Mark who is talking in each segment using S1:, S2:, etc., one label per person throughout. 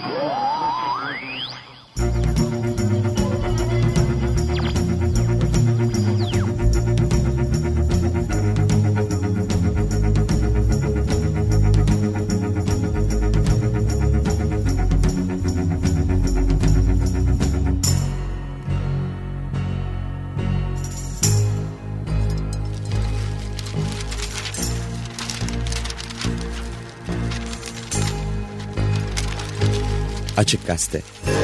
S1: Açık Gazete.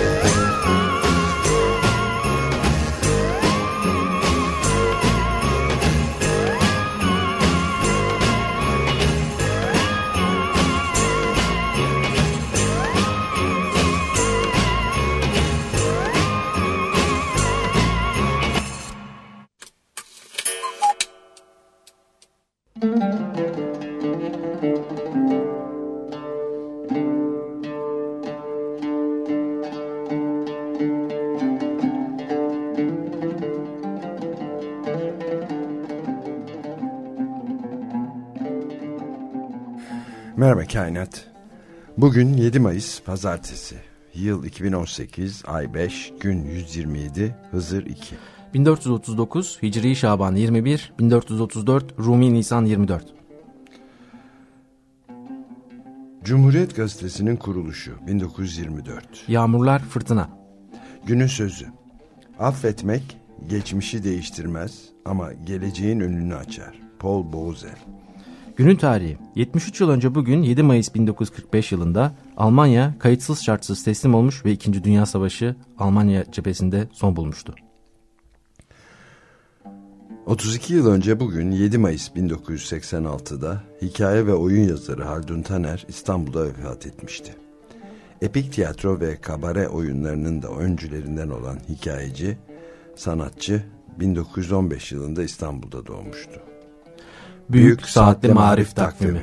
S2: Merhaba Kainat. Bugün 7 Mayıs Pazartesi. Yıl 2018, ay 5, gün 127, Hızır 2.
S3: 1439 Hicri Şaban 21, 1434 Rumi Nisan 24.
S2: Cumhuriyet Gazetesi'nin kuruluşu 1924.
S3: Yağmurlar, fırtına.
S2: Günün sözü. Affetmek geçmişi değiştirmez ama geleceğin önünü açar. Paul Boesel.
S3: Günün tarihi. 73 yıl önce bugün 7 Mayıs 1945 yılında Almanya kayıtsız şartsız teslim olmuş ve 2. Dünya Savaşı Almanya cephesinde son bulmuştu.
S2: 32 yıl önce bugün 7 Mayıs 1986'da hikaye ve oyun yazarı Haldun Taner İstanbul'da vefat etmişti. Epik tiyatro ve kabare oyunlarının da öncülerinden olan hikayeci, sanatçı 1915 yılında İstanbul'da doğmuştu.
S3: Büyük Saatli Marif Takvimi.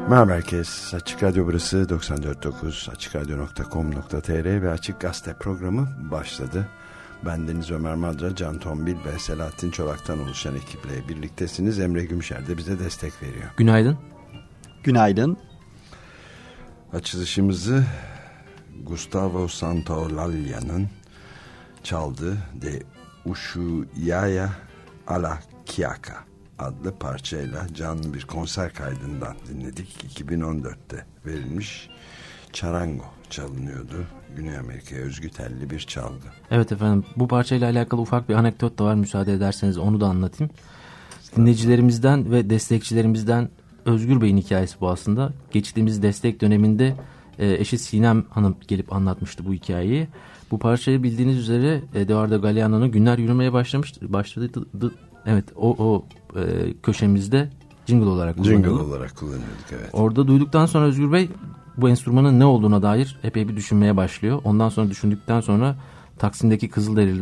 S2: Merhaba herkes. Açık Radyo burası 94.9 açıkradyo.com.tr ve Açık Gazete programı başladı. Ben Deniz Ömer Madra, Can Tombil ve Selahattin Çolak'tan oluşan ekiple birliktesiniz. Emre Gümüşer de bize destek veriyor.
S3: Günaydın.
S4: Günaydın.
S2: Açılışımızı Gustavo Santaolla'nın çaldığı De Ushuaia alla Quiaca adlı parçayla canlı bir konser kaydından dinledik. 2014'te verilmiş. Charango çalınıyordu. Güney Amerika'ya özgü telli bir çalgı.
S3: Evet efendim, bu parçayla alakalı ufak bir anekdot da var, müsaade ederseniz onu da anlatayım. Dinleyicilerimizden ve destekçilerimizden Özgür Bey'in hikayesi bu aslında. Geçtiğimiz destek döneminde eşi Sinem Hanım gelip anlatmıştı bu hikayeyi. Bu parçayı bildiğiniz üzere Eduardo Galeano'nun Günler Yürümeye başladı. Evet, o köşemizde jingle olarak
S2: kullanıyorduk. Evet.
S3: Orada duyduktan sonra Özgür Bey bu enstrümanın ne olduğuna dair epey bir düşünmeye başlıyor. Ondan sonra düşündükten sonra Taksim'deki Kızılderili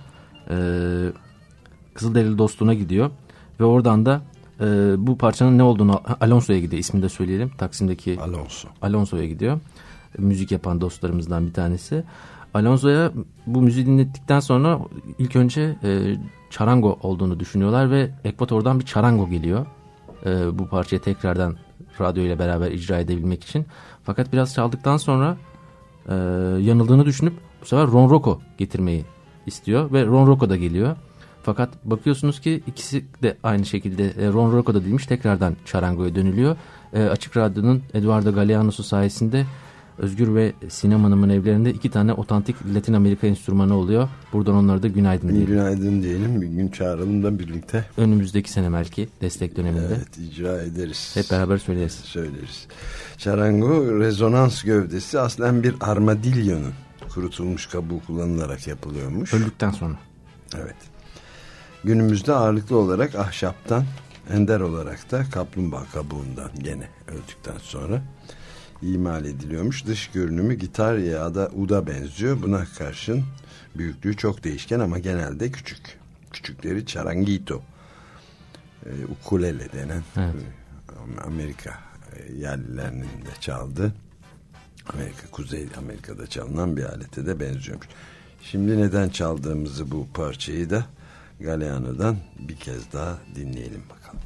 S3: dostuna gidiyor ve oradan da bu parçanın ne olduğunu Alonso'ya gidiyor, ismini de söyleyelim. Taksim'deki Alonso'ya gidiyor. Müzik yapan dostlarımızdan bir tanesi. Alonso'ya bu müziği dinlettikten sonra ilk önce charango olduğunu düşünüyorlar ve Ekvator'dan bir charango geliyor. Bu parçayı tekrardan radyo ile beraber icra edebilmek için. Fakat biraz çaldıktan sonra yanıldığını düşünüp bu sefer ronroco getirmeyi istiyor ve ronroco da geliyor. Fakat bakıyorsunuz ki ikisi de aynı şekilde ronroco da değilmiş, tekrardan charango'ya dönülüyor. Açık Radyo'nun Eduardo Galeano'su sayesinde Özgür ve Sinem Hanım'ın evlerinde 2 tane otantik Latin Amerika enstrümanı oluyor. Buradan onlara da günaydın diyelim.
S2: Günaydın diyelim. Bir gün çağıralım da birlikte.
S3: Önümüzdeki sene belki destek döneminde.
S2: Evet, icra ederiz.
S3: Hep beraber söyleriz.
S2: Charango rezonans gövdesi aslen bir armadillonun kurutulmuş kabuğu kullanılarak yapılıyormuş.
S3: Öldükten sonra.
S2: Evet. Günümüzde ağırlıklı olarak ahşaptan, ender olarak da kaplumbağa kabuğundan gene öldükten sonra imal ediliyormuş. Dış görünümü gitar ya da uda benziyor. Buna karşın büyüklüğü çok değişken ama genelde küçük. Küçükleri charanguito, ukulele denen, evet, Amerika yerlilerinin de çaldığı, Kuzey Amerika'da çalınan bir alete de benziyormuş. Şimdi neden çaldığımızı, bu parçayı da Galeano'dan bir kez daha dinleyelim bakalım.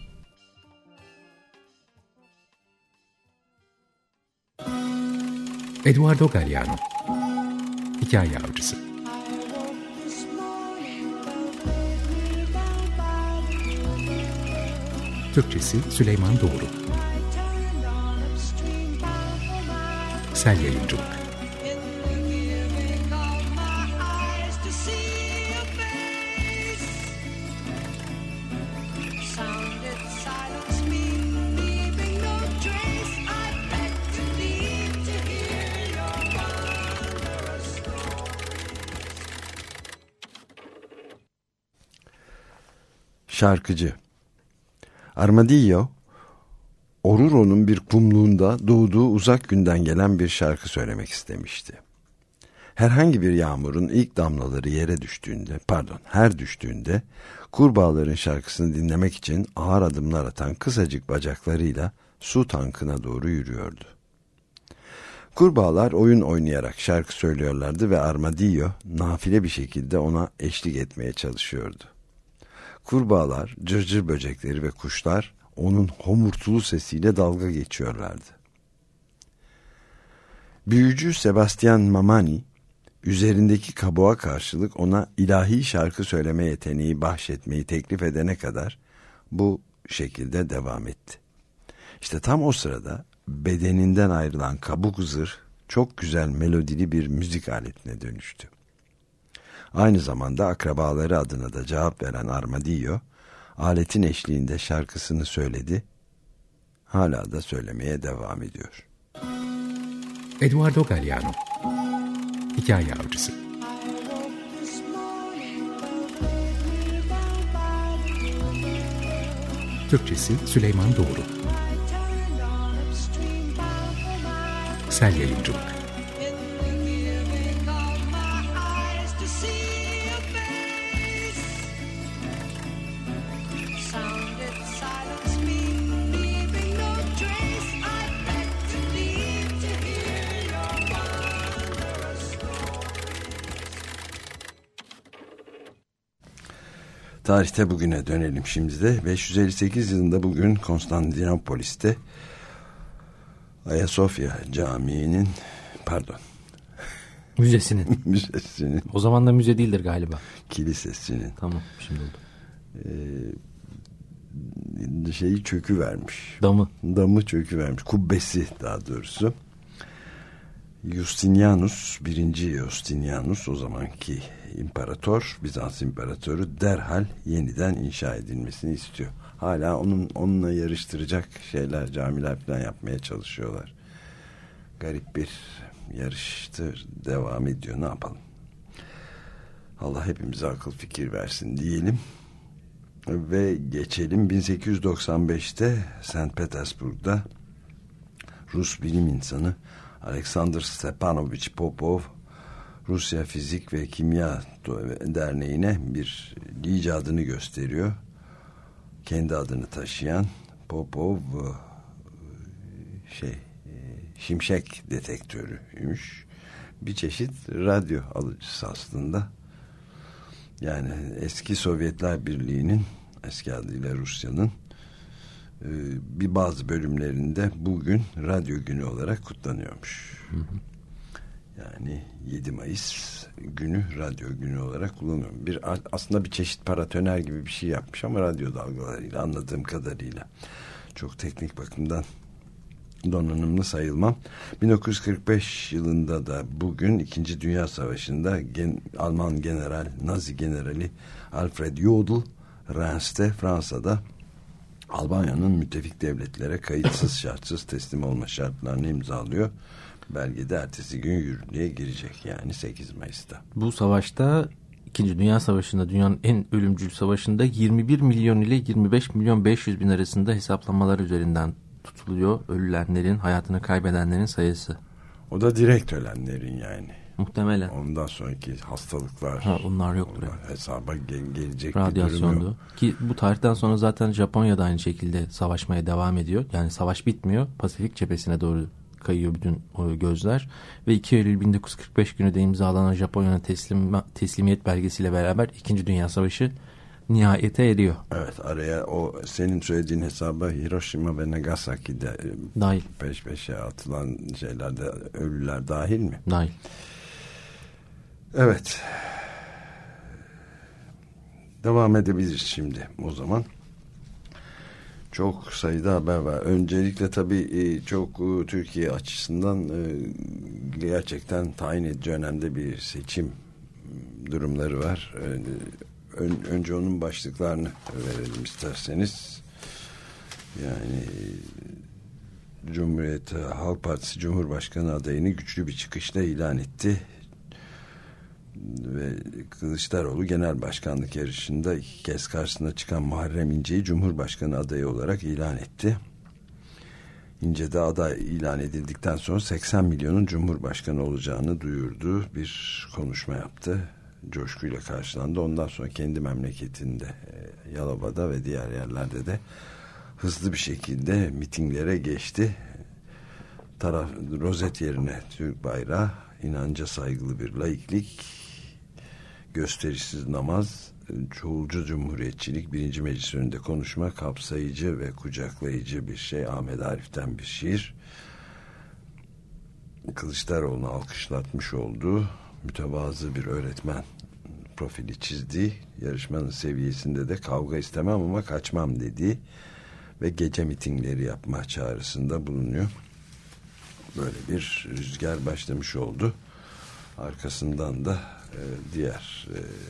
S5: Eduardo Galeano, Hikaye Avcısı. Türkçesi Süleyman Doğru. Sel Yayıncılık.
S2: Şarkıcı Armadillo, Oruro'nun bir kumluğunda doğduğu uzak günden gelen bir şarkı söylemek istemişti. Herhangi bir yağmurun ilk damlaları yere düştüğünde, her düştüğünde kurbağaların şarkısını dinlemek için ağır adımlar atan kısacık bacaklarıyla su tankına doğru yürüyordu. Kurbağalar oyun oynayarak şarkı söylüyorlardı ve Armadillo nafile bir şekilde ona eşlik etmeye çalışıyordu. Kurbağalar, cırcır böcekleri ve kuşlar onun homurtulu sesiyle dalga geçiyorlardı. Büyücü Sebastian Mamani, üzerindeki kabuğa karşılık ona ilahi şarkı söyleme yeteneği bahşetmeyi teklif edene kadar bu şekilde devam etti. İşte tam o sırada bedeninden ayrılan kabuk zırh çok güzel melodili bir müzik aletine dönüştü. Aynı zamanda akrabaları adına da cevap veren Armadillo, aletin eşliğinde şarkısını söyledi, hala da söylemeye devam ediyor.
S5: Eduardo Galeano, Hikaye Avcısı. Türkçesi Süleyman Doğru. Sel Yayıncılık.
S6: Sounded silence me, leaving no trace.
S2: Tarihte bugüne dönelim şimdi de. 558 yılında bugün Konstantinopolis'te Ayasofya Camii'nin müzesinin.
S3: O zaman da müze değildir galiba.
S2: Kilisesinin.
S3: Tamam, şimdi oldu.
S2: Şeyi çöküvermiş.
S3: Damı
S2: çöküvermiş. Kubbesi daha doğrusu. Justinianus, 1. Justinianus, o zamanki imparator, Bizans imparatoru, derhal yeniden inşa edilmesini istiyor. Hala onunla yarıştıracak şeyler, camiler falan yapmaya çalışıyorlar. Garip bir yarıştır, devam ediyor. Ne yapalım? Allah hepimize akıl fikir versin diyelim. Ve geçelim 1895'te St. Petersburg'da Rus bilim insanı Alexander Stepanovich Popov, Rusya Fizik ve Kimya Derneği'ne bir icadını gösteriyor. Kendi adını taşıyan Popov şimşek detektörüymüş. Bir çeşit radyo alıcısı aslında. Yani eski Sovyetler Birliği'nin, eski adıyla Rusya'nın bazı bölümlerinde bugün radyo günü olarak kutlanıyormuş. Hı hı. Yani 7 Mayıs günü radyo günü olarak kullanıyor. Aslında bir çeşit paratoner gibi bir şey yapmış ama radyo dalgalarıyla, anladığım kadarıyla. Çok teknik bakımdan donanımlı sayılmam. 1945 yılında da bugün 2. Dünya Savaşı'nda Alman Nazi generali Alfred Jodl, Reichs'te, Fransa'da Albanya'nın müttefik devletlere kayıtsız şartsız teslim olma şartlarını imzalıyor. Belgede ertesi gün yürürlüğe girecek, yani 8 Mayıs'ta.
S3: Bu savaşta, 2. Dünya Savaşı'nda, dünyanın en ölümcül savaşında 21 milyon ile 25 milyon 500 bin arasında hesaplamalar üzerinden tutuluyor ölülenlerin, hayatını kaybedenlerin sayısı.
S2: O da direkt ölenlerin yani.
S3: Muhtemelen.
S2: Ondan sonraki hastalıklar.
S3: Onlar yoktur.
S2: Hesaba gelecek
S3: radyasyondu.
S2: Bir durum yok.
S3: Ki bu tarihten sonra zaten Japonya da aynı şekilde savaşmaya devam ediyor. Yani savaş bitmiyor. Pasifik cephesine doğru kayıyor bütün o gözler. Ve 2 Eylül 1945 günü de imzalanan Japonya'nın teslimiyet belgesiyle beraber 2. Dünya Savaşı nihayete eriyor.
S2: Evet, araya o senin söylediğin hesaba Hiroşima ve Nagasaki'de
S3: dahil.
S2: Peş peşe atılan şeylerde ölüler dahil mi?
S3: Dahil.
S2: Evet. Devam edebiliriz şimdi o zaman. Çok sayıda haber var. Öncelikle tabii çok Türkiye açısından gerçekten tayin edici önemli bir seçim durumları var. Önce onun başlıklarını verelim isterseniz. Yani Cumhuriyet Halk Partisi Cumhurbaşkanı adayını güçlü bir çıkışla ilan etti. Ve Kılıçdaroğlu genel başkanlık yarışında 2 kez karşısına çıkan Muharrem İnce'yi Cumhurbaşkanı adayı olarak ilan etti. İnce de aday ilan edildikten sonra 80 milyonun Cumhurbaşkanı olacağını duyurduğu bir konuşma yaptı. Coşkuyla karşılandı. Ondan sonra kendi memleketinde Yalova'da ve diğer yerlerde de hızlı bir şekilde mitinglere geçti. Rozet yerine Türk bayrağı, inanca saygılı bir laiklik, gösterişsiz namaz, çoğulcu cumhuriyetçilik, 1. Meclis önünde konuşma, kapsayıcı ve kucaklayıcı bir şey. Ahmet Arif'ten bir şiir. Kılıçdaroğlu'nu alkışlatmış olduğu mütevazı bir öğretmen profili çizdiği, yarışmanın seviyesinde de kavga istemem ama kaçmam dediği ve gece mitingleri yapma çağrısında bulunuyor. Böyle bir rüzgar başlamış oldu. Arkasından da diğer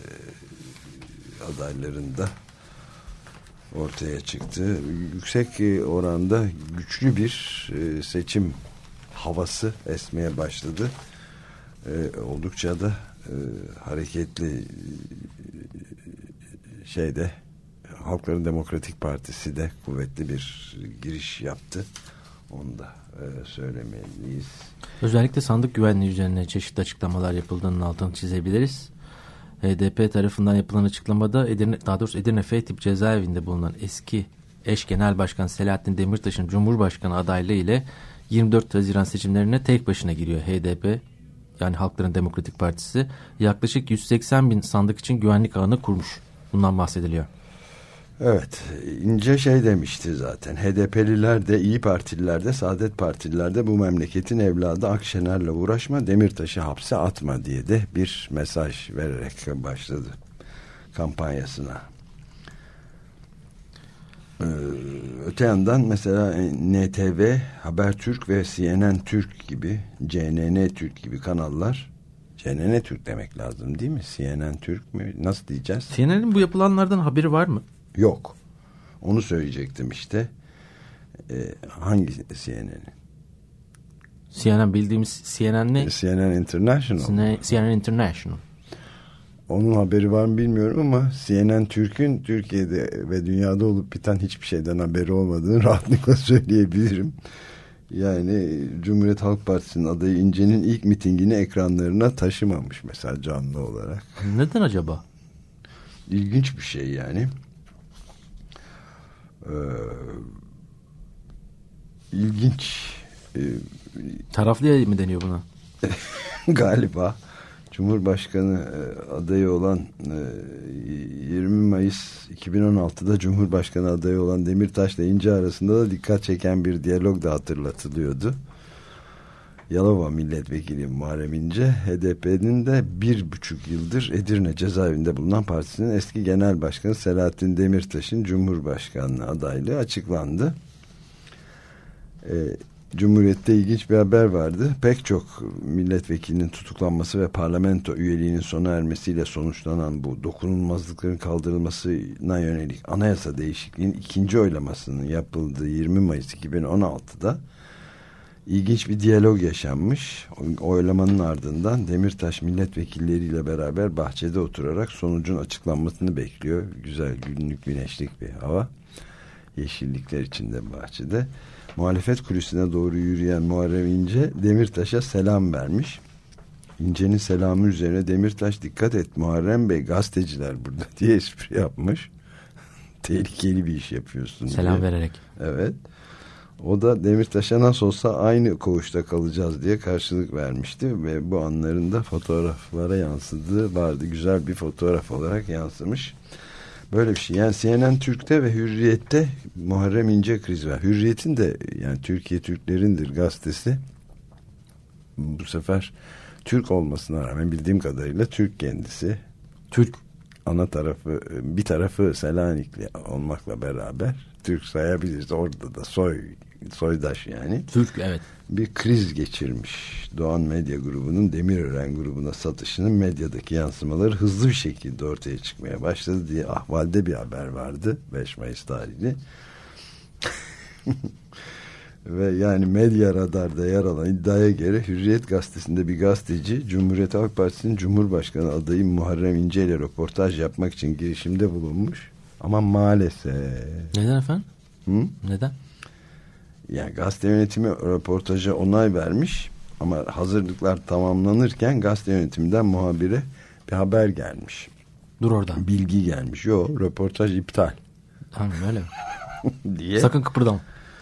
S2: adayların da ortaya çıktı. Yüksek oranda güçlü bir seçim havası esmeye başladı. Oldukça da hareketli Halkların Demokratik Partisi de kuvvetli bir giriş yaptı. Onu da söylemeliyiz.
S3: Özellikle sandık güvenliği üzerine çeşitli açıklamalar yapıldığının altını çizebiliriz. HDP tarafından yapılan açıklamada Edirne F-tip cezaevinde bulunan eski eş genel başkan Selahattin Demirtaş'ın Cumhurbaşkanı adaylığı ile 24 Haziran seçimlerine tek başına giriyor HDP. Yani Halkların Demokratik Partisi yaklaşık 180 bin sandık için güvenlik ağını kurmuş. Bundan bahsediliyor.
S2: Evet, İnce şey demişti zaten. HDP'liler de, İyi Partililer de, Saadet Partililer de bu memleketin evladı Akşener'le uğraşma, Demirtaş'ı hapse atma diye de bir mesaj vererek başladı kampanyasına. Öte yandan mesela NTV, Habertürk ve CNN Türk gibi, CNN Türk gibi kanallar, CNN Türk demek lazım değil mi? CNN Türk mü? Nasıl diyeceğiz?
S3: CNN'in bu yapılanlardan haberi var mı?
S2: Yok. Onu söyleyecektim işte. Hangi CNN'in?
S3: CNN bildiğimiz CNN ne?
S2: CNN International.
S3: CNN International.
S2: Onun haberi var mı bilmiyorum ama CNN Türk'ün Türkiye'de ve dünyada olup biten hiçbir şeyden haberi olmadığını rahatlıkla söyleyebilirim. Yani Cumhuriyet Halk Partisi'nin adayı İnce'nin ilk mitingini ekranlarına taşımamış mesela canlı olarak.
S3: Neden acaba?
S2: İlginç bir şey yani. İlginç.
S3: Taraflıya mı deniyor buna?
S2: Galiba Cumhurbaşkanı adayı olan 20 Mayıs 2016'da Cumhurbaşkanı adayı olan Demirtaş'la İnce arasında da dikkat çeken bir diyalog da hatırlatılıyordu. Yalova Milletvekili Muharrem İnce, HDP'nin de 1,5 yıldır Edirne cezaevinde bulunan partisinin eski genel başkanı Selahattin Demirtaş'ın Cumhurbaşkanlığı adaylığı açıklandı. Cumhuriyet'te ilginç bir haber vardı. Pek çok milletvekilinin tutuklanması ve parlamento üyeliğinin sona ermesiyle sonuçlanan bu dokunulmazlıkların kaldırılmasına yönelik anayasa değişikliğinin ikinci oylamasının yapıldığı 20 Mayıs 2016'da ilginç bir diyalog yaşanmış. Oylamanın ardından Demirtaş milletvekilleriyle beraber bahçede oturarak sonucun açıklanmasını bekliyor. Güzel günlük güneşlik bir hava. Yeşillikler içinde bahçede. Muhalefet kulüsüne doğru yürüyen Muharrem İnce Demirtaş'a selam vermiş. İnce'nin selamı üzerine Demirtaş dikkat et Muharrem Bey gazeteciler burada diye espri yapmış. Tehlikeli bir iş yapıyorsun
S3: selam
S2: diye.
S3: Vererek.
S2: Evet. O da Demirtaş'a nasıl olsa aynı koğuşta kalacağız diye karşılık vermişti ve bu anların da fotoğraflara yansıdığı vardı. Güzel bir fotoğraf olarak yansımış. Böyle bir şey. Yani CNN Türk'te ve Hürriyet'te Muharrem İnce krizi var. Hürriyet'in de yani Türkiye Türklerindir gazetesi. Bu sefer Türk olmasına rağmen bildiğim kadarıyla Türk kendisi.
S3: Türk.
S2: Ana tarafı, bir tarafı Selanikli olmakla beraber Türk sayabiliriz. Orada da soydaş yani.
S3: Türk, evet.
S2: Bir kriz geçirmiş. Doğan Medya Grubu'nun Demirören grubuna satışının medyadaki yansımaları hızlı bir şekilde ortaya çıkmaya başladı diye Ahval'de bir haber vardı. 5 Mayıs tarihli. Ve yani Medya Radar'da yer alan iddiaya göre Hürriyet gazetesinde bir gazeteci Cumhuriyet Halk Partisi'nin Cumhurbaşkanı adayı Muharrem İnce ile röportaj yapmak için girişimde bulunmuş. Ama maalesef.
S3: Neden efendim?
S2: Hı?
S3: Neden?
S2: Yani gazete yönetimi röportaja onay vermiş ama hazırlıklar tamamlanırken gazete yönetiminden muhabire bir haber gelmiş.
S3: Dur oradan.
S2: Bilgi gelmiş. Yok, röportaj iptal.
S3: Tamam, öyle mi?
S2: diye.
S3: Sakın kıpırdama.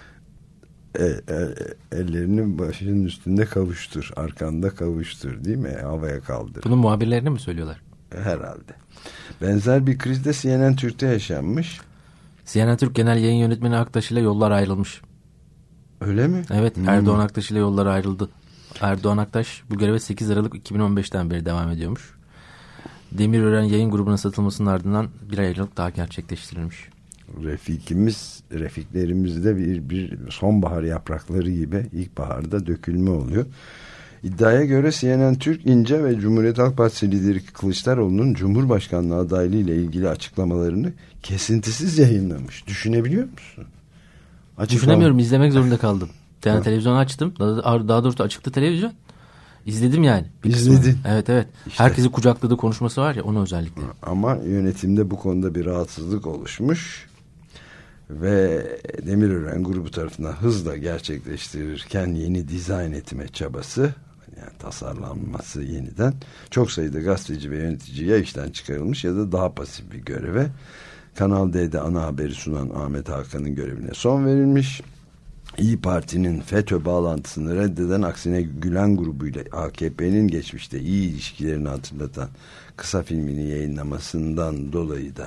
S2: Ellerini başının üstünde kavuştur. Arkanda kavuştur değil mi? Havaya kaldır.
S3: Bunu muhabirlerine mi söylüyorlar?
S2: Herhalde. Benzer bir kriz de CNN Türk'te yaşanmış.
S3: CNN Türk Genel Yayın Yönetmeni Aktaş ile yollar ayrılmış.
S2: Öyle mi?
S3: Evet, Erdoğan Aktaş ile yollar ayrıldı. Erdoğan Aktaş bu göreve 8 Aralık 2015'ten beri devam ediyormuş. Demirören yayın grubuna satılmasının ardından bir ayrılık daha gerçekleştirilmiş.
S2: Refiklerimizde bir sonbahar yaprakları gibi ilkbaharda dökülme oluyor. İddiaya göre CNN Türk İnce ve Cumhuriyet Halk Partisi lideri Kılıçdaroğlu'nun Cumhurbaşkanlığı adaylığı ile ilgili açıklamalarını kesintisiz yayınlamış. Düşünebiliyor musun?
S3: Düşünemiyorum, izlemek zorunda kaldım. Yani televizyonu açtım. Daha doğrusu açıktı televizyon. İzledim yani.
S2: İzledin.
S3: Evet. İşte. Herkesi kucakladığı konuşması var ya, onu özellikle.
S2: Ama yönetimde bu konuda bir rahatsızlık oluşmuş. Ve Demirören grubu tarafından hızla gerçekleştirirken yeni dizayn etme çabası, yani tasarlanması yeniden, çok sayıda gazeteci ve yönetici ya işten çıkarılmış ya da daha pasif bir göreve, Kanal D'de ana haberi sunan Ahmet Hakan'ın görevine son verilmiş. İyi Parti'nin FETÖ bağlantısını reddeden, aksine Gülen grubuyla AKP'nin geçmişte iyi ilişkilerini hatırlatan kısa filmini yayınlamasından dolayı da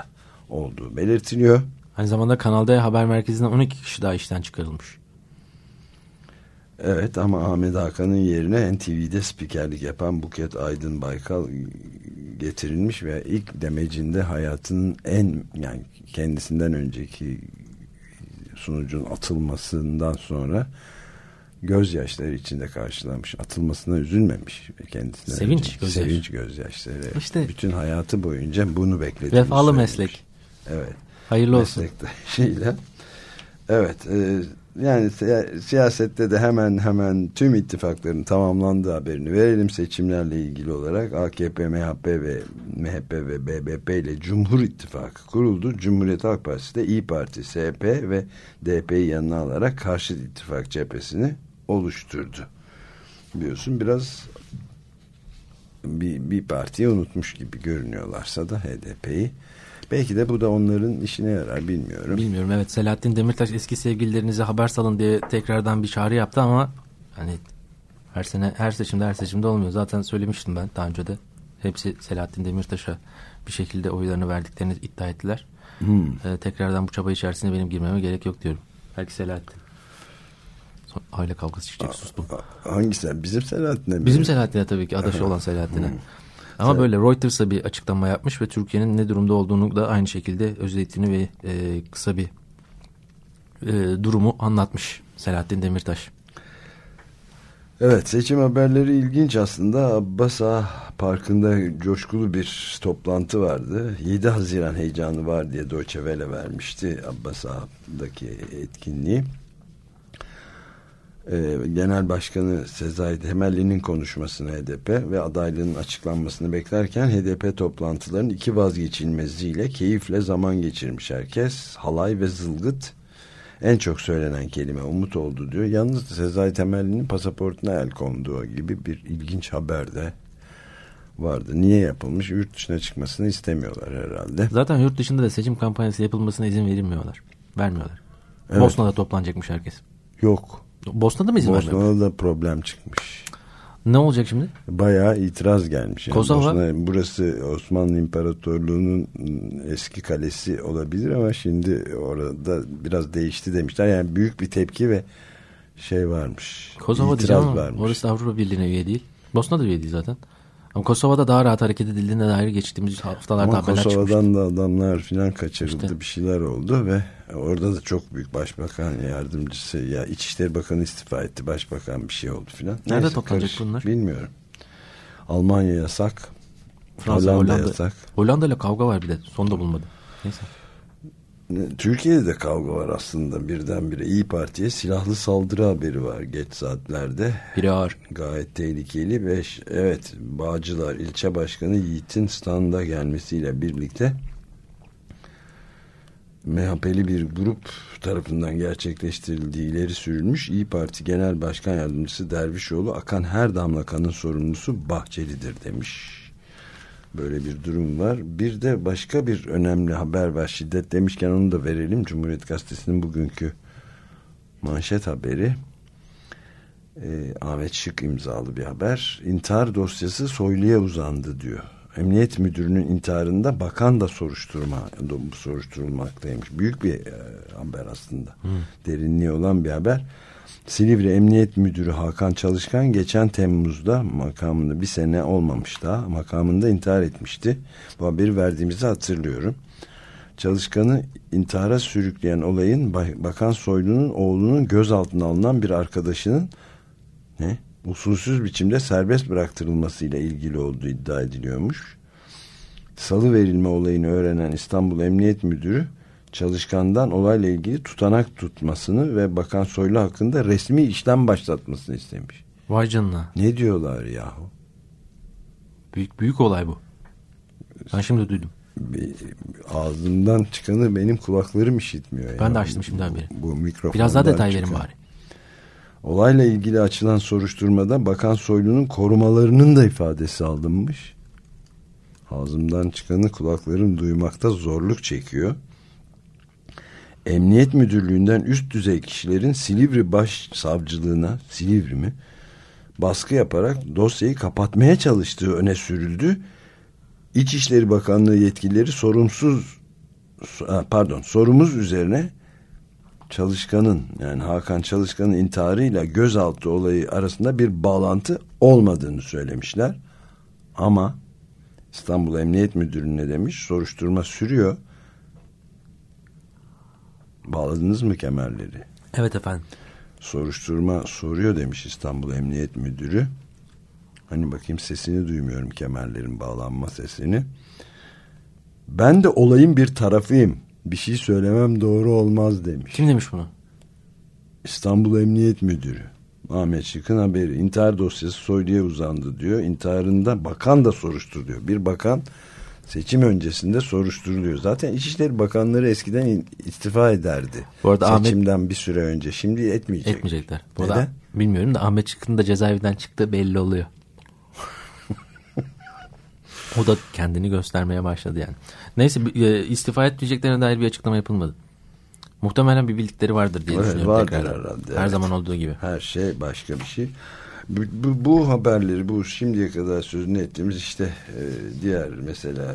S2: olduğu belirtiliyor.
S3: Aynı zamanda Kanal D haber merkezinden 12 kişi daha işten çıkarılmış.
S2: Evet, ama Ahmet Hakan'ın yerine NTV'de spikerlik yapan Buket Aydın Baykal getirilmiş ve ilk demecinde hayatının yani kendisinden önceki sunucunun atılmasından sonra gözyaşları içinde karşılamış. Atılmasına üzülmemiş. Kendisinden sevinç gözyaşları. İşte, bütün hayatı boyunca bunu beklediğini
S3: vefalı
S2: söylemiş.
S3: meslek.
S2: Evet.
S3: Hayırlı olsun.
S2: Şeyle. Evet. Yani siyasette de hemen tüm ittifakların tamamlandığı haberini verelim. Seçimlerle ilgili olarak AKP, MHP ve BBP ile Cumhur İttifakı kuruldu. Cumhuriyet Halk Partisi de İYİ Parti, SP ve DP'yi yanına alarak karşıt ittifak cephesini oluşturdu. Biliyorsun biraz bir partiyi unutmuş gibi görünüyorlarsa da HDP'yi. Belki de bu da onların işine yarar, bilmiyorum.
S3: Bilmiyorum, evet. Selahattin Demirtaş eski sevgililerinize haber salın diye tekrardan bir çağrı yaptı ama hani her seçimde olmuyor. Zaten söylemiştim ben daha önce de. Hepsi Selahattin Demirtaş'a bir şekilde oylarını verdiklerini iddia ettiler. Tekrardan bu çaba içerisine benim girmeme gerek yok diyorum. Belki Selahattin. Aile kavgası çıkacak, sustum.
S2: Hangisi? Bizim Selahattin'e mi?
S3: Bizim Selahattin'e tabii ki, adaşı olan Selahattin'e. Ama böyle Reuters'a bir açıklama yapmış ve Türkiye'nin ne durumda olduğunu da aynı şekilde özetini ve kısa bir durumu anlatmış Selahattin Demirtaş.
S2: Evet, seçim haberleri ilginç aslında. Abbas Ağa Parkı'nda coşkulu bir toplantı vardı. 7 Haziran heyecanı var diye Deutsche Welle vermişti Abbas Ağa'daki etkinliği. Genel Başkanı Sezai Temelli'nin konuşmasını HDP ve adaylığının açıklanmasını beklerken HDP toplantılarının 2 vazgeçilmeziyle keyifle zaman geçirmiş herkes. Halay ve zılgıt en çok söylenen kelime umut oldu diyor. Yalnız Sezai Temelli'nin pasaportuna el konduğu gibi bir ilginç haber de vardı. Niye yapılmış? Yurt dışına çıkmasını istemiyorlar herhalde.
S3: Zaten yurt dışında da seçim kampanyası yapılmasına izin vermiyorlar. Evet. Bosna'da toplanacakmış herkes.
S2: Yok.
S3: Bosna'da mı izin vermiyor?
S2: Bosna'da da problem çıkmış.
S3: Ne olacak şimdi?
S2: Bayağı itiraz gelmiş. Yani
S3: Kosova?
S2: Burası Osmanlı İmparatorluğu'nun eski kalesi olabilir ama şimdi orada biraz değişti demişler. Yani büyük bir tepki ve varmış.
S3: Kosova diyeceğim ama orası Avrupa Birliği'ne üye değil. Bosna da üye değil zaten. Ama Kosova'da daha rahat hareket edildiğine dair geçtiğimiz haftalarda haberler çıkmıştı.
S2: Kosova'dan da adamlar filan kaçırıldı, işte. Bir şeyler oldu ve orada da çok büyük başbakan yardımcısı, İçişleri Bakanı istifa etti, başbakan bir şey oldu filan.
S3: Nerede toplanacak bunlar?
S2: Bilmiyorum. Almanya yasak.
S3: Fransa, Hollanda
S2: yasak.
S3: Hollanda ile kavga var bir de. Sonunda bulmadım. Neyse.
S2: Türkiye'de de kavga var aslında birdenbire. İYİ Parti'ye silahlı saldırı haberi var geç saatlerde.
S3: Biri ağır.
S2: Gayet tehlikeli ve evet, Bağcılar ilçe başkanı Yiğit'in standa gelmesiyle birlikte MHP'li bir grup tarafından gerçekleştirildiği ileri sürülmüş. İYİ Parti Genel Başkan Yardımcısı Dervişoğlu, akan her damla kanın sorumlusu Bahçeli'dir demiş. Böyle bir durum var. Bir de başka bir önemli haber var. Şiddet demişken onu da verelim. Cumhuriyet Gazetesi'nin bugünkü manşet haberi. Ahmet Şık imzalı bir haber. İntihar dosyası Soylu'ya uzandı diyor. Emniyet müdürünün intiharında bakan da soruşturulmaktaymış. Büyük bir haber aslında. Derinliği olan bir haber. Silivri Emniyet Müdürü Hakan Çalışkan geçen Temmuz'da makamında, bir sene olmamış daha, makamında intihar etmişti. Bu haberi verdiğimizi hatırlıyorum. Çalışkan'ı intihara sürükleyen olayın Bakan Soylu'nun oğlunun gözaltına alınan bir arkadaşının usulsüz biçimde serbest bıraktırılmasıyla ilgili olduğu iddia ediliyormuş. Salı verilme olayını öğrenen İstanbul Emniyet Müdürü Çalışkan'dan olayla ilgili tutanak tutmasını ve Bakan Soylu hakkında resmi işlem başlatmasını istemiş.
S3: Vay canına.
S2: Ne diyorlar yahu?
S3: Büyük olay bu. Ben şimdi duydum.
S2: Ağzımdan çıkanı benim kulaklarım işitmiyor.
S3: Ben de açtım şimdi haberi.
S2: Bu
S3: biraz daha detay verin bari.
S2: Olayla ilgili açılan soruşturmada Bakan Soylu'nun korumalarının da ifadesi alınmış. Ağzımdan çıkanı kulaklarım duymakta zorluk çekiyor. Emniyet Müdürlüğü'nden üst düzey kişilerin Silivri Başsavcılığına, Silivri mi, baskı yaparak dosyayı kapatmaya çalıştığı öne sürüldü. İçişleri Bakanlığı yetkilileri sorumuz üzerine Çalışkan'ın, yani Hakan Çalışkan'ın intiharıyla gözaltı olayı arasında bir bağlantı olmadığını söylemişler. Ama İstanbul Emniyet Müdürü ne demiş? Soruşturma sürüyor. Bağladınız mı kemerleri?
S3: Evet efendim.
S2: Soruşturma soruyor demiş İstanbul Emniyet Müdürü. Hani bakayım, sesini duymuyorum, kemerlerin bağlanma sesini. Ben de olayın bir tarafıyım. Bir şey söylemem doğru olmaz demiş.
S3: Kim demiş bunu?
S2: İstanbul Emniyet Müdürü. Ahmet Şık'ın haberi. İntihar dosyası Soylu'ya uzandı diyor. İntiharında bakan da soruşturuluyor. Bir bakan seçim öncesinde soruşturuluyor. Zaten İçişleri Bakanları eskiden istifa ederdi.
S3: Bu arada
S2: seçimden bir süre önce. Şimdi
S3: etmeyecekler. Bu
S2: Neden?
S3: arada bilmiyorum da Ahmet Şık'ın da cezaevinden çıktığı belli oluyor. O da kendini göstermeye başladı yani. Neyse, istifa etmeyeceklerine dair bir açıklama yapılmadı. Muhtemelen bir bildikleri vardır diye düşünüyorum.
S2: Vardır herhalde.
S3: Her zaman olduğu gibi.
S2: Her şey başka bir şey. Bu haberleri, bu şimdiye kadar sözünü ettiğimiz işte diğer mesela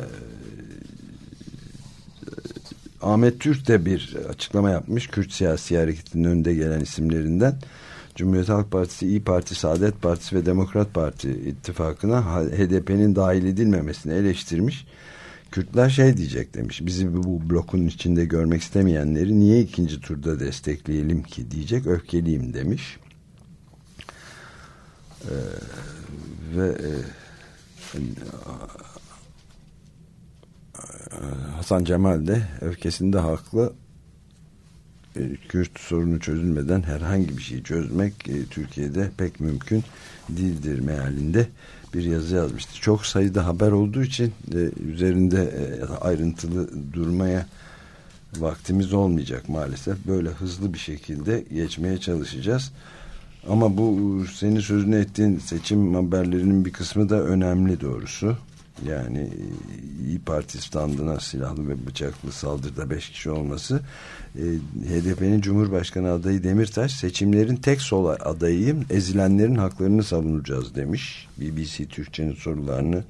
S2: Ahmet Türk de bir açıklama yapmış. Kürt siyasi hareketinin önde gelen isimlerinden. Cumhuriyet Halk Partisi, İYİ Parti, Saadet Partisi ve Demokrat Parti ittifakına HDP'nin dahil edilmemesini eleştirmiş. Kürtler şey diyecek demiş. Bizi bu blokun içinde görmek istemeyenleri niye ikinci turda destekleyelim ki diyecek. Öfkeliyim demiş. Hasan Cemal de öfkesinde haklı. Kürt sorunu çözülmeden herhangi bir şeyi çözmek Türkiye'de pek mümkün değildir mealinde bir yazı yazmıştı. Çok sayıda haber olduğu için üzerinde ayrıntılı durmaya vaktimiz olmayacak maalesef. Böyle hızlı bir şekilde geçmeye çalışacağız. Ama bu senin sözünü ettiğin seçim haberlerinin bir kısmı da önemli doğrusu. Yani İYİ Parti standına silahlı ve bıçaklı saldırıda 5 kişi olması. HDP'nin Cumhurbaşkanı adayı Demirtaş, seçimlerin tek sol adayıyım, ezilenlerin haklarını savunacağız demiş. BBC Türkçe'nin sorularını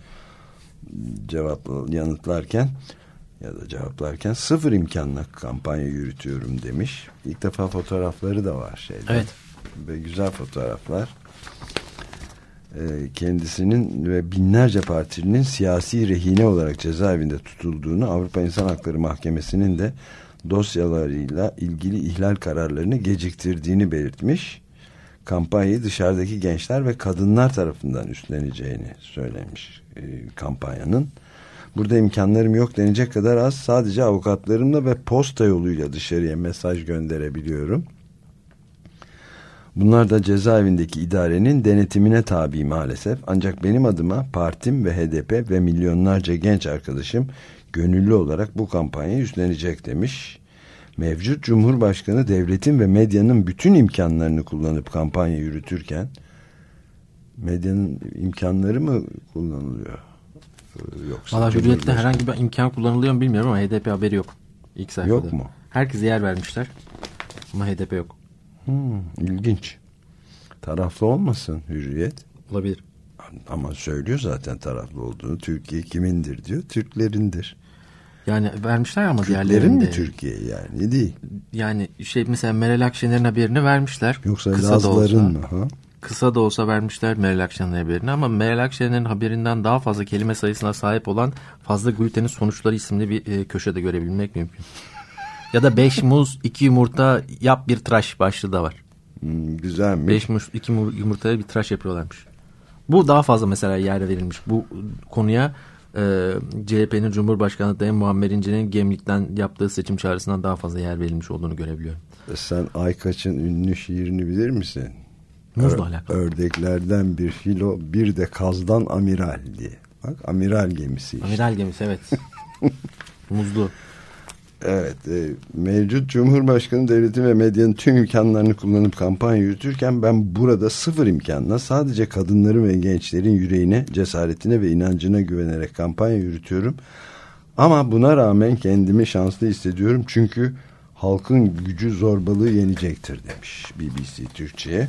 S2: cevaplarken sıfır imkanla kampanya yürütüyorum demiş. İlk defa fotoğrafları da var şeyde.
S3: Evet.
S2: Ve güzel fotoğraflar. Kendisinin ve binlerce partinin siyasi rehine olarak cezaevinde tutulduğunu, Avrupa İnsan Hakları Mahkemesi'nin de dosyalarıyla ilgili ihlal kararlarını geciktirdiğini belirtmiş. Kampanyayı dışarıdaki gençler ve kadınlar tarafından üstleneceğini söylemiş kampanyanın. Burada imkanlarım yok denecek kadar az, sadece avukatlarımla ve posta yoluyla dışarıya mesaj gönderebiliyorum. Bunlar da cezaevindeki idarenin denetimine tabi maalesef. Ancak benim adıma partim ve HDP ve milyonlarca genç arkadaşım gönüllü olarak bu kampanyayı üstlenecek demiş. Mevcut Cumhurbaşkanı devletin ve medyanın bütün imkanlarını kullanıp kampanya yürütürken, medyanın imkanları mı kullanılıyor? Yoksa
S3: valla Hürriyet'te herhangi bir imkan kullanılıyor mu bilmiyorum ama HDP haberi yok. İlk sayfada.
S2: Yok mu?
S3: Herkese yer vermişler ama HDP yok.
S2: İlginç. Taraflı olmasın Hürriyet.
S3: Olabilir.
S2: Ama söylüyor zaten taraflı olduğunu. Türkiye kimindir diyor. Türklerindir.
S3: Yani vermişler ama
S2: Türklerin
S3: diğerlerinde.
S2: mi Türkiye yani değil.
S3: Yani mesela Meral Akşener'in haberini vermişler.
S2: Yoksa
S3: kısa
S2: Lazların mı? Ha?
S3: Kısa da olsa vermişler Meral Akşener'in haberini ama Meral Akşener'in haberinden daha fazla kelime sayısına sahip olan Fazla Glutenin Sonuçları isimli bir köşede görebilmek mümkün. Ya da 5 muz 2 yumurta yap bir tıraş başlığı da var.
S2: Güzelmiş.
S3: 5 muz 2 yumurtaya bir tıraş yapıyorlarmış. Bu daha fazla mesela yer verilmiş. Bu konuya CHP'nin Cumhurbaşkanı adayı Muammer İnce'nin Gemlik'ten yaptığı seçim çağrısından daha fazla yer verilmiş olduğunu görebiliyorum.
S2: Sen Aykaç'ın ünlü şiirini bilir misin?
S3: Muzla alakalı.
S2: Ördeklerden bir filo, bir de kazdan amiral diye. Bak, amiral gemisi işte.
S3: Amiral gemisi, evet. Muzlu.
S2: Evet, mevcut Cumhurbaşkanı devletin ve medyanın tüm imkanlarını kullanıp kampanya yürütürken ben burada sıfır imkanla sadece kadınların ve gençlerin yüreğine, cesaretine ve inancına güvenerek kampanya yürütüyorum. Ama buna rağmen kendimi şanslı hissediyorum çünkü halkın gücü zorbalığı yenecektir demiş BBC Türkçe'ye.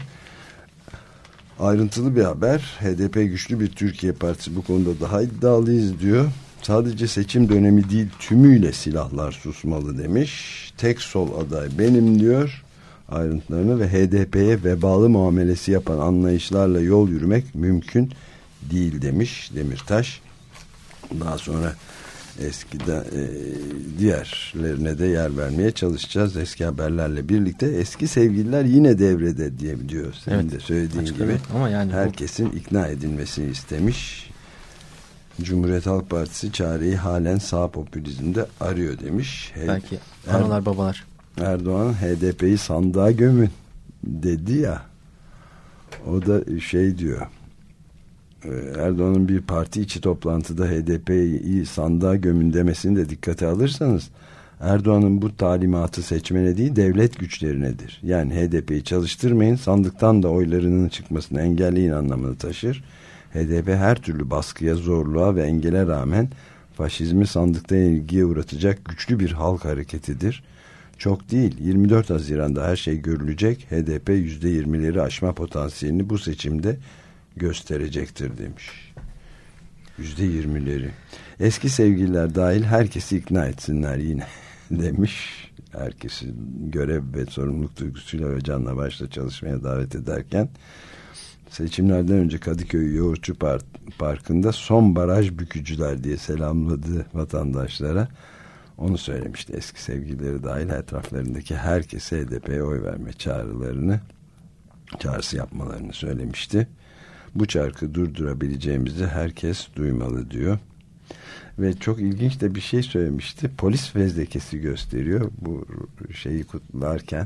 S2: Ayrıntılı bir haber. HDP güçlü bir Türkiye Partisi, bu konuda daha iddialıyız diyor. Sadece seçim dönemi değil, tümüyle silahlar susmalı demiş. Tek sol aday benim diyor. Ayrıntılarını ve HDP'ye vebalı muamelesi yapan anlayışlarla yol yürümek mümkün değil demiş Demirtaş. Daha sonra eskiden diğerlerine de yer vermeye çalışacağız. Eski haberlerle birlikte eski sevgililer yine devrede diye diyor. Senin evet, de söylediğin gibi. Ama yani herkesin ikna edilmesini istemiş. Cumhuriyet Halk Partisi çareyi halen sağ popülizmde arıyor demiş.
S3: Belki analar babalar.
S2: Erdoğan HDP'yi sandığa gömün dedi ya. O da şey diyor. Erdoğan'ın bir parti içi toplantıda HDP'yi sandığa gömün demesini de dikkate alırsanız Erdoğan'ın bu talimatı seçmene değil devlet güçlerinedir. Yani HDP'yi çalıştırmayın, sandıktan da oylarının çıkmasını engelleyin anlamını taşır. HDP her türlü baskıya, zorluğa ve engele rağmen faşizmi sandıkta yenilgiye uğratacak güçlü bir halk hareketidir. Çok değil, 24 Haziran'da her şey görülecek. HDP %20'leri aşma potansiyelini bu seçimde gösterecektir demiş. %20'leri. Eski sevgililer dahil herkesi ikna etsinler yine demiş. Herkesi görev ve sorumluluk duygusuyla ve canla başla çalışmaya davet ederken seçimlerden önce Kadıköy Yoğurtçu Parkı'nda son baraj bükücüler diye selamladı vatandaşlara. Onu söylemişti. Eski sevgilileri dahil etraflarındaki herkese HDP'ye oy verme çağrısı yapmalarını söylemişti. Bu çarkı durdurabileceğimizi herkes duymalı diyor. Ve çok ilginç de bir şey söylemişti. Polis fezlekesi gösteriyor. Bu şeyi kutlarken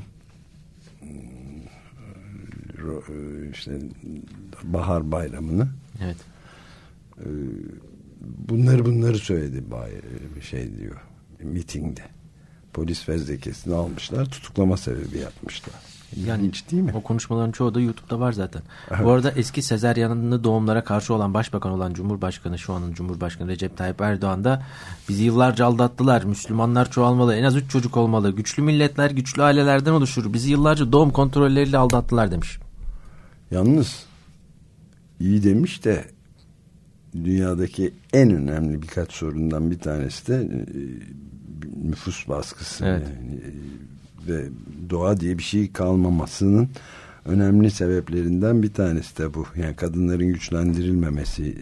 S2: işte Bahar Bayramı'nı.
S3: Evet.
S2: Bunları söyledi bir şey diyor. Mitingde. Polis fezlekesini almışlar. Tutuklama sebebi yapmışlar.
S3: Yani hiç değil mi? O konuşmaların çoğu da YouTube'da var zaten. Evet. Bu arada eski sezaryenli doğumlara karşı olan başbakan olan Cumhurbaşkanı, şu anın Cumhurbaşkanı Recep Tayyip Erdoğan da bizi yıllarca aldattılar. Müslümanlar çoğalmalı. En az 3 çocuk olmalı. Güçlü milletler güçlü ailelerden oluşur. Bizi yıllarca doğum kontrolleriyle aldattılar demiş.
S2: Yalnız iyi demiş de dünyadaki en önemli birkaç sorundan bir tanesi de nüfus baskısı.
S3: Evet.
S2: Yani, ve doğa diye bir şey kalmamasının önemli sebeplerinden bir tanesi de bu. Yani kadınların güçlendirilmemesi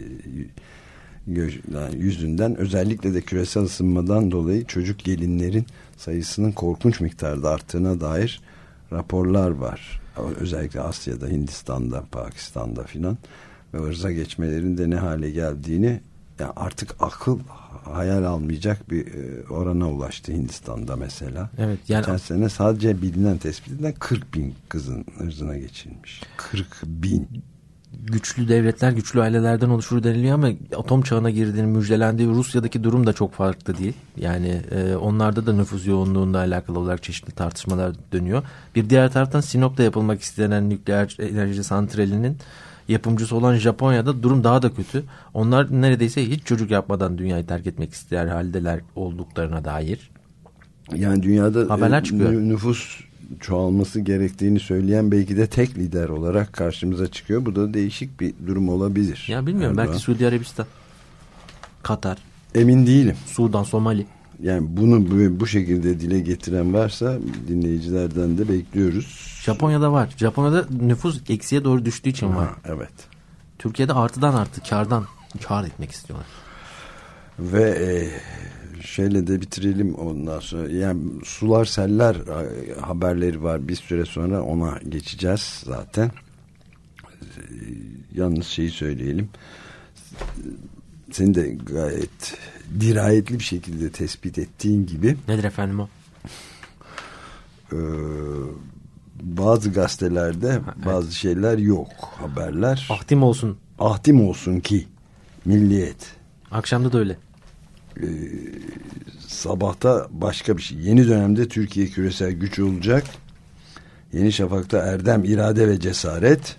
S2: yüzünden, özellikle de küresel ısınmadan dolayı çocuk gelinlerin sayısının korkunç miktarda arttığına dair raporlar var. Özellikle Asya'da, Hindistan'da, Pakistan'da filan ve ırza geçmelerin de ne hale geldiğini, yani artık akıl hayal almayacak bir orana ulaştı Hindistan'da mesela.
S3: Evet, yani
S2: geçen sene sadece bilinen, tespit edilen 40.000 kızın ırzına geçilmiş. 40.000.
S3: Güçlü devletler güçlü ailelerden oluşur deniliyor ama atom çağına girdiğini müjdelendiği Rusya'daki durum da çok farklı değil. Yani onlarda da nüfus yoğunluğunda alakalı olarak çeşitli tartışmalar dönüyor. Bir diğer taraftan Sinop'ta yapılmak istenen nükleer enerji santralinin yapımcısı olan Japonya'da durum daha da kötü. Onlar neredeyse hiç çocuk yapmadan dünyayı terk etmek ister haldeler olduklarına dair.
S2: Yani dünyada
S3: haberler çıkıyor.
S2: Nüfus çoğalması gerektiğini söyleyen belki de tek lider olarak karşımıza çıkıyor. Bu da değişik bir durum olabilir.
S3: Ya bilmiyorum, belki Suudi Arabistan, Katar.
S2: Emin değilim.
S3: Sudan, Somali.
S2: Yani bunu bu şekilde dile getiren varsa dinleyicilerden de bekliyoruz.
S3: Japonya'da var. Japonya'da nüfus eksiye doğru düştüğü için var.
S2: Evet.
S3: Türkiye'de artıdan artı, kar etmek istiyorlar.
S2: Ve şeyle de bitirelim ondan sonra. Yani sular, seller haberleri var. Bir süre sonra ona geçeceğiz zaten. Yalnız şeyi söyleyelim. Senin de gayet dirayetli bir şekilde tespit ettiğin gibi.
S3: Nedir efendim o?
S2: Bazı gazetelerde bazı şeyler yok, haberler.
S3: Ahdim olsun.
S2: Ahdim olsun ki Milliyet.
S3: Akşamda da öyle.
S2: Sabahta başka bir şey. Yeni dönemde Türkiye küresel güç olacak. Yeni Şafak'ta erdem, irade ve cesaret.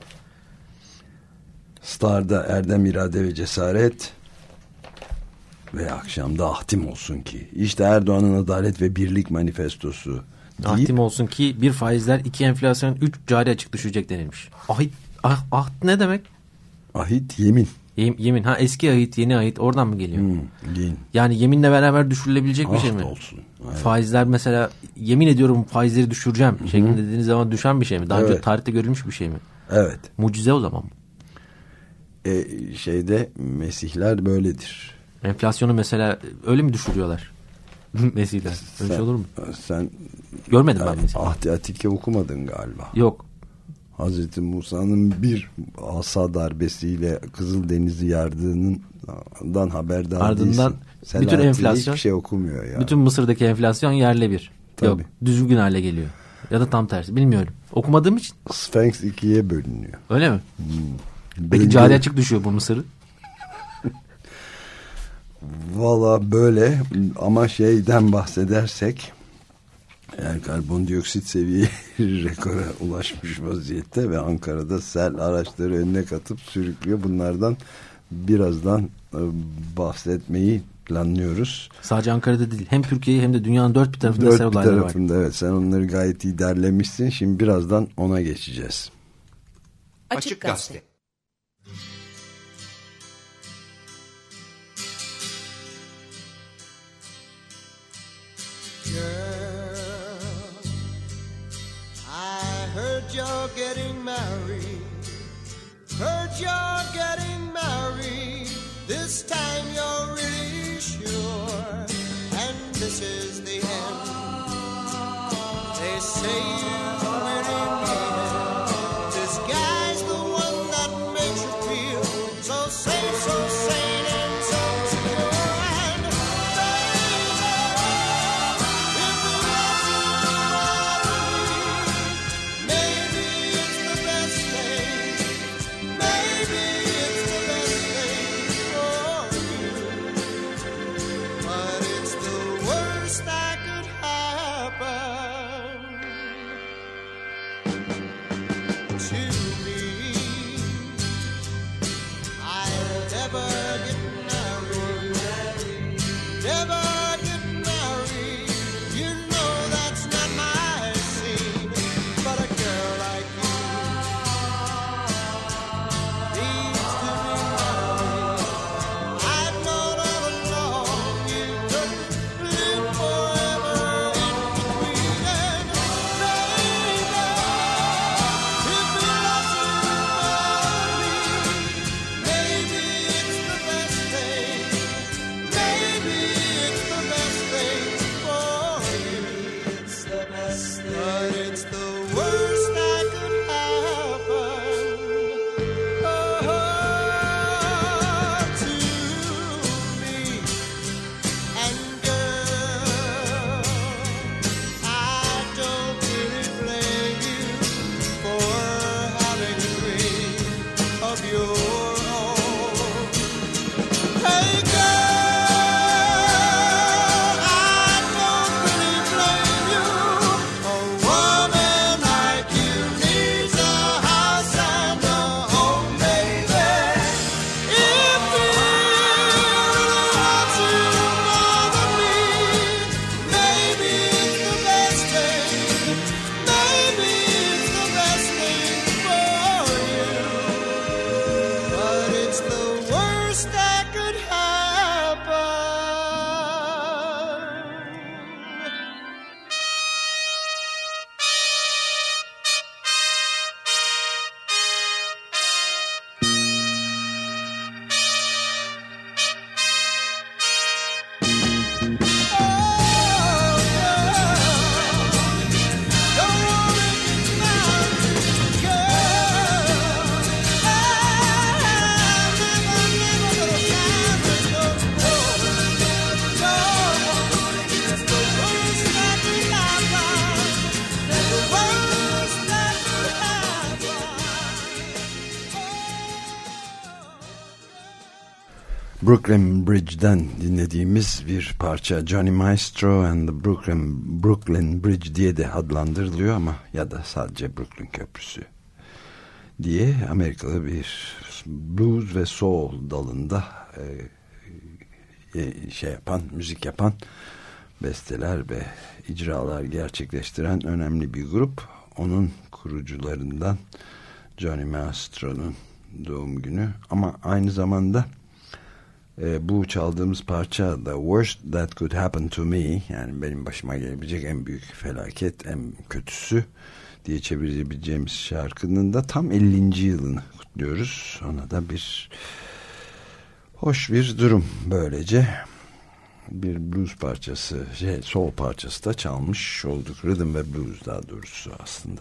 S2: Star'da erdem, irade ve cesaret. Ve akşamda ahdim olsun ki. İşte Erdoğan'ın adalet ve birlik manifestosu.
S3: Ahdim olsun ki 1 faizler, 2 enflasyon, 3 cari açık düşecek denilmiş. Ahit ne demek?
S2: Ahit yemin.
S3: Yemin. Ha, eski ahit, yeni ahit oradan mı geliyor?
S2: Din.
S3: Yani yeminle beraber düşürülebilecek bir şey mi?
S2: Olsun. Evet.
S3: Faizler mesela, yemin ediyorum faizleri düşüreceğim şeklinde dediğiniz zaman düşen bir şey mi? Daha önce tarihte görülmüş bir şey mi?
S2: Evet.
S3: Mucize o zaman.
S2: Mesihler böyledir.
S3: Enflasyonu mesela öyle mi düşürüyorlar? Mesihler. Öyle şey olur mu?
S2: Sen
S3: görmedim ben Mesihler.
S2: Ahdi Atike okumadın galiba.
S3: Yok.
S2: Hazreti Musa'nın bir asa darbesiyle Kızıldeniz'i yardığından haberdar
S3: ardından
S2: değilsin.
S3: bütün enflasyon,
S2: hiçbir şey okumuyor ya.
S3: Bütün Mısır'daki enflasyon yerle bir.
S2: Tabii.
S3: Yok, düzgün hale geliyor. Ya da tam tersi, bilmiyorum. Okumadığım için.
S2: Sphinx 2'ye bölünüyor.
S3: Öyle mi? Peki cari açık düşüyor bu Mısır'ı.
S2: Valla böyle, ama şeyden bahsedersek, yani karbondioksit seviye rekora ulaşmış vaziyette ve Ankara'da sel araçları önüne katıp sürüklüyor. Bunlardan birazdan bahsetmeyi planlıyoruz.
S3: Sadece Ankara'da değil, hem Türkiye'yi hem de dünyanın dört bir tarafında sel olayları var.
S2: Evet, sen onları gayet iyi derlemişsin. Şimdi birazdan ona geçeceğiz.
S1: Açık Gazete.
S4: You're getting married. Heard you're getting married. This time you're really sure. And this is the end. They say you really mean it. This guy's the one that makes you feel so safe, so sane, and so secure. And baby, if you want to
S2: Brooklyn Bridge'den dinlediğimiz bir parça, Johnny Maestro and the Brooklyn Bridge diye de adlandırılıyor ama ya da sadece Brooklyn Köprüsü diye Amerikalı bir blues ve soul dalında müzik yapan, besteler ve icralar gerçekleştiren önemli bir grup. Onun kurucularından Johnny Maestro'nun doğum günü. Ama aynı zamanda bu çaldığımız parça The Worst That Could Happen To Me, yani benim başıma gelebilecek en büyük felaket, en kötüsü diye çevirebileceğimiz şarkının da tam 50. yılını kutluyoruz. Ona da bir hoş bir durum böylece. Bir blues parçası, soul parçası da çalmış olduk. Rhythm ve blues daha doğrusu aslında.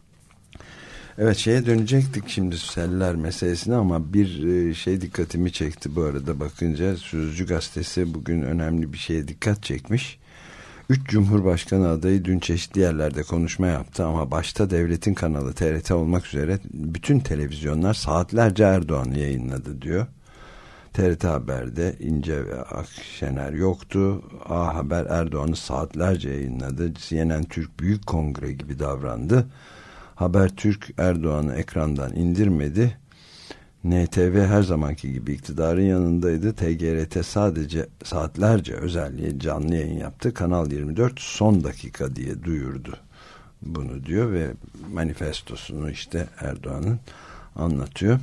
S2: Evet, şeye dönecektik şimdi, seller meselesine, ama bir şey dikkatimi çekti bu arada bakınca. Sözcü gazetesi bugün önemli bir şeye dikkat çekmiş. 3 Cumhurbaşkanı adayı dün çeşitli yerlerde konuşma yaptı ama başta devletin kanalı TRT olmak üzere bütün televizyonlar saatlerce Erdoğan'ı yayınladı diyor. TRT Haber'de İnce ve Akşener yoktu. A Haber Erdoğan'ı saatlerce yayınladı. CNN Türk Büyük Kongre gibi davrandı. Habertürk Erdoğan'ı ekrandan indirmedi. NTV her zamanki gibi iktidarın yanındaydı. TGRT sadece saatlerce özelliği canlı yayın yaptı. Kanal 24 son dakika diye duyurdu bunu diyor ve manifestosunu işte Erdoğan'ın anlatıyor.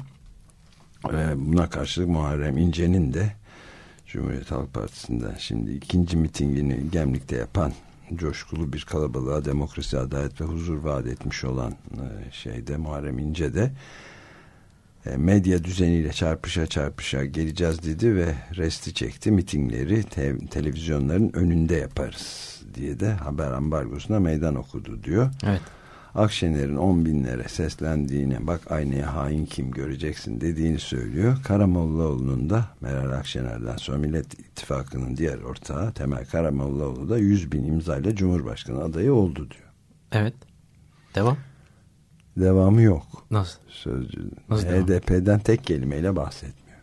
S2: Buna karşılık Muharrem İnce'nin de Cumhuriyet Halk Partisi'nden şimdi ikinci mitingini Gemlik'te yapan, coşkulu bir kalabalığa demokrasi, adalet ve huzur vaat etmiş olan Muharrem İnce de medya düzeniyle çarpışa geleceğiz dedi ve resti çekti. Mitingleri televizyonların önünde yaparız diye de haber ambargosuna meydan okudu diyor. Evet. Akşener'in 10 binlere seslendiğine, bak aynaya hain kim göreceksin dediğini söylüyor. Karamollaoğlu'nun da, Meral Akşener'den sonra Millet İttifakı'nın diğer ortağı Temel Karamollaoğlu da 100 bin imzayla Cumhurbaşkanı adayı oldu diyor.
S3: Evet. Devam.
S2: Devamı yok.
S3: Nasıl?
S2: Sözcü.
S3: Nasıl
S2: HDP'den devam? Tek kelimeyle bahsetmiyor.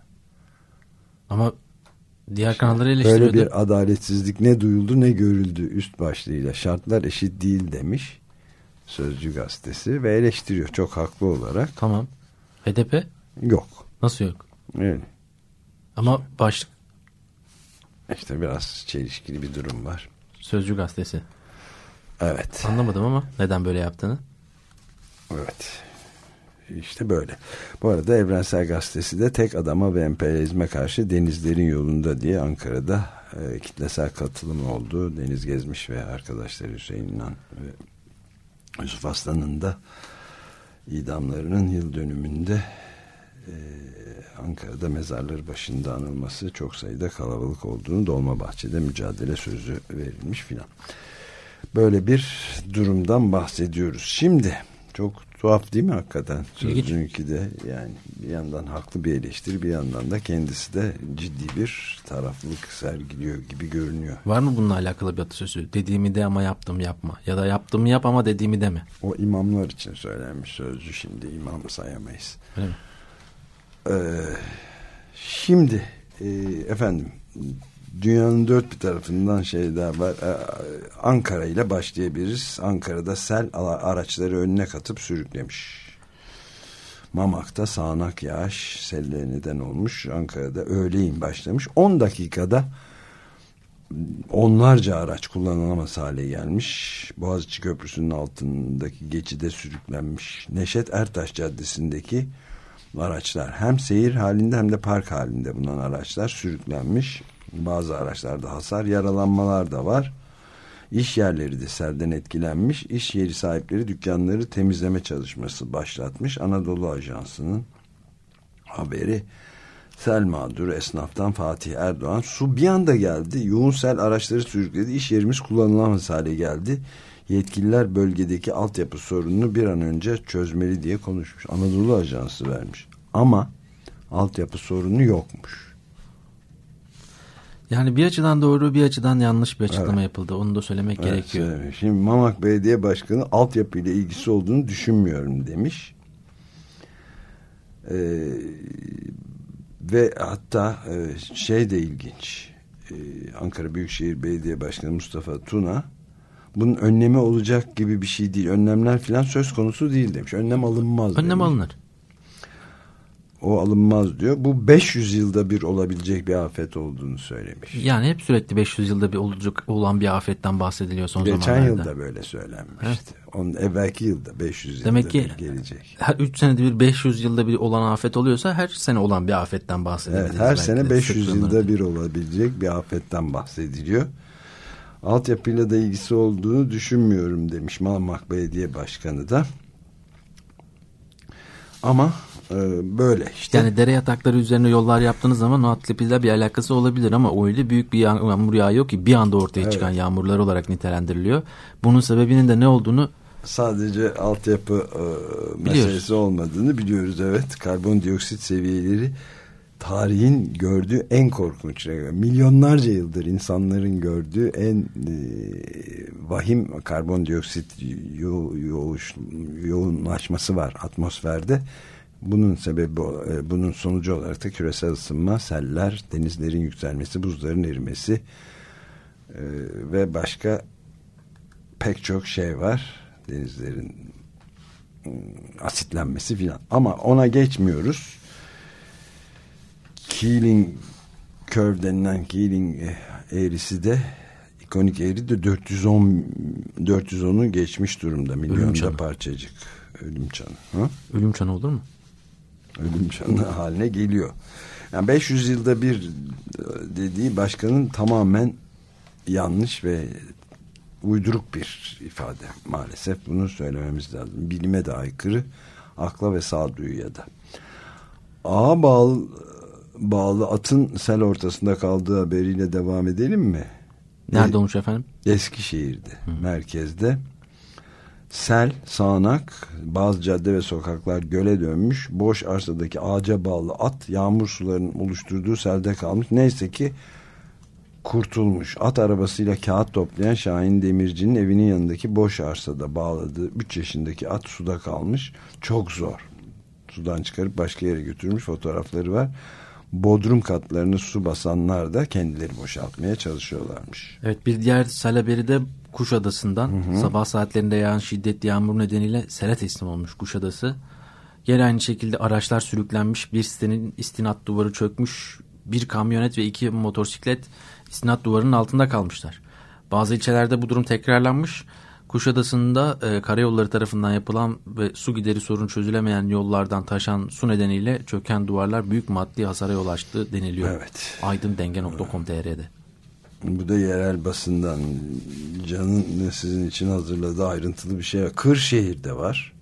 S3: Ama diğer kanalları eleştiriyordu.
S2: Böyle bir adaletsizlik ne duyuldu ne görüldü üst başlığıyla. Şartlar eşit değil demiş Sözcü gazetesi ve eleştiriyor çok haklı olarak.
S3: Tamam. HDP?
S2: Yok.
S3: Nasıl yok?
S2: Öyle.
S3: Ama başlık.
S2: İşte biraz çelişkili bir durum var.
S3: Sözcü gazetesi.
S2: Evet.
S3: Anlamadım ama neden böyle yaptığını.
S2: Evet. İşte böyle. Bu arada Evrensel Gazetesi de tek adama ve emperyalizme karşı denizlerin yolunda diye Ankara'da kitlesel katılım oldu. Deniz Gezmiş ve arkadaşları Hüseyin İnan ve Yusuf Aslan'ın da idamlarının yıl dönümünde Ankara'da mezarları başında anılması, çok sayıda kalabalık olduğunu, Dolmabahçe'de mücadele sözü verilmiş filan. Böyle bir durumdan bahsediyoruz. Şimdi çok tuhaf değil mi hakikaten? Sözcü'nünki de yani bir yandan haklı bir eleştiri, bir yandan da kendisi de ciddi bir taraflılık sergiliyor gibi görünüyor.
S3: Var mı bununla alakalı bir atasözü? Dediğimi de ama yaptım yapma. Ya da yaptım yap ama dediğimi deme.
S2: O imamlar için söylenmiş Sözcü, şimdi imam sayamayız.
S3: Öyle mi?
S2: Şimdi efendim, dünyanın dört bir tarafından şeyler var. Ankara ile başlayabiliriz. Ankara'da sel araçları önüne katıp sürüklemiş. Mamak'ta sağanak yağış selle neden olmuş. Ankara'da öğleyin başlamış. 10 dakikada onlarca araç kullanılamaz hale gelmiş. Boğaziçi Köprüsü'nün altındaki geçide sürüklenmiş. Neşet Ertaş Caddesi'ndeki araçlar hem seyir halinde hem de park halinde bulunan araçlar sürüklenmiş. Bazı araçlarda hasar, yaralanmalar da var. İş yerleri de selden etkilenmiş. İş yeri sahipleri dükkanları temizleme çalışması başlatmış. Anadolu Ajansı'nın haberi. Sel mağduru esnaftan Fatih Erdoğan. Su bir anda geldi. Yoğun sel araçları sürükledi. İş yerimiz kullanılamaz hale geldi. Yetkililer bölgedeki altyapı sorununu bir an önce çözmeli diye konuşmuş. Anadolu Ajansı vermiş. Ama altyapı sorunu yokmuş.
S3: Yani bir açıdan doğru, bir açıdan yanlış bir açıklama yapıldı. Onu da söylemek gerekiyor.
S2: Evet. Şimdi Mamak Belediye Başkanı altyapı ile ilgisi olduğunu düşünmüyorum demiş. Ve hatta şey de ilginç. Ankara Büyükşehir Belediye Başkanı Mustafa Tuna, bunun önlemi olacak gibi bir şey değil. Önlemler falan söz konusu değil demiş. Önlem alınmaz
S3: Önlem
S2: demiş.
S3: alınır.
S2: o alınmaz diyor. Bu 500 yılda bir olabilecek bir afet olduğunu söylemiş.
S3: Yani hep sürekli 500 yılda bir olacak olan bir afetten bahsediliyor son
S2: Geçen
S3: zamanlarda.
S2: Geçen yılda böyle söylenmişti. Evet. Onun evvelki yılda 500 yılda
S3: demek ki
S2: bir gelecek.
S3: Her 3 senede bir 500 yılda bir olan afet oluyorsa her sene olan bir afetten bahsedebiliriz.
S2: Evet, her sene 500 yılda bir olabilecek bir afetten bahsediliyor. Altyapıyla da ilgisi olduğunu düşünmüyorum demiş Mamak Belediye Başkanı da. Ama böyle işte.
S3: Yani dere yatakları üzerine yollar yaptığınız zaman altyapıyla bir alakası olabilir ama öyle büyük bir yağmur yağıyor ki bir anda ortaya çıkan yağmurlar olarak nitelendiriliyor. Bunun sebebinin de ne olduğunu
S2: sadece altyapı meselesi olmadığını biliyoruz. Evet, karbondioksit seviyeleri tarihin gördüğü en korkunç, milyonlarca yıldır insanların gördüğü en vahim karbondioksit yoğunlaşması var atmosferde. Bunun sebebi, bunun sonucu olarak da küresel ısınma, seller, denizlerin yükselmesi, buzların erimesi ve başka pek çok şey var. Denizlerin asitlenmesi filan. Ama ona geçmiyoruz. Keeling Curve denilen Keeling eğrisi de, ikonik eğri de 410'u geçmiş durumda. Milyonda parçacık. Ölüm çanı. Ha?
S3: Ölüm çanı olur mu?
S2: Ölüm çanı haline geliyor. Yani 500 yılda bir dediği başkanın tamamen yanlış ve uyduruk bir ifade. Maalesef bunu söylememiz lazım. Bilime de aykırı, akla ve sağduyuya da. Ağa bağlı atın sel ortasında kaldığı haberiyle devam edelim mi?
S3: Nerede olmuş efendim?
S2: Eskişehir'de, merkezde. Sel, sağanak, bazı cadde ve sokaklar göle dönmüş. Boş arsadaki ağaca bağlı at yağmur sularının oluşturduğu selde kalmış. Neyse ki kurtulmuş. At arabasıyla kağıt toplayan Şahin Demirci'nin evinin yanındaki boş arsada bağladığı 3 yaşındaki at suda kalmış. Çok zor. Sudan çıkarıp başka yere götürmüş, fotoğrafları var. Bodrum katlarını su basanlar da kendileri boşaltmaya çalışıyorlarmış.
S3: Evet, bir diğer sel haberi de Kuşadası'ndan. Sabah saatlerinde yağan şiddetli yağmur nedeniyle sele teslim olmuş Kuşadası. Yine aynı şekilde araçlar sürüklenmiş, bir sitenin istinat duvarı çökmüş, bir kamyonet ve 2 motosiklet istinat duvarının altında kalmışlar. Bazı ilçelerde bu durum tekrarlanmış. Kuşadası'nda karayolları tarafından yapılan ve su gideri sorun çözülemeyen yollardan taşan su nedeniyle çöken duvarlar büyük maddi hasara yol açtı deniliyor.
S2: Evet.
S3: Aydındenge.com.tr'de.
S2: Bu da yerel basından Can'ın sizin için hazırladığı ayrıntılı bir şey var. Kırşehir'de var.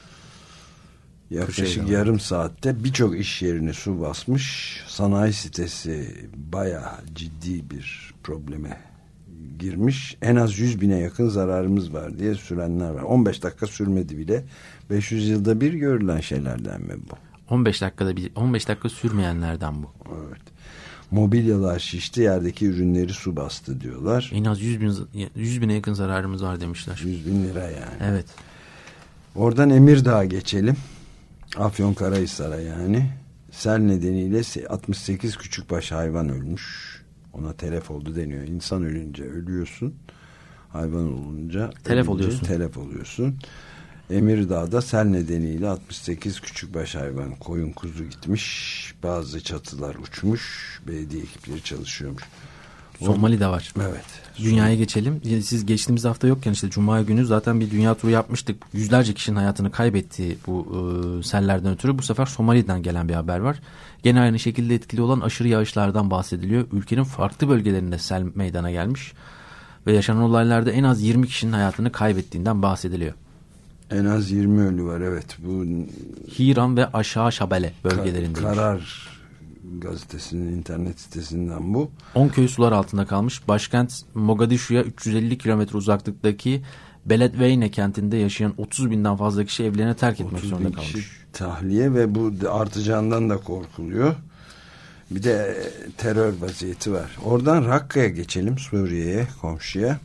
S2: Yaklaşık yarım saatte birçok iş yerini su basmış. Sanayi sitesi bayağı ciddi bir probleme girmiş. En az 100.000'e yakın zararımız var diye sürenler var. 15 dakika sürmedi bile. 500 yılda bir görülen şeylerden mi bu?
S3: 15 dakika sürmeyenlerden bu.
S2: Evet. Mobilyalar şişti, yerdeki ürünleri su bastı diyorlar.
S3: En az 100.000'e yakın zararımız var demişler.
S2: 100.000 lira yani.
S3: Evet.
S2: Oradan Emirdağ'a geçelim. Afyonkarahisar'a yani. Sel nedeniyle 68 küçükbaş hayvan ölmüş. Ona telef oldu deniyor. İnsan ölünce ölüyorsun. Hayvan olunca
S3: telef
S2: oluyorsun. Emirdağ'da sel nedeniyle 68 küçükbaş hayvan, koyun, kuzu gitmiş. Bazı çatılar uçmuş. Belediye ekipleri çalışıyormuş.
S3: Somali'de var.
S2: Evet.
S3: Dünyaya geçelim. Siz geçtiğimiz hafta yokken işte Cuma günü zaten bir dünya turu yapmıştık. Yüzlerce kişinin hayatını kaybettiği bu sellerden ötürü bu sefer Somali'den gelen bir haber var. Gene aynı şekilde etkili olan aşırı yağışlardan bahsediliyor. Ülkenin farklı bölgelerinde sel meydana gelmiş. Ve yaşanan olaylarda en az 20 kişinin hayatını kaybettiğinden bahsediliyor.
S2: En az 20 ölü var, evet. Bu
S3: Hiran ve Aşağı Şabele bölgelerinde.
S2: Karar gazetesinin internet sitesinden bu.
S3: 10 köy sular altında kalmış. Başkent Mogadishu'ya 350 kilometre uzaklıktaki Beledweyne kentinde yaşayan 30.000'den fazla kişi evlerine terk etmek zorunda kalmış.
S2: Tahliye ve bu artacağından da korkuluyor. Bir de terör vaziyeti var. Oradan Rakka'ya geçelim, Suriye'ye, komşuya.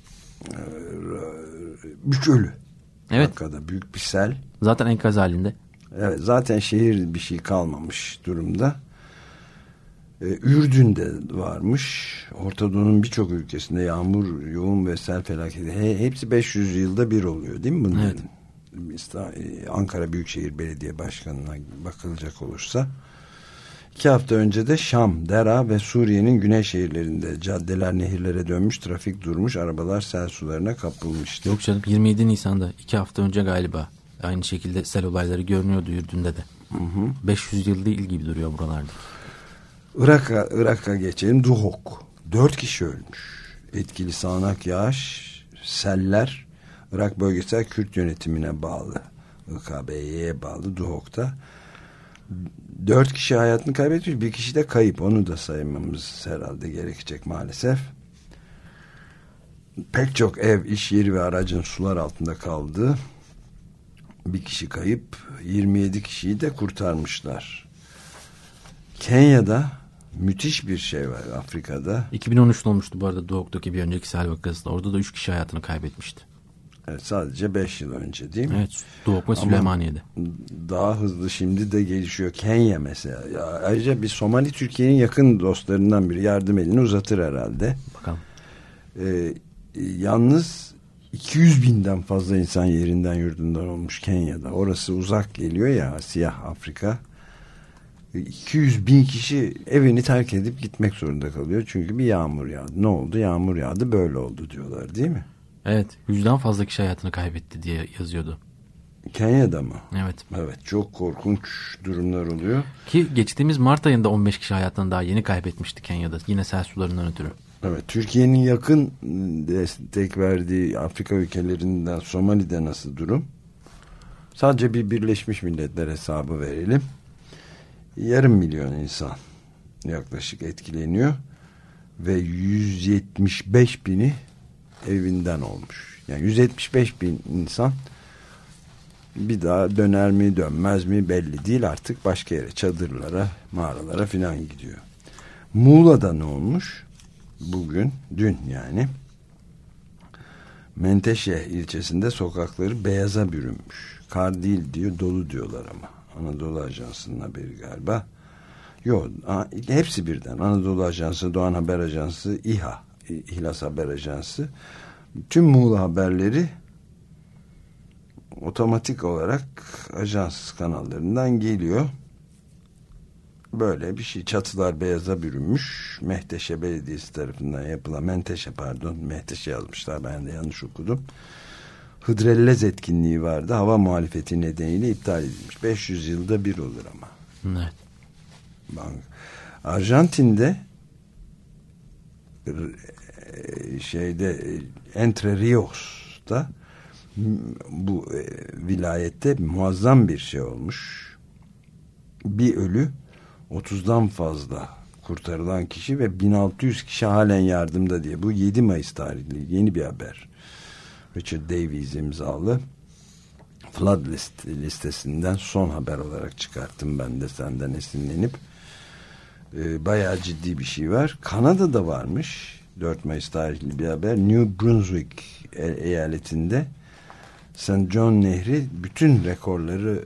S2: 3 ölü.
S3: Evet.
S2: Rakka'da büyük bir sel.
S3: Zaten enkaz halinde.
S2: Evet, zaten şehir bir şey kalmamış durumda. Ürdün'de varmış. Orta Doğu'nun birçok ülkesinde yağmur, yoğun ve sel felaketi. Hepsi 500 yılda bir oluyor değil mi bunların?
S3: Evet.
S2: Ankara Büyükşehir Belediye Başkanı'na bakılacak olursa, 2 hafta önce de Şam, Dera ve Suriye'nin güney şehirlerinde caddeler nehirlere dönmüş, trafik durmuş, arabalar sel sularına kapılmıştı.
S3: Yok canım, 27 Nisan'da 2 hafta önce galiba aynı şekilde sel olayları görünüyordu Ürdün'de de. 500 yıl değil gibi duruyor buralarda.
S2: Irak'a geçelim. Duhok. 4 kişi ölmüş. Etkili sağanak yağış, seller Irak Bölgesel Kürt Yönetimine bağlı, IKB'ye bağlı Duhok'ta 4 kişi hayatını kaybetmiş, 1 kişi de kayıp. Onu da saymamız herhalde gerekecek maalesef. Pek çok ev, iş yeri ve aracın sular altında kaldığı, 1 kişi kayıp, 27 kişiyi de kurtarmışlar. Kenya'da müthiş bir şey var, Afrika'da.
S3: 2013'te olmuştu bu arada Duhok'taki bir önceki sel vakasında. Orada da 3 kişi hayatını kaybetmişti.
S2: Evet, sadece 5 yıl önce değil mi?
S3: Evet, Duhok ve Süleymaniye'de.
S2: Daha hızlı şimdi de gelişiyor. Kenya mesela. Ya, ayrıca bir Somali Türkiye'nin yakın dostlarından biri, yardım elini uzatır herhalde.
S3: Bakalım.
S2: Yalnız 200 binden fazla insan yerinden yurdundan olmuş Kenya'da. Orası uzak geliyor ya, siyah Afrika. 200 bin kişi evini terk edip gitmek zorunda kalıyor. Çünkü bir yağmur yağdı. Ne oldu? Yağmur yağdı, böyle oldu diyorlar değil mi?
S3: Evet, 100'den fazla kişi hayatını kaybetti diye yazıyordu.
S2: Kenya'da mı?
S3: Evet.
S2: Evet, çok korkunç durumlar oluyor.
S3: Ki geçtiğimiz Mart ayında 15 kişi hayatını daha yeni kaybetmişti Kenya'da. Yine sel sularından ötürü.
S2: Evet, Türkiye'nin yakın destek verdiği Afrika ülkelerinden Somali'de nasıl durum? Sadece bir Birleşmiş Milletler hesabı verelim. 500.000 insan yaklaşık etkileniyor ve 175 bini evinden olmuş. Yani 175 bin insan bir daha döner mi dönmez mi belli değil, artık başka yere, çadırlara, mağaralara filan gidiyor. Muğla'da ne olmuş? Bugün, dün yani, Menteşe ilçesinde sokakları beyaza bürünmüş. Kar değil diyor, dolu diyorlar ama. Anadolu Ajansı'nın haberi galiba. Yok, hepsi birden. Anadolu Ajansı, Doğan Haber Ajansı, İHA, İhlas Haber Ajansı. Tüm Muğla haberleri otomatik olarak ajans kanallarından geliyor. Böyle bir şey. Çatılar beyaza bürünmüş. Menteşe Belediyesi tarafından yapılan, Menteşe yazmışlar, ben de yanlış okudum. Hıdrellez etkinliği vardı. Hava muhalefeti nedeniyle iptal edilmiş. 500 yılda bir olur ama.
S3: Evet.
S2: Arjantin'de Entre Rios'ta, bu vilayette muazzam bir şey olmuş. Bir ölü, 30'dan fazla kurtarılan kişi ve 1600 kişi halen yardımda diye. Bu 7 Mayıs tarihli yeni bir haber. Richard Davies imzalı. Flood listesinden son haber olarak çıkarttım ben de senden esinlenip. Bayağı ciddi bir şey var. Kanada'da varmış 4 Mayıs tarihli bir haber. New Brunswick eyaletinde St. John Nehri bütün rekorları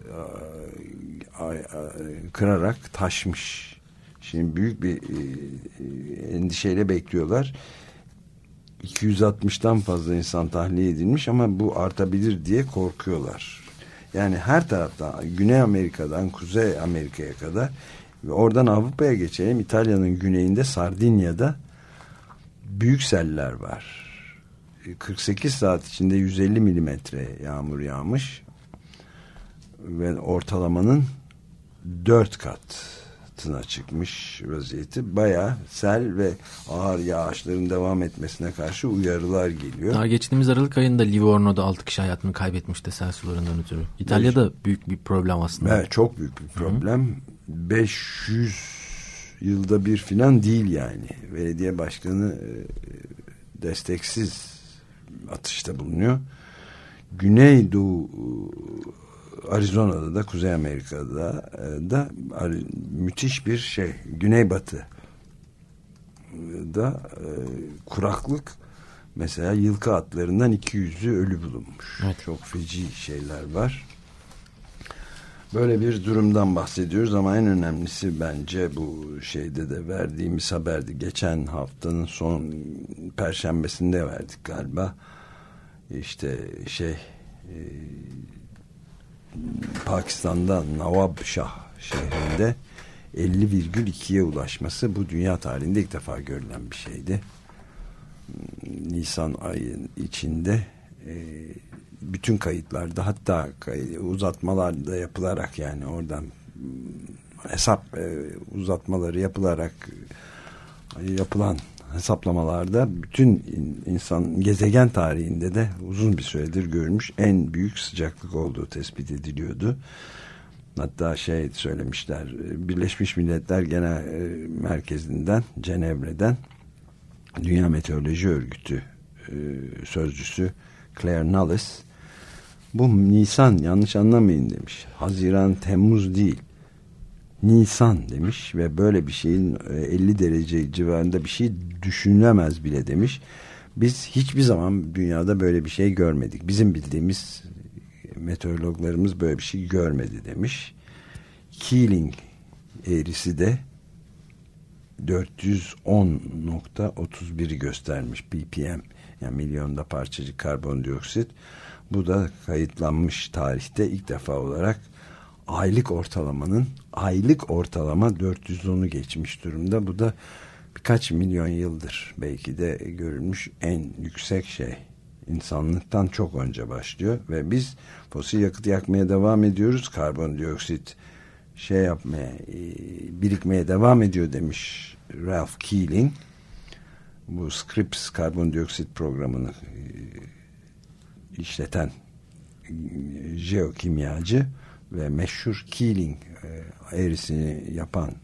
S2: kırarak taşmış. Şimdi büyük bir endişeyle bekliyorlar. 260'tan fazla insan tahliye edilmiş ama bu artabilir diye korkuyorlar. Yani her taraftan, Güney Amerika'dan Kuzey Amerika'ya kadar ve oradan Avrupa'ya geçelim. İtalya'nın güneyinde Sardinya'da büyük seller var. 48 saat içinde 150 milimetre yağmur yağmış ve ortalamanın 4 katına çıkmış vaziyeti. Bayağı sel ve ağır yağışların devam etmesine karşı uyarılar geliyor.
S3: Daha geçtiğimiz Aralık ayında Livorno'da 6 kişi hayatını kaybetmişti sel sularından ötürü. İtalya'da büyük bir problem aslında.
S2: Evet, çok büyük bir problem. Hı-hı. 500 yılda bir filan değil yani. Belediye başkanı desteksiz atışta bulunuyor. Güneydoğu Arizona'da da, Kuzey Amerika'da da müthiş bir şey. Güneybatı da kuraklık, mesela yılkı atlarından 200'ü ölü bulunmuş. Evet. Çok feci şeyler var. Böyle bir durumdan bahsediyoruz ama en önemlisi bence bu şeyde de verdiğimiz haberdi. Geçen haftanın son Perşembesinde verdik galiba. İşte Pakistan'da Nawab Shah şehrinde 50,2'ye ulaşması bu dünya tarihinde ilk defa görülen bir şeydi. Nisan ayının içinde bütün kayıtlarda, hatta uzatmalar da yapılarak, yani oradan hesap uzatmaları yapılarak yapılan hesaplamalarda bütün gezegen tarihinde de uzun bir süredir görülmüş en büyük sıcaklık olduğu tespit ediliyordu. Hatta söylemişler, Birleşmiş Milletler Genel Merkezi'nden, Cenevre'den Dünya Meteoroloji Örgütü sözcüsü Claire Nullis, bu Nisan, yanlış anlamayın demiş, Haziran, Temmuz değil, Nisan demiş ve böyle bir şeyin 50 derece civarında bir şey düşünülemez bile demiş. Biz hiçbir zaman dünyada böyle bir şey görmedik. Bizim bildiğimiz meteorologlarımız böyle bir şey görmedi demiş. Keeling eğrisi de 410.31'i göstermiş ppm, yani milyonda parçacık karbondioksit. Bu da kayıtlanmış tarihte ilk defa olarak aylık ortalama 410'u geçmiş durumda. Bu da birkaç milyon yıldır belki de görülmüş en yüksek şey. İnsanlıktan çok önce başlıyor ve biz fosil yakıt yakmaya devam ediyoruz. Karbondioksit birikmeye devam ediyor demiş Ralph Keeling. Bu Scripps karbondioksit programını işleten jeokimyacı ve meşhur Keeling eğrisini yapanın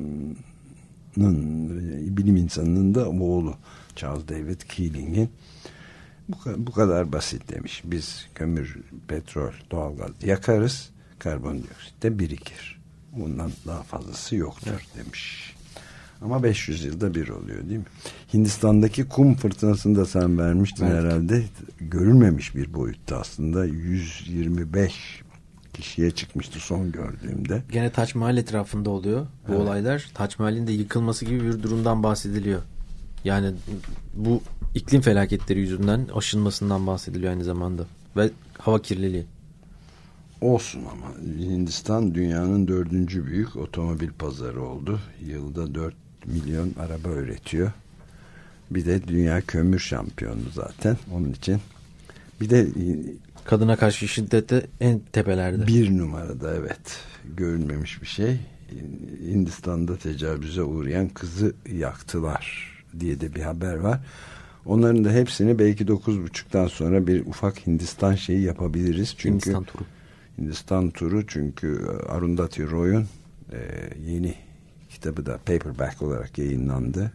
S2: bilim insanının da oğlu Charles David Keeling'in. Bu kadar basit demiş. Biz kömür, petrol, doğalgaz yakarız, karbondioksit de birikir. Bundan daha fazlası yoktur demiş. Ama 500 yılda bir oluyor değil mi? Hindistan'daki kum fırtınasını da sen vermiştin herhalde. Görülmemiş bir boyutta aslında. 125 kişiye çıkmıştı son gördüğümde.
S3: Gene Taç Mahal etrafında oluyor bu olaylar. Taç Mahal'in de yıkılması gibi bir durumdan bahsediliyor. Yani bu iklim felaketleri yüzünden aşınmasından bahsediliyor aynı zamanda. Ve hava kirliliği.
S2: Olsun ama Hindistan dünyanın 4. büyük otomobil pazarı oldu. Yılda 4 milyon araba üretiyor. Bir de dünya kömür şampiyonu zaten. Onun için bir de
S3: kadına karşı şiddette en tepelerde.
S2: 1 numarada, evet. Görülmemiş bir şey. Hindistan'da tecavüze uğrayan kızı yaktılar diye de bir haber var. Onların da hepsini belki 9.30'dan sonra bir ufak Hindistan şeyi yapabiliriz. Çünkü Hindistan turu çünkü Arundhati Roy'un yeni kitabı da paperback olarak yayınlandı.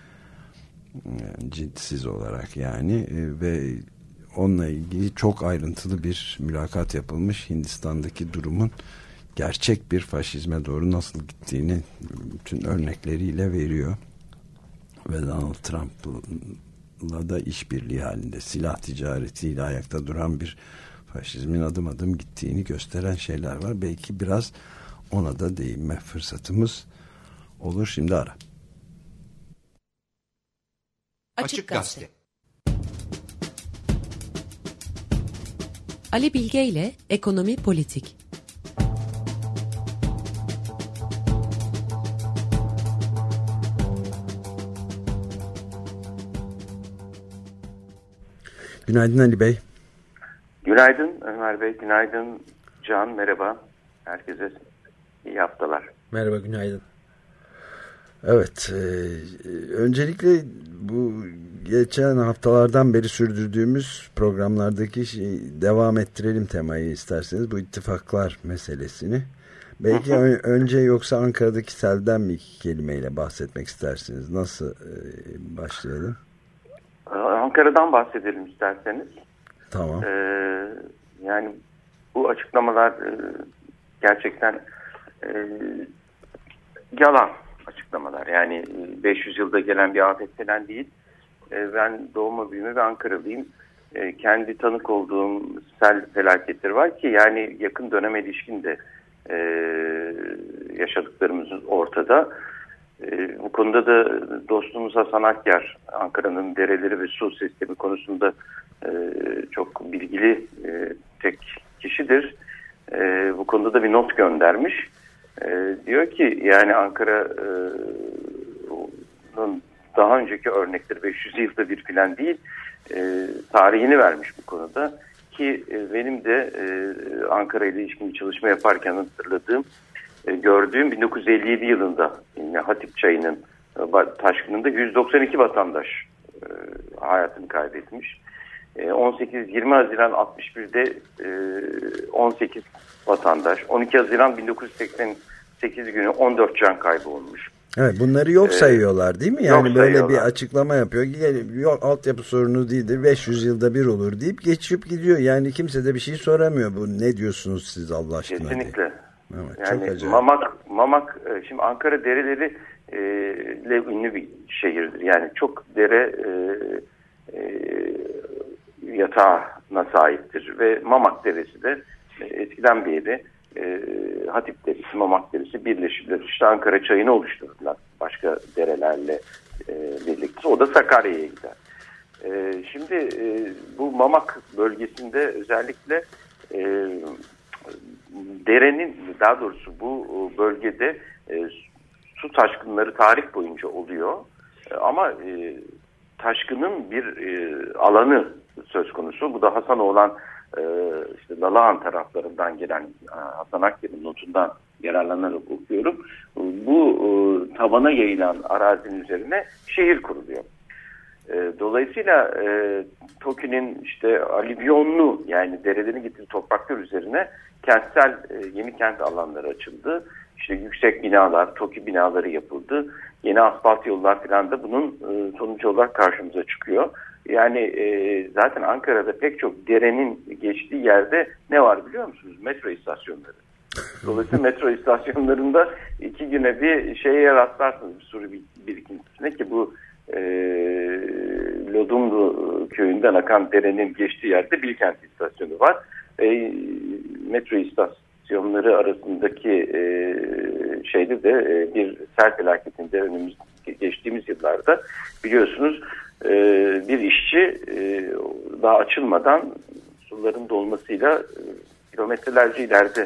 S2: Ciltsiz olarak yani ve onunla ilgili çok ayrıntılı bir mülakat yapılmış. Hindistan'daki durumun gerçek bir faşizme doğru nasıl gittiğini bütün örnekleriyle veriyor. Ve Donald Trump'la da işbirliği halinde silah ticaretiyle ayakta duran bir faşizmin adım adım gittiğini gösteren şeyler var. Belki biraz ona da değinme fırsatımız olur. Şimdi ara.
S1: Açık Gazete. Ali Bilge ile Ekonomi Politik.
S2: Günaydın Ali Bey.
S6: Günaydın Ömer Bey, günaydın Can, merhaba. Herkese iyi haftalar.
S3: Merhaba, günaydın.
S2: Evet, öncelikle bu geçen haftalardan beri sürdürdüğümüz programlardaki devam ettirelim temayı isterseniz. Bu ittifaklar meselesini. Belki önce yoksa Ankara'daki selden mi iki kelimeyle bahsetmek istersiniz? Nasıl başlayalım?
S6: Ankara'dan bahsedelim isterseniz.
S2: Tamam.
S6: Yani bu açıklamalar gerçekten yalan açıklamalar. Yani 500 yılda gelen bir afet falan değil. Ben doğma büyüme ve Ankaralıyım. Kendi tanık olduğum sel felaketleri var ki yani yakın döneme ilişkin de yaşadıklarımız ortada. Bu konuda da dostumuz Hasan Akyar, Ankara'nın dereleri ve su sistemi konusunda çok bilgili tek kişidir. bir not göndermiş. Diyor ki yani Ankara'nın daha önceki örnekleri 500 yılda bir filan değil, tarihini vermiş bu konuda. Ki benim de Ankara ile ilişkin bir çalışma yaparken hatırladığım, gördüğüm 1957 yılında yine Hatip Çayı'nın taşkınında 192 vatandaş hayatını kaybetmiş. 18-20 Haziran 61'de 18 vatandaş, 12 Haziran 1988 günü 14 can kaybı olmuş.
S2: Evet, bunları yok sayıyorlar değil mi? Yani böyle bir açıklama yapıyor. Yok, altyapı sorunu değildir, 500 yılda bir olur deyip geçip gidiyor. Yani kimse de bir şey soramıyor. Bu ne diyorsunuz siz Allah aşkına?
S6: Kesinlikle.
S2: Evet,
S6: yani Mamak şimdi Ankara dereleri ile ünlü bir şehirdir. Yani çok dere yatağına sahiptir ve Mamak Deresi de eskiden beri Hatip Deresi, Mamak Deresi birleşirler. İşte Ankara Çayı'nı oluştururlar başka derelerle birlikte. O da Sakarya'ya gider. Şimdi bu Mamak bölgesinde özellikle derenin, daha doğrusu bu bölgede su taşkınları tarih boyunca oluyor. Ama taşkının bir alanı söz konusu. Bu da Hasanoğlan işte Dalahan taraflarından gelen Hasan Akgül'ün notundan yararlanarak okuyorum. Bu tabana yayılan arazinin üzerine şehir kuruluyor. Dolayısıyla TOKİ'nin işte alüvyonlu, yani derelerin getirdiği topraklar üzerine kentsel yeni kent alanları açıldı. İşte yüksek binalar, TOKİ binaları yapıldı. Yeni asfalt yollar falan da bunun sonucu olarak karşımıza çıkıyor. Yani zaten Ankara'da pek çok derenin geçtiği yerde ne var biliyor musunuz? Metro istasyonları. Dolayısıyla metro istasyonlarında 2 güne bir şeye rastlarsınız, bir sürü birikintisine, ki bu Lodumlu köyünden akan derenin geçtiği yerde Bilkent istasyonu var. Metro istasyonları arasındaki şeyde de bir sel felaketinde geçtiğimiz yıllarda biliyorsunuz bir işçi daha açılmadan suların dolmasıyla kilometrelerce ileride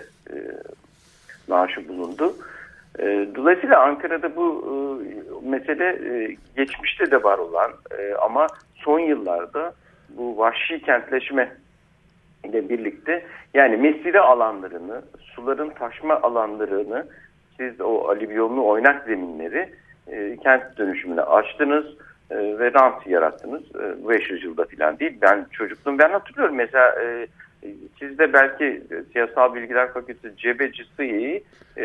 S6: naaşı bulundu. Dolayısıyla Ankara'da bu mesele geçmişte de var olan ama son yıllarda bu vahşi kentleşme ile birlikte, yani mesire alanlarını, suların taşma alanlarını, siz o alüvyonlu oynak zeminleri kent dönüşümüne açtınız ve rant yarattınız. 500 yılda falan değil. Ben çocukluğum, ben hatırlıyorum mesela siz de belki Siyasal Bilgiler Fakültesi Cebeci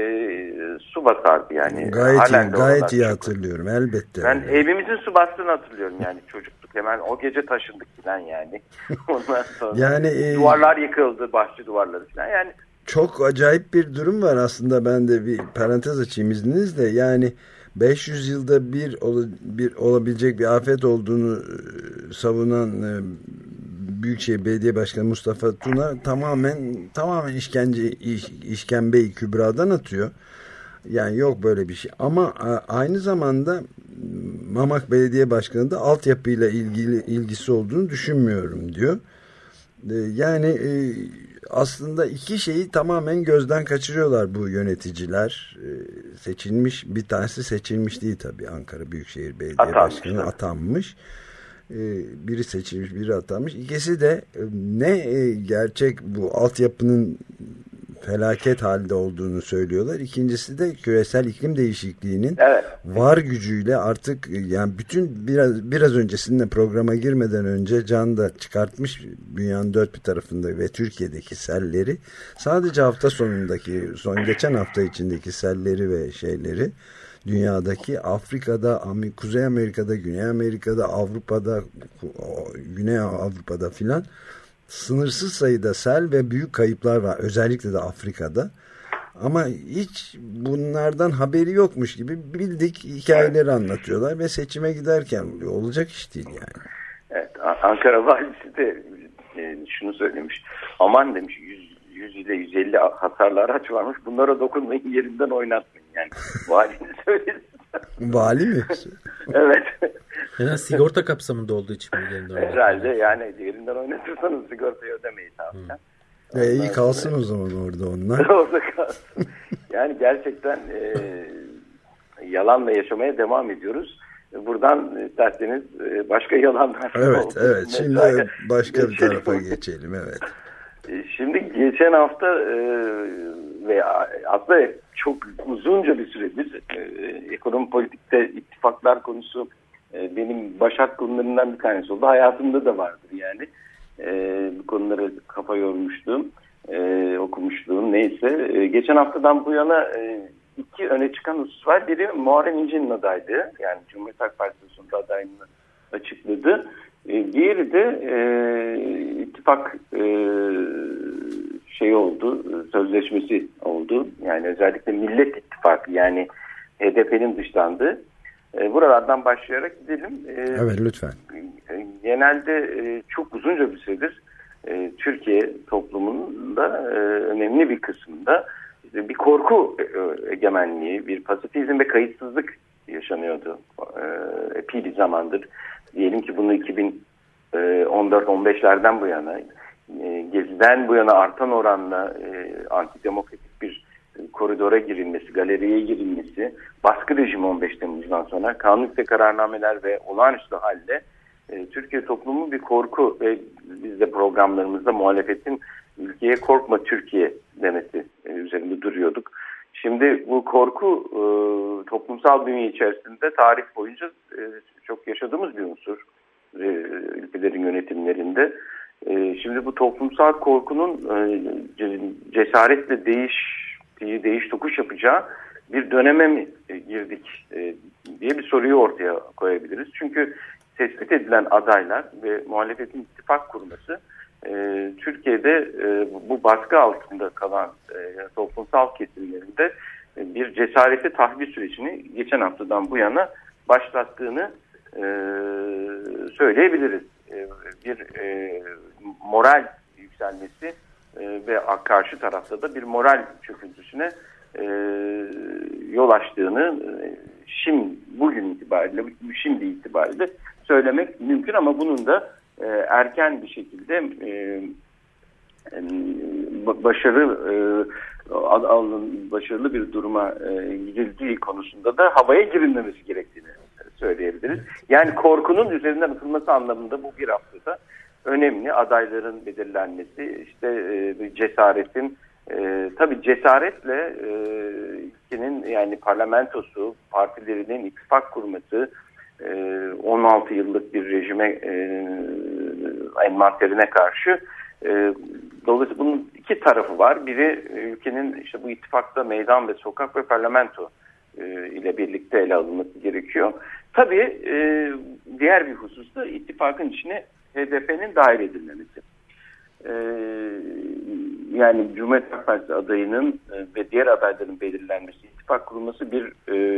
S6: su basardı yani.
S2: Gayet iyi hatırlıyorum elbette.
S6: Ben evimizin su bastığını hatırlıyorum yani çocukluk. Hemen o gece taşındık falan yani. Ondan sonra yani, duvarlar yıkıldı, bahçe duvarları falan yani.
S2: Çok acayip bir durum var aslında, ben de bir parantez açayım izninizle. Yani 500 yılda bir olabilecek bir afet olduğunu savunan Büyükşehir Belediye Başkanı Mustafa Tuna tamamen işkembeyi kübradan atıyor. Yani yok böyle bir şey. Ama aynı zamanda Mamak Belediye Başkanı da altyapıyla ilgisi olduğunu düşünmüyorum diyor. Yani aslında iki şeyi tamamen gözden kaçırıyorlar bu yöneticiler. Seçilmiş, bir tanesi seçilmiş değil tabii, Ankara Büyükşehir Belediye Başkanı atanmış. Biri seçilmiş, biri atanmış. İkisi de ne gerçek bu altyapının felaket halde olduğunu söylüyorlar. İkincisi de küresel iklim değişikliğinin var gücüyle artık, yani bütün biraz öncesinde programa girmeden önce Can da çıkartmış dünyanın dört bir tarafında ve Türkiye'deki selleri, sadece hafta sonundaki geçen hafta içindeki selleri ve şeyleri, dünyadaki Afrika'da, Kuzey Amerika'da, Güney Amerika'da, Avrupa'da, Güney Avrupa'da filan sınırsız sayıda sel ve büyük kayıplar var. Özellikle de Afrika'da. Ama hiç bunlardan haberi yokmuş gibi bildik hikayeleri anlatıyorlar ve seçime giderken olacak iş değil yani.
S6: Evet, Ankara valisi de şunu söylemiş. Aman demiş, 100 ile 150 hasarlı araç varmış. Bunlara dokunmayın, yerinden oynatmayın yani. Valinin söyledi.
S2: Vali mi?
S6: Evet.
S3: Yani sigorta kapsamında olduğu için mi yerinden oynatmayın?
S6: Herhalde yani yerinden oynatırsanız sigortayı ödemeyiz abi.
S2: İyi kalsın o zaman orada onlar.
S6: Orada kalsın. Yani gerçekten yalanla yaşamaya devam ediyoruz. Buradan isterseniz başka yalanlar.
S2: Evet, evet. Şimdi başka bir tarafa geçelim. Evet.
S6: Şimdi geçen hafta ve aslında çok uzunca bir süredir ekonomi politikte ittifaklar konusu benim başat konularından bir tanesi oldu. Hayatımda da vardır yani. Bu konuları kafa yormuştum, okumuştum neyse. Geçen haftadan bu yana iki öne çıkan husus var. Biri Muharrem İnce'nin adaylığı. Yani Cumhuriyet Halk Partisi sonunda adaylığını açıkladı. Diğeri de ittifak oldu, sözleşmesi oldu. Yani özellikle Millet İttifakı yani HDP'nin dışlandığı. Buralardan başlayarak gidelim.
S2: Evet lütfen.
S6: Genelde çok uzunca bir süredir Türkiye toplumunun önemli bir kısmında bir korku egemenliği, bir pasifizm ve kayıtsızlık yaşanıyordu. Epey bir zamandır. Diyelim ki bunu 2014-15'lerden bu yana, Gezi'den bu yana artan oranla antidemokratik bir koridora girilmesi, galeriye girilmesi, baskı rejimi 15 Temmuz'dan sonra kanun hükmü kararnameler ve olağanüstü halde Türkiye toplumu bir korku ve biz de programlarımızda muhalefetin ülkeye korkma Türkiye demesi üzerinde duruyorduk. Şimdi bu korku toplumsal dünya içerisinde tarih boyunca çok yaşadığımız bir unsur ülkelerin yönetimlerinde. Şimdi bu toplumsal korkunun cesaretle değiş tokuş yapacağı bir döneme mi girdik diye bir soruyu ortaya koyabiliriz. Çünkü tespit edilen adaylar ve muhalefetin ittifak kurması Türkiye'de bu baskı altında kalan toplumsal kesimlerinde bir cesareti tahvil sürecini geçen haftadan bu yana başlattığını söyleyebiliriz. Bir moral yükselmesi ve karşı tarafta da bir moral çöküntüsüne yol açtığını bugün itibariyle, şimdi itibariyle söylemek mümkün ama bunun da erken bir şekilde başarılı bir duruma gidildiği konusunda da havaya girilmemesi gerektiğini söyleyebiliriz. Yani korkunun üzerinden atılması anlamında bu bir haftada önemli. Adayların belirlenmesi, cesaretin, tabii cesaretle ülkenin yani parlamentosu, partilerinin ittifak kurması, 16 yıllık bir rejime envanterine karşı. Dolayısıyla bunun iki tarafı var. Biri ülkenin bu ittifakta meydan ve sokak ve parlamento ile birlikte ele alınması gerekiyor. Tabii diğer bir husus da ittifakın içine HDP'nin dahil edilmemesi. Yani Cumhuriyet Halk Partisi adayının ve diğer adayların belirlenmesi, ittifak kurulması bir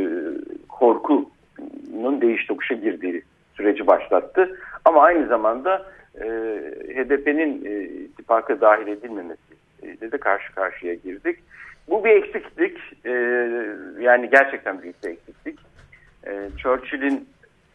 S6: korkunun değiş tokuşa girdiği süreci başlattı. Ama aynı zamanda HDP'nin ittifaka dahil edilmemesi de karşı karşıya girdik. Bu bir eksiklik. Yani gerçekten büyük bir eksiklik. Churchill'in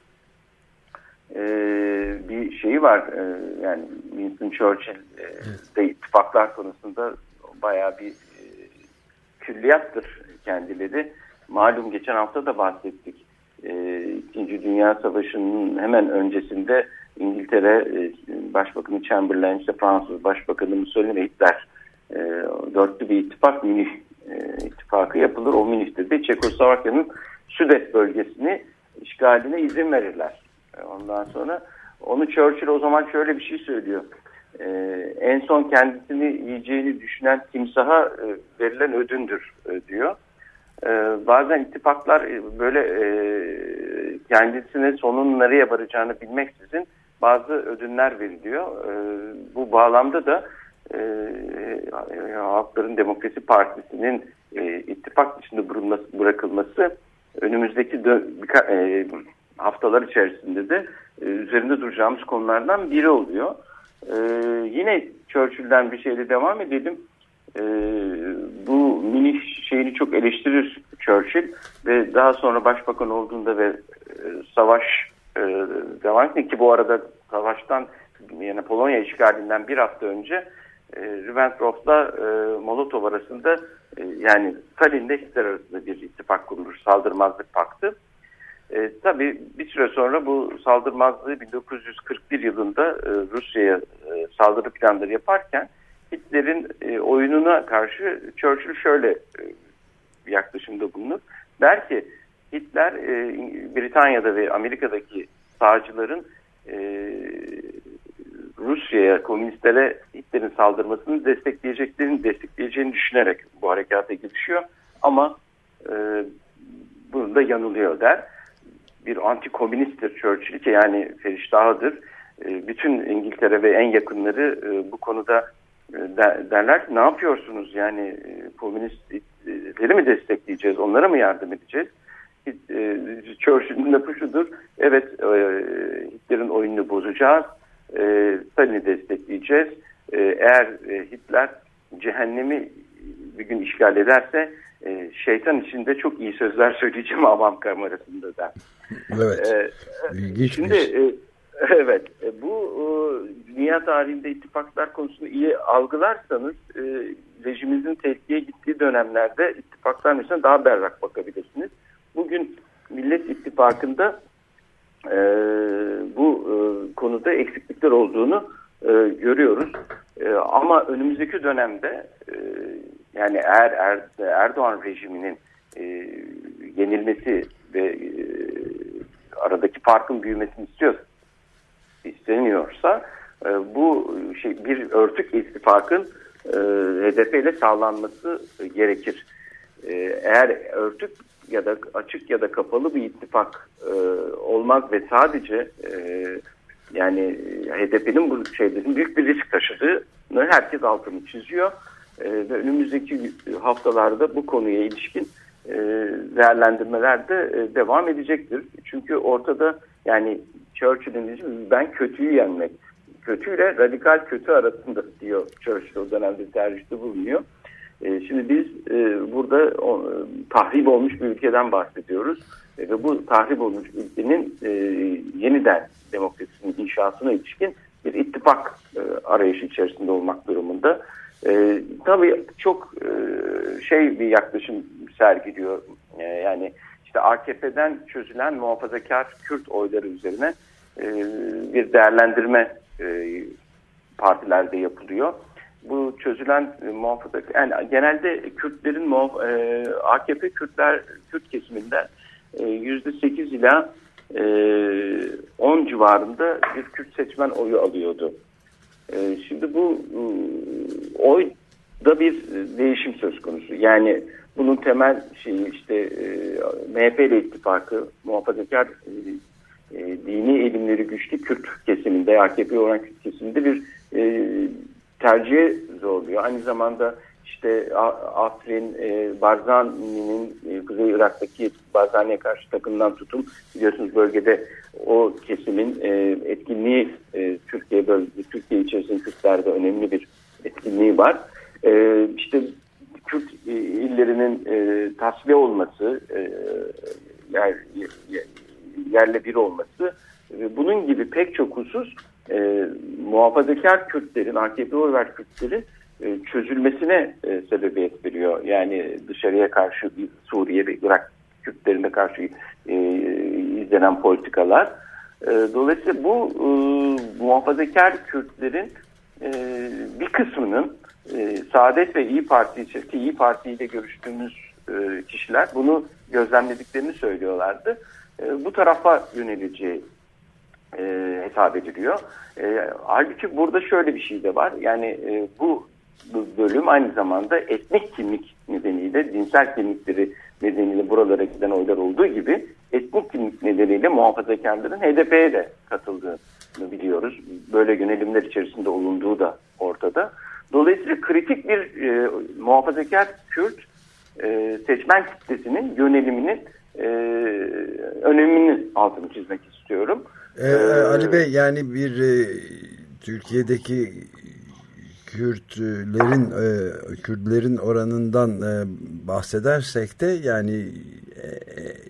S6: bir şeyi var. Yani Winston Churchill de ittifaklar konusunda bayağı bir külliyattır kendileri. Malum geçen hafta da bahsettik. İkinci Dünya Savaşı'nın hemen öncesinde İngiltere Başbakanı Chamberlain, Fransız Başbakanı Mussolini ve Hitler dörtlü bir ittifak, Münih ittifakı yapılır. O Münih'te de Çekoslovakya'nın Südet bölgesini işgaline izin verirler. Ondan sonra onu Churchill o zaman şöyle bir şey söylüyor. En son kendisini yiyeceğini düşünen timsaha verilen ödündür diyor. Bazen ittifaklar böyle kendisine sonun nereye varacağını bilmeksizin bazı ödünler veriliyor. Bu bağlamda da Halkların Demokrasi Partisi'nin ittifak dışında bırakılması önümüzdeki haftalar içerisinde de üzerinde duracağımız konulardan biri oluyor. Yine Churchill'den bir şeyle devam edelim. Bu Münih şeyini çok eleştirir Churchill ve daha sonra başbakan olduğunda ve savaş devam etti ki bu arada savaştan yani Polonya işgalinden bir hafta önce Ribbentrop'la Molotov arasında yani Stalin'le Hitler arasında bir ittifak kurulur. Saldırmazlık paktı. Tabii bir süre sonra bu saldırmazlığı 1941 yılında Rusya'ya saldırı planları yaparken Hitler'in oyununa karşı Churchill şöyle bir yaklaşımda bulunur. Der ki Hitler Britanya'da ve Amerika'daki sağcıların Rusya'ya, komünistlere Hitler'in saldırmasını destekleyeceğini düşünerek bu harekata girişiyor. Ama bunda yanılıyor der. Bir anti-komünisttir Churchill ki yani feriştahıdır. Bütün İngiltere ve en yakınları bu konuda derler ne yapıyorsunuz yani komünistleri mi destekleyeceğiz, onlara mı yardım edeceğiz? Churchill'in lafı şudur, evet Hitler'in oyununu bozacağız, Stalin'i destekleyeceğiz. Eğer Hitler cehennemi bir gün işgal ederse şeytan içinde çok iyi sözler söyleyeceğim avam kamerasında der.
S2: Evet. İlginç.
S6: Şimdi evet bu dünya tarihinde ittifaklar konusunu iyi algılarsanız rejimimizin tehlikeye gittiği dönemlerde ittifaklar mesela daha berrak bakabilirsiniz. Bugün Millet İttifakı'nda bu konuda eksiklikler olduğunu görüyoruz. Ama önümüzdeki dönemde yani eğer Erdoğan rejiminin yenilmesi ve aradaki farkın büyümesini isteniyorsa bu bir örtük ittifakın HDP ile sağlanması gerekir. Eğer örtük ya da açık ya da kapalı bir ittifak olmaz ve sadece yani HDP'nin bu şeylerin büyük bir risk taşıdığını herkes altını çiziyor ve önümüzdeki haftalarda bu konuya ilişkin değerlendirmeler de devam edecektir. Çünkü ortada yani Churchill'in diyeceği ben kötüyü yenmek, kötüyle radikal kötü arasında diyor Churchill, o dönemde tercihte bulunuyor. Şimdi biz burada tahrip olmuş bir ülkeden bahsediyoruz ve bu tahrip olmuş ülkenin yeniden demokrasinin inşasına ilişkin bir ittifak arayışı içerisinde olmak durumunda. Tabii çok bir yaklaşım sergiliyor. Yani işte AKP'den çözülen muhafazakar Kürt oyları üzerine bir değerlendirme partilerde yapılıyor. Bu çözülen muhafazakar yani genelde Kürtlerin AKP Kürt kesiminden %8 ila 10 civarında bir Kürt seçmen oyu alıyordu. Şimdi bu oyda bir değişim söz konusu. Yani bunun temel şeyi işte MHP ile ittifakı, muhafazakar dini eğilimleri güçlü Kürt kesiminde, AKP'ye olan Kürt kesiminde bir tercihe zorluyor. Aynı zamanda işte Afrin, Barzani'nin Kuzey Irak'taki Barzani'ye karşı takımdan tutun. Biliyorsunuz bölgede o kesimin etkinliği Türkiye içerisinde Kürtlerde önemli bir etkinliği var. İşte Kürt illerinin tasfiye olması, yerle bir olması, bunun gibi pek çok husus muhafazakar Kürtlerin, AKP oy ver Kürtlerin çözülmesine sebebiyet veriyor. Yani dışarıya karşı Suriye ve Irak Kürtlerine karşı izlenen politikalar. Dolayısıyla bu muhafazakar Kürtlerin bir kısmının Saadet ve İYİ Parti içerisinde, İYİ Parti ile görüştüğümüz kişiler bunu gözlemlediklerini söylüyorlardı. Bu tarafa yöneleceği hesap ediliyor. Halbuki burada şöyle bir şey de var. Yani bu bölüm aynı zamanda etnik kimlik nedeniyle, dinsel kimlikleri nedeniyle buralara giden oylar olduğu gibi etnik kimlik nedeniyle muhafazakarların HDP'ye de katıldığını biliyoruz. Böyle yönelimler içerisinde olunduğu da ortada. Dolayısıyla kritik bir muhafazakar Kürt seçmen kitlesinin yöneliminin önemini altını çizmek istiyorum.
S2: Ali Bey, yani bir Türkiye'deki Kürtlerin oranından bahsedersek de yani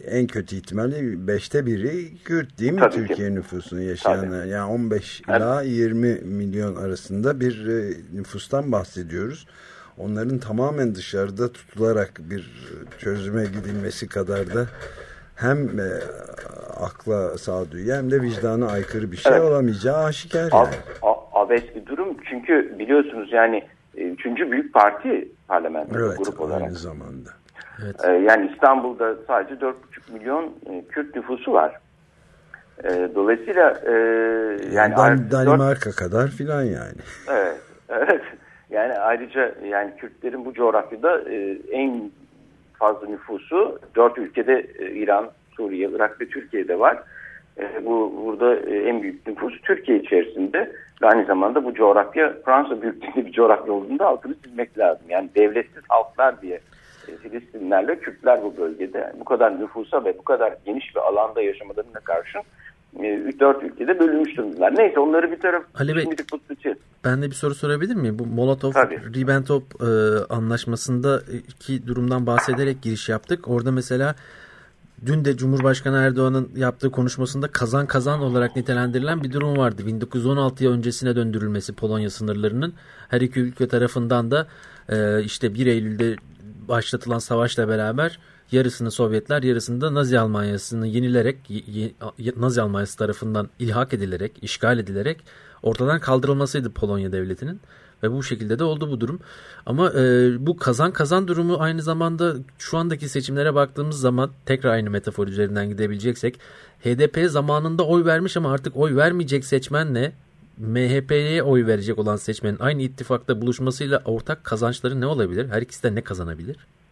S2: en kötü ihtimalle 5'te biri Kürt değil mi?
S6: Tabii
S2: Türkiye
S6: ki.
S2: nüfusunu yaşayanlar. Yani 15 ila 20 milyon arasında bir nüfustan bahsediyoruz. Onların tamamen dışarıda tutularak bir çözüme gidilmesi kadar da hem akla sağduyu hem de vicdana aykırı bir şey olamayacağı aşikar yani.
S6: Abes bir durum, çünkü biliyorsunuz yani 3. büyük parti parlamento grup olarak.
S2: Aynı zamanda.
S3: Evet.
S6: Yani İstanbul'da sadece 4,5 milyon Kürt nüfusu var. Dolayısıyla yani
S2: Danimarka kadar filan yani.
S6: Evet. Yani ayrıca yani Kürtlerin bu coğrafyada en fazla nüfusu 4 ülkede, İran, Suriye, Irak ve Türkiye'de var. Burada en büyük nüfus Türkiye içerisinde ve aynı zamanda bu coğrafya Fransa büyüklüğünde bir coğrafya olduğunda altını çizmek lazım. Yani devletsiz halklar diye Filistinlerle Kürtler bu bölgede, yani bu kadar nüfusa ve bu kadar geniş bir alanda yaşamalarına karşın 4 ülkede bölünmüş durumdalar. Neyse, onları bir taraf.
S3: Ali Bey, ben de bir soru sorabilir miyim? Bu Molotov-Ribbentrop anlaşmasındaki durumdan bahsederek giriş yaptık. Orada mesela dün de Cumhurbaşkanı Erdoğan'ın yaptığı konuşmasında kazan kazan olarak nitelendirilen bir durum vardı. 1916'ya öncesine döndürülmesi Polonya sınırlarının, her iki ülke tarafından da işte 1 Eylül'de başlatılan savaşla beraber yarısını Sovyetler, yarısını da Nazi Almanya'sını yenilerek, Nazi Almanya'sı tarafından ilhak edilerek, işgal edilerek ortadan kaldırılmasıydı Polonya devletinin. Ve bu şekilde de oldu bu durum. Ama bu kazan kazan durumu aynı zamanda şu andaki seçimlere baktığımız zaman, tekrar aynı metafor üzerinden gidebileceksek, HDP zamanında oy vermiş ama artık oy vermeyecek seçmenle MHP'ye oy verecek olan seçmenin aynı ittifakta buluşmasıyla ortak kazançları ne olabilir? Her ikisi de ne kazanabilir?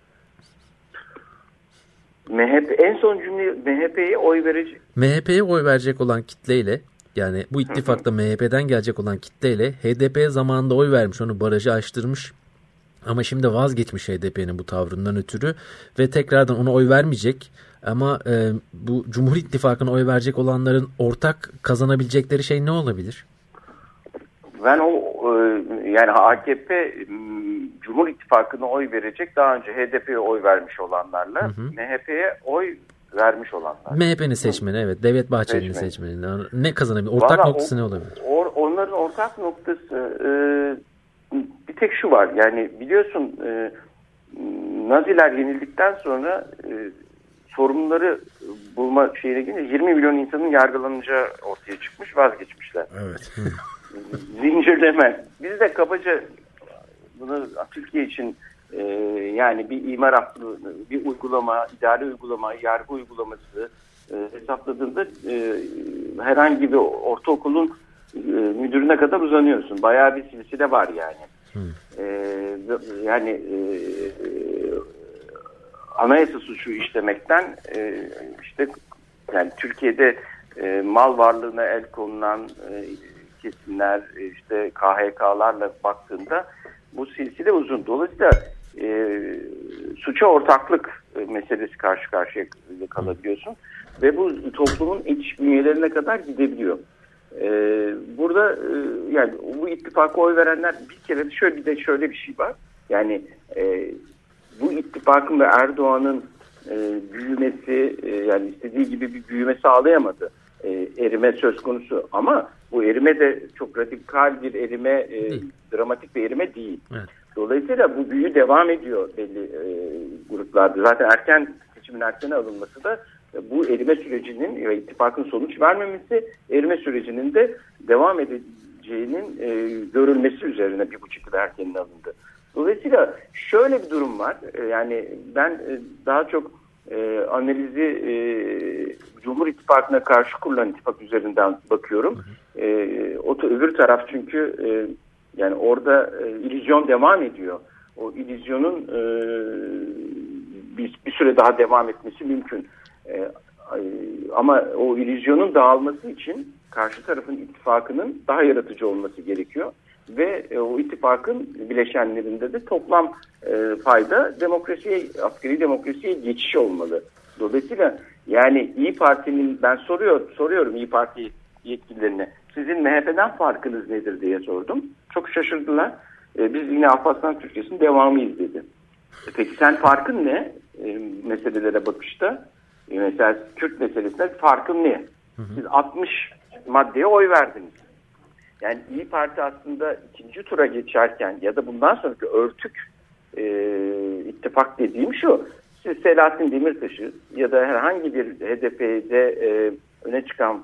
S6: MHP en son cümle, MHP'ye
S3: oy verecek olan kitleyle, yani bu ittifakta MHP'den gelecek olan kitleyle HDP'ye zamanında oy vermiş, onu barajı aştırmış ama şimdi vazgeçmiş HDP'nin bu tavrından ötürü ve tekrardan ona oy vermeyecek. Ama bu Cumhur İttifakı'na oy verecek olanların ortak kazanabilecekleri şey ne olabilir?
S6: Ben yani AKP Cumhur İttifakı'na oy verecek, daha önce HDP'ye oy vermiş olanlarla MHP'ye oy vermiş olanlar.
S3: MHP'nin seçmeni, evet. Devlet Bahçeli'nin seçmeni. Ne kazanabilir? Ortak noktası ne olabilir?
S6: Onların ortak noktası bir tek şu var. Yani biliyorsun Naziler yenildikten sonra sorumluları bulma şeyine gelince 20 milyon insanın yargılanacağı ortaya çıkmış, vazgeçmişler.
S2: Evet.
S6: Zincirleme. Biz de kabaca bunu Türkiye için yani bir imar hakkı, bir uygulama, idari uygulama, yargı uygulaması hesapladığında herhangi bir ortaokulun müdürüne kadar uzanıyorsun. Bayağı bir silsile var yani. Yani anayasa suçu işlemekten işte yani Türkiye'de mal varlığına el konulan kesimler, işte KHK'larla baktığında bu silsile uzun. Dolayısıyla suça ortaklık meselesi karşı karşıya kalabiliyorsun ve bu toplumun iç bünyelerine kadar gidebiliyor. Burada yani bu ittifaka oy verenler bir kere şöyle bir şey var. Yani bu ittifakın ve Erdoğan'ın büyümesi, yani istediği gibi bir büyüme sağlayamadı. Erime söz konusu ama bu erime de çok radikal bir erime, dramatik bir erime değil. Evet. Dolayısıyla bu büyü devam ediyor belli gruplarda. Zaten seçimin erken alınması da bu erime sürecinin ve ittifakın sonuç vermemesi, erime sürecinin de devam edeceğinin görülmesi üzerine 1,5 yıl erken alındı. Dolayısıyla şöyle bir durum var. Yani ben daha çok analizi Cumhur İttifakı'na karşı kurulan ittifak üzerinden bakıyorum. Öbür taraf çünkü yani orada illüzyon devam ediyor. O illüzyonun bir süre daha devam etmesi mümkün. Ama o illüzyonun dağılması için karşı tarafın ittifakının daha yaratıcı olması gerekiyor. Ve o ittifakın bileşenlerinde de toplam fayda askeri demokrasiye geçiş olmalı. Dolayısıyla yani İYİ Parti'nin, ben soruyorum İYİ Parti yetkililerine, sizin MHP'den farkınız nedir diye sordum. Çok şaşırdılar. Biz yine Alparslan Türkiye'sinin devamıyız dedi. Peki sen farkın ne meselelere bakışta? Mesela Kürt meselesinde farkın ne? Siz 60 maddeye oy verdiniz. Yani İYİ Parti aslında ikinci tura geçerken ya da bundan sonraki örtük ittifak dediğim şu. Siz Selahattin Demirtaş'ı ya da herhangi bir HDP'de öne çıkan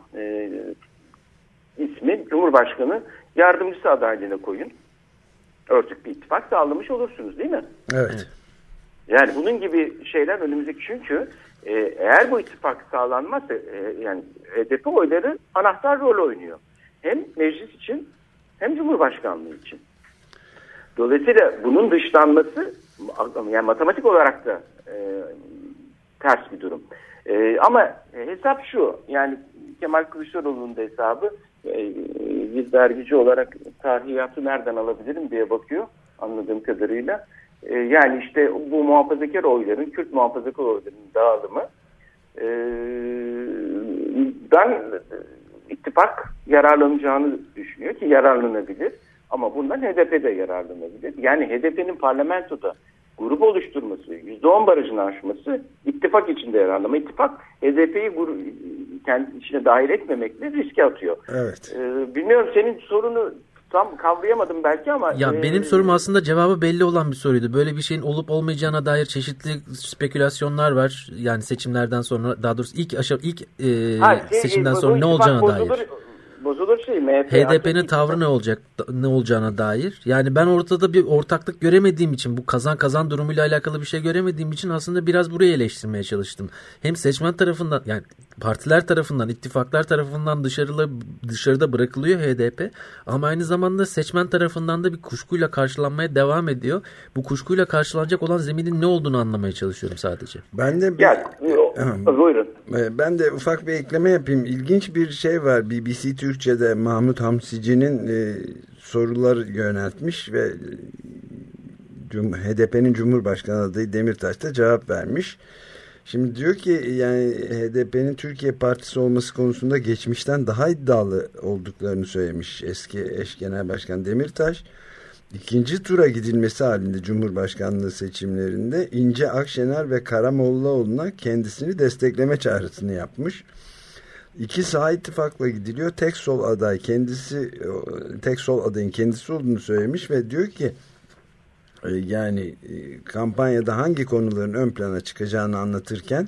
S6: ismi Cumhurbaşkanı yardımcısı adaylığına koyun. Örtük bir ittifak sağlamış olursunuz değil mi?
S2: Evet.
S6: Yani bunun gibi şeyler önümüzdeki, çünkü eğer bu ittifak sağlanmazsa yani HDP oyları anahtar rol oynuyor. Hem meclis için hem Cumhurbaşkanlığı için. Dolayısıyla bunun dışlanması yani matematik olarak da ters bir durum. Ama hesap şu, yani Kemal Kılıçdaroğlu'nun da hesabı bir dergici olarak tarihiyatı nereden alabilirim diye bakıyor anladığım kadarıyla. Yani işte bu muhafazakar oyların, Kürt muhafazakar oyların dağılımı ittifak yararlanacağını düşünüyor ki yararlanabilir. Ama bundan HDP de yararlanabilir. Yani HDP'nin parlamentoda grup oluşturması, %10 barajını aşması ittifak içinde yararlanma. İttifak HDP'yi kendi içine dahil etmemekle riske atıyor.
S2: Evet.
S6: Bilmiyorum, senin sorunu tam kavrayamadım belki ama...
S3: Ya benim sorum aslında cevabı belli olan bir soruydu. Böyle bir şeyin olup olmayacağına dair çeşitli spekülasyonlar var. Yani seçimlerden sonra, daha doğrusu ilk seçimden sonra ne olacağına dair.
S6: Bozulur
S3: HDP'nin tavrı ne olacağına dair. Yani ben ortada bir ortaklık göremediğim için, bu kazan durumuyla alakalı bir şey göremediğim için aslında biraz burayı eleştirmeye çalıştım. Hem seçmen tarafından, yani partiler tarafından, ittifaklar tarafından dışarıda bırakılıyor HDP, ama aynı zamanda seçmen tarafından da bir kuşkuyla karşılanmaya devam ediyor. Bu kuşkuyla karşılanacak olan zeminin ne olduğunu anlamaya çalışıyorum sadece.
S2: Ben de
S6: buyurun.
S2: Ben de ufak bir ekleme yapayım. İlginç bir şey var. BBC Türkçe'de Mahmut Hamsici'nin sorular yöneltmiş ve HDP'nin Cumhurbaşkanı adayı Demirtaş da cevap vermiş. Şimdi diyor ki yani HDP'nin Türkiye Partisi olması konusunda geçmişten daha iddialı olduklarını söylemiş eski eş genel başkan Demirtaş. İkinci tura gidilmesi halinde Cumhurbaşkanlığı seçimlerinde İnce Akşener ve Karamollaoğlu'na kendisini destekleme çağrısını yapmış. İki sağ ittifakla gidiliyor. Tek sol adayın kendisi olduğunu söylemiş ve diyor ki yani kampanyada hangi konuların ön plana çıkacağını anlatırken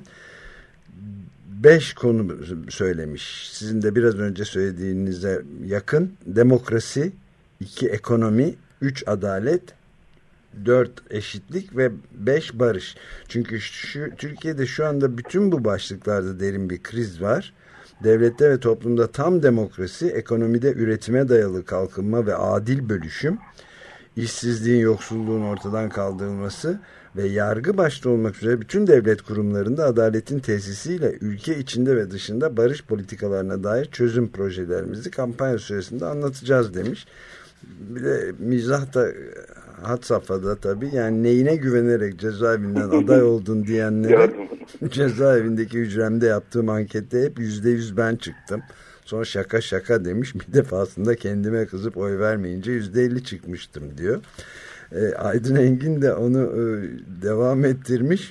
S2: 5 konu söylemiş. Sizin de biraz önce söylediğinize yakın: demokrasi, 2 ekonomi, 3 adalet, 4 eşitlik ve 5 barış. Çünkü Türkiye'de şu anda bütün bu başlıklarda derin bir kriz var. Devlette ve toplumda tam demokrasi, ekonomide üretime dayalı kalkınma ve adil bölüşüm, işsizliğin, yoksulluğun ortadan kaldırılması ve yargı başta olmak üzere bütün devlet kurumlarında adaletin tesisiyle ülke içinde ve dışında barış politikalarına dair çözüm projelerimizi kampanya süresinde anlatacağız demiş. Bir de mizah da had safhada tabii. Yani neyine güvenerek cezaevinden aday oldun diyenlere cezaevindeki hücremde yaptığım ankette hep %100 ben çıktım. Sonra şaka demiş. Bir defasında kendime kızıp oy vermeyince %50 çıkmıştım diyor. Aydın Engin de onu devam ettirmiş.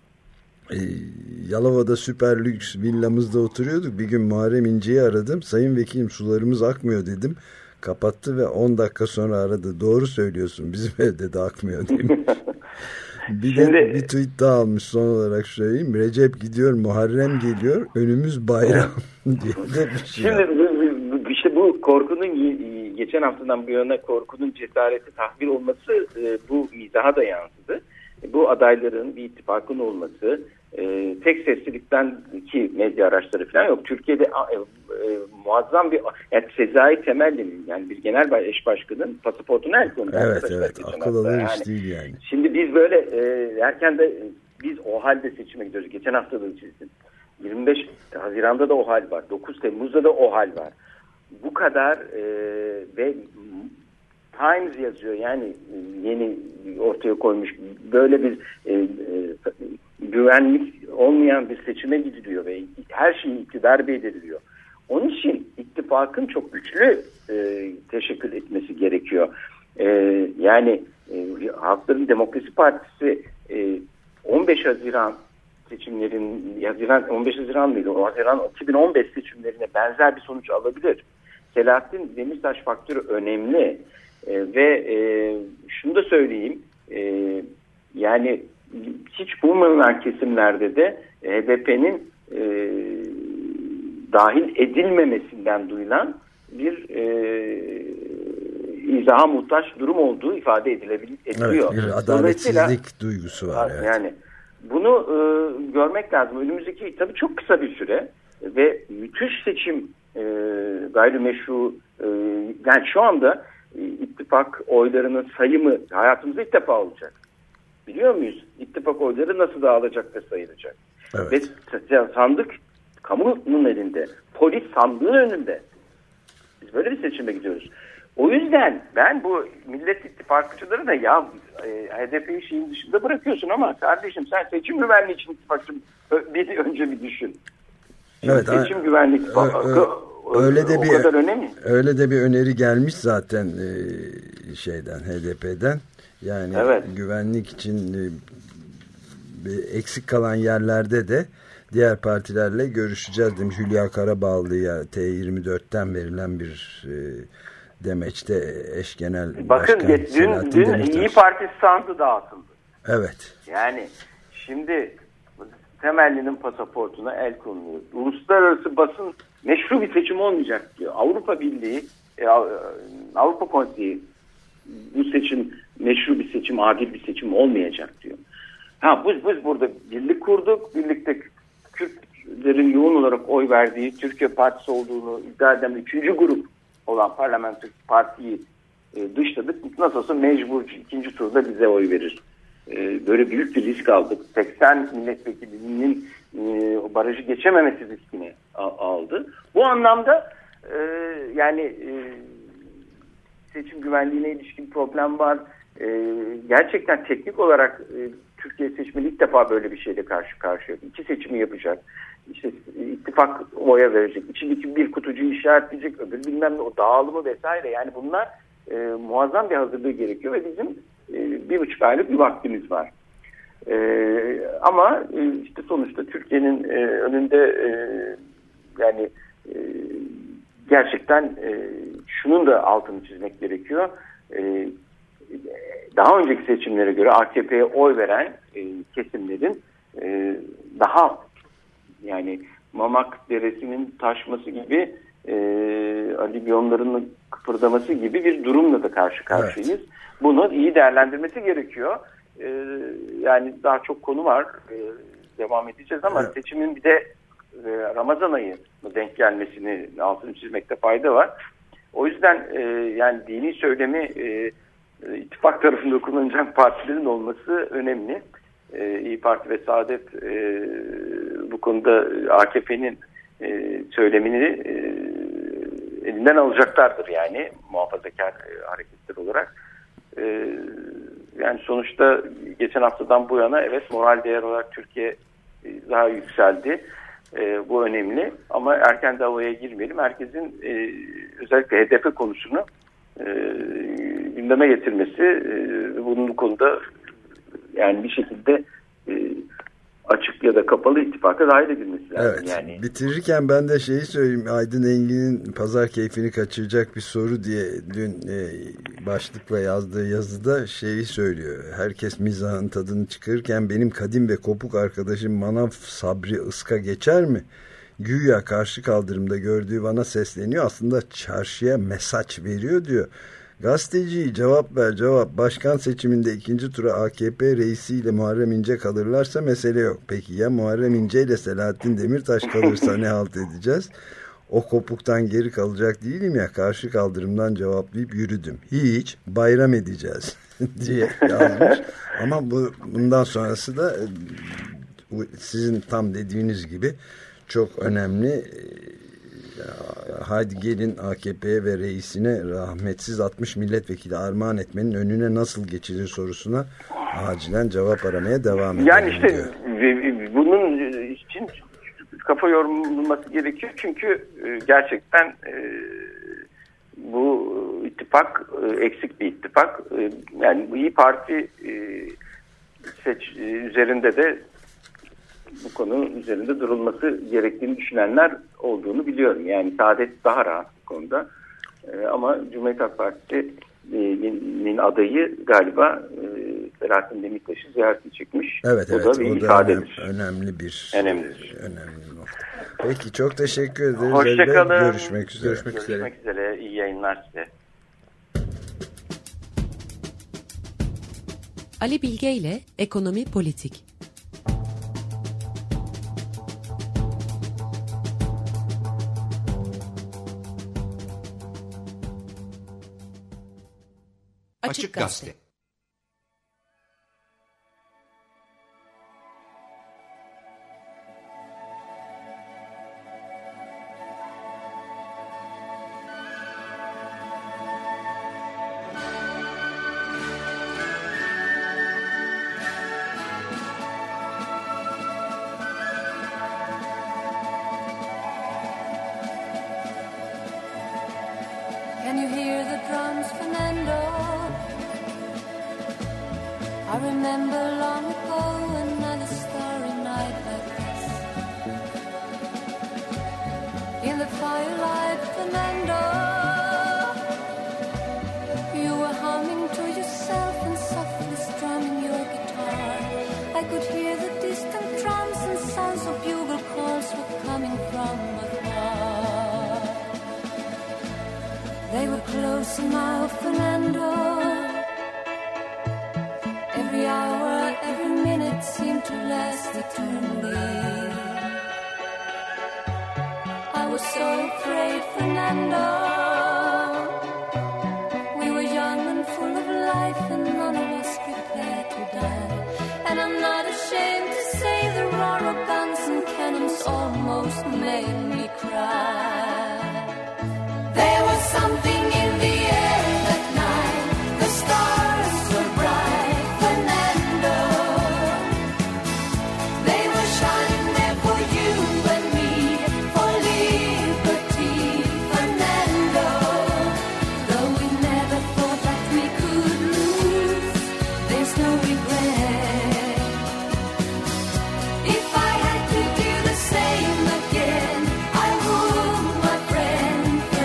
S2: Yalova'da süper lüks villamızda oturuyorduk. Bir gün Muharrem İnce'yi aradım. Sayın Vekilim, sularımız akmıyor dedim. Kapattı ve 10 dakika sonra aradı. Doğru söylüyorsun, bizim evde de akmıyor demiş. Bir tweet daha almış, son olarak söyleyeyim. Recep gidiyor, Muharrem geliyor, önümüz bayram diye de bir şey.
S6: Şimdi işte bu korkunun geçen haftadan bu yana korkunun cesareti tahvil olması bu mizaha da yansıdı. Bu adayların bir ittifakın olması, tek seslilikten ki medya araçları falan yok. Türkiye'de muazzam bir, yani Sezai Temelli'nin, yani bir genel eş başkanının pasaportuna el kondu.
S2: Evet, akıl alır iş değil yani.
S6: Şimdi biz böyle erken de biz o halde seçime gidiyoruz. Geçen hafta da 25 Haziran'da da o hal var. 9 Temmuz'da da o hal var. Bu kadar ve Times yazıyor, yani yeni ortaya koymuş, böyle bir güvenlik olmayan bir seçime gidiliyor ve her şeyi iktidar belirliyor. Onun için ittifakın çok güçlü teşekkül etmesi gerekiyor. Yani Halkların Demokrasi Partisi 15 Haziran seçimlerin 15 Haziran mıydı? O Haziran 2015 seçimlerine benzer bir sonuç alabilir. Selahattin Demirtaş faktörü önemli ve şunu da söyleyeyim, yani hiç bulmayan kesimlerde de HDP'nin dahil edilmemesinden duyulan bir izaha muhtaç durum olduğu ifade ediliyor.
S2: Evet, adaletsizlik duygusu var. Evet.
S6: Yani bunu görmek lazım. Önümüzdeki tabii çok kısa bir süre ve müthiş seçim gayrimeşru, yani şu anda ittifak oylarının sayımı hayatımızda ilk defa olacak. Biliyor muyuz? İttifak oyları nasıl dağılacak ve sayılacak? Evet. Ve sandık kamunun elinde. Polis sandığın önünde. Biz böyle bir seçime gidiyoruz. O yüzden ben bu Millet İttifakçıları da ya HDP'yi şeyin dışında bırakıyorsun ama kardeşim sen seçim güvenliği için ittifakçı önce bir düşün.
S2: Evet,
S6: seçim güvenlik
S2: öyle de
S6: o kadar önemli.
S2: Öyle de bir öneri gelmiş zaten HDP'den. Yani evet, güvenlik için eksik kalan yerlerde de diğer partilerle görüşeceğiz demiş. Hülya Karabağlı'ya T24'ten verilen bir demeçte eş genel başkan.
S6: Bakın dün İYİ Parti sandı dağıtıldı.
S2: Evet.
S6: Yani şimdi Temelli'nin pasaportuna el konuluyor. Uluslararası basın meşru bir seçim olmayacak diyor. Avrupa Birliği, Avrupa Konseyi bu seçim meşru bir seçim, adil bir seçim olmayacak diyor. Biz burada birlik kurduk. Birlikte Kürtlerin yoğun olarak oy verdiği Türkiye Partisi olduğunu iddia eden 3. grup olan parlamenter partiyi dışladık. Nasıl olsa mecbur ikinci turda bize oy verir. Böyle büyük bir risk aldık. 80 milletvekilinin barajı geçememesi riskini aldı. Bu anlamda yani seçim güvenliğine ilişkin problem var. Gerçekten teknik olarak Türkiye seçmeni ilk defa böyle bir şeyle karşı karşıya. 2 seçimi yapacak. İşte ittifak oya verecek. İçindeki bir kutucuğu işaretleyecek. Öbür bilmem ne, o dağılımı vesaire. Yani bunlar muazzam bir hazırlığı gerekiyor ve bizim 1,5 aylık bir vaktimiz var. Ama işte sonuçta Türkiye'nin önünde yani gerçekten şunun da altını çizmek gerekiyor. Daha önceki seçimlere göre AKP'ye oy veren kesimlerin daha yani Mamak Deresi'nin taşması gibi alüvyonların kıpırdaması gibi bir durumla da karşı karşıyayız. Evet. Bunu iyi değerlendirmesi gerekiyor. Yani daha çok konu var. Devam edeceğiz ama evet, seçimin bir de Ramazan ayı denk gelmesini altını çizmekte fayda var. O yüzden yani dini söylemi ittifak tarafında kullanacak partilerin olması önemli. İYİ Parti ve Saadet bu konuda AKP'nin söylemini elinden alacaklardır yani muhafazakar hareketler olarak. Yani sonuçta geçen haftadan bu yana evet moral değer olarak Türkiye daha yükseldi. Bu önemli ama erken davaya girmeyelim. Herkesin özellikle HDP konusunu gündeme getirmesi, bunun konuda yani bir şekilde açık ya da kapalı ittifaka dahil edilmesi lazım.
S2: Evet.
S6: Yani.
S2: Bitirirken ben de şeyi söyleyeyim. Aydın Engin'in pazar keyfini kaçıracak bir soru diye dün başlıkla yazdığı yazıda şeyi söylüyor. Herkes mizahın tadını çıkarırken benim kadim ve kopuk arkadaşım Manav Sabri Iska geçer mi? Güya karşı kaldırımda gördüğü bana sesleniyor. Aslında çarşıya mesaj veriyor diyor. Gazeteci cevap ver cevap. Başkan seçiminde 2. tura AKP reisiyle Muharrem İnce kalırlarsa mesele yok. Peki ya Muharrem İnce ile Selahattin Demirtaş kalırsa ne halt edeceğiz? O kopuktan geri kalacak değilim ya. Karşı kaldırımdan cevaplayıp yürüdüm. Hiç bayram edeceğiz diye yazmış. Ama bundan sonrası da sizin tam dediğiniz gibi çok önemli. Hadi gelin AKP'ye ve reisine rahmetsiz 60 milletvekili armağan etmenin önüne nasıl geçilir sorusuna acilen cevap aramaya devam edelim.
S6: Yani işte bunun için kafa yorulması gerekiyor çünkü gerçekten bu ittifak eksik bir ittifak. Yani İYİ Parti üzerinde de bu konu üzerinde durulması gerektiğini düşünenler olduğunu biliyorum. Yani Saadet daha rahat bu konuda. Ama Cumhuriyet Halk Partisi'nin adayı galiba Selahattin Demirtaş'ı ziyaret çıkmış.
S2: Evet,
S6: o da bir ifadedir.
S2: Önemli bir nokta. Peki, çok teşekkür ederiz.
S6: Hoşçakalın.
S2: Görüşmek üzere.
S6: Görüşmek üzere. İyi yayınlar size.
S1: Ali Bilge ile Ekonomi Politik. Açık Gazete.
S7: Can you hear the drums, Fernando? I remember long ago another starry night like this. In the firelight, Fernando, you were humming to yourself and softly strumming your guitar. I could hear the distant drums and sounds of bugle calls were coming from afar. They were close now, Fernando. Every hour, every minute seemed to last eternally. I was so afraid, Fernando. We were young and full of life and none of us prepared to die. And I'm not ashamed to say the roar of guns and cannons almost made me cry. There was something in the air that night. The stars were bright, Fernando. They were shining there for you and me, for liberty, Fernando. Though we never thought that we could lose, there's no regret. If I had to do the same again, I would, my friend.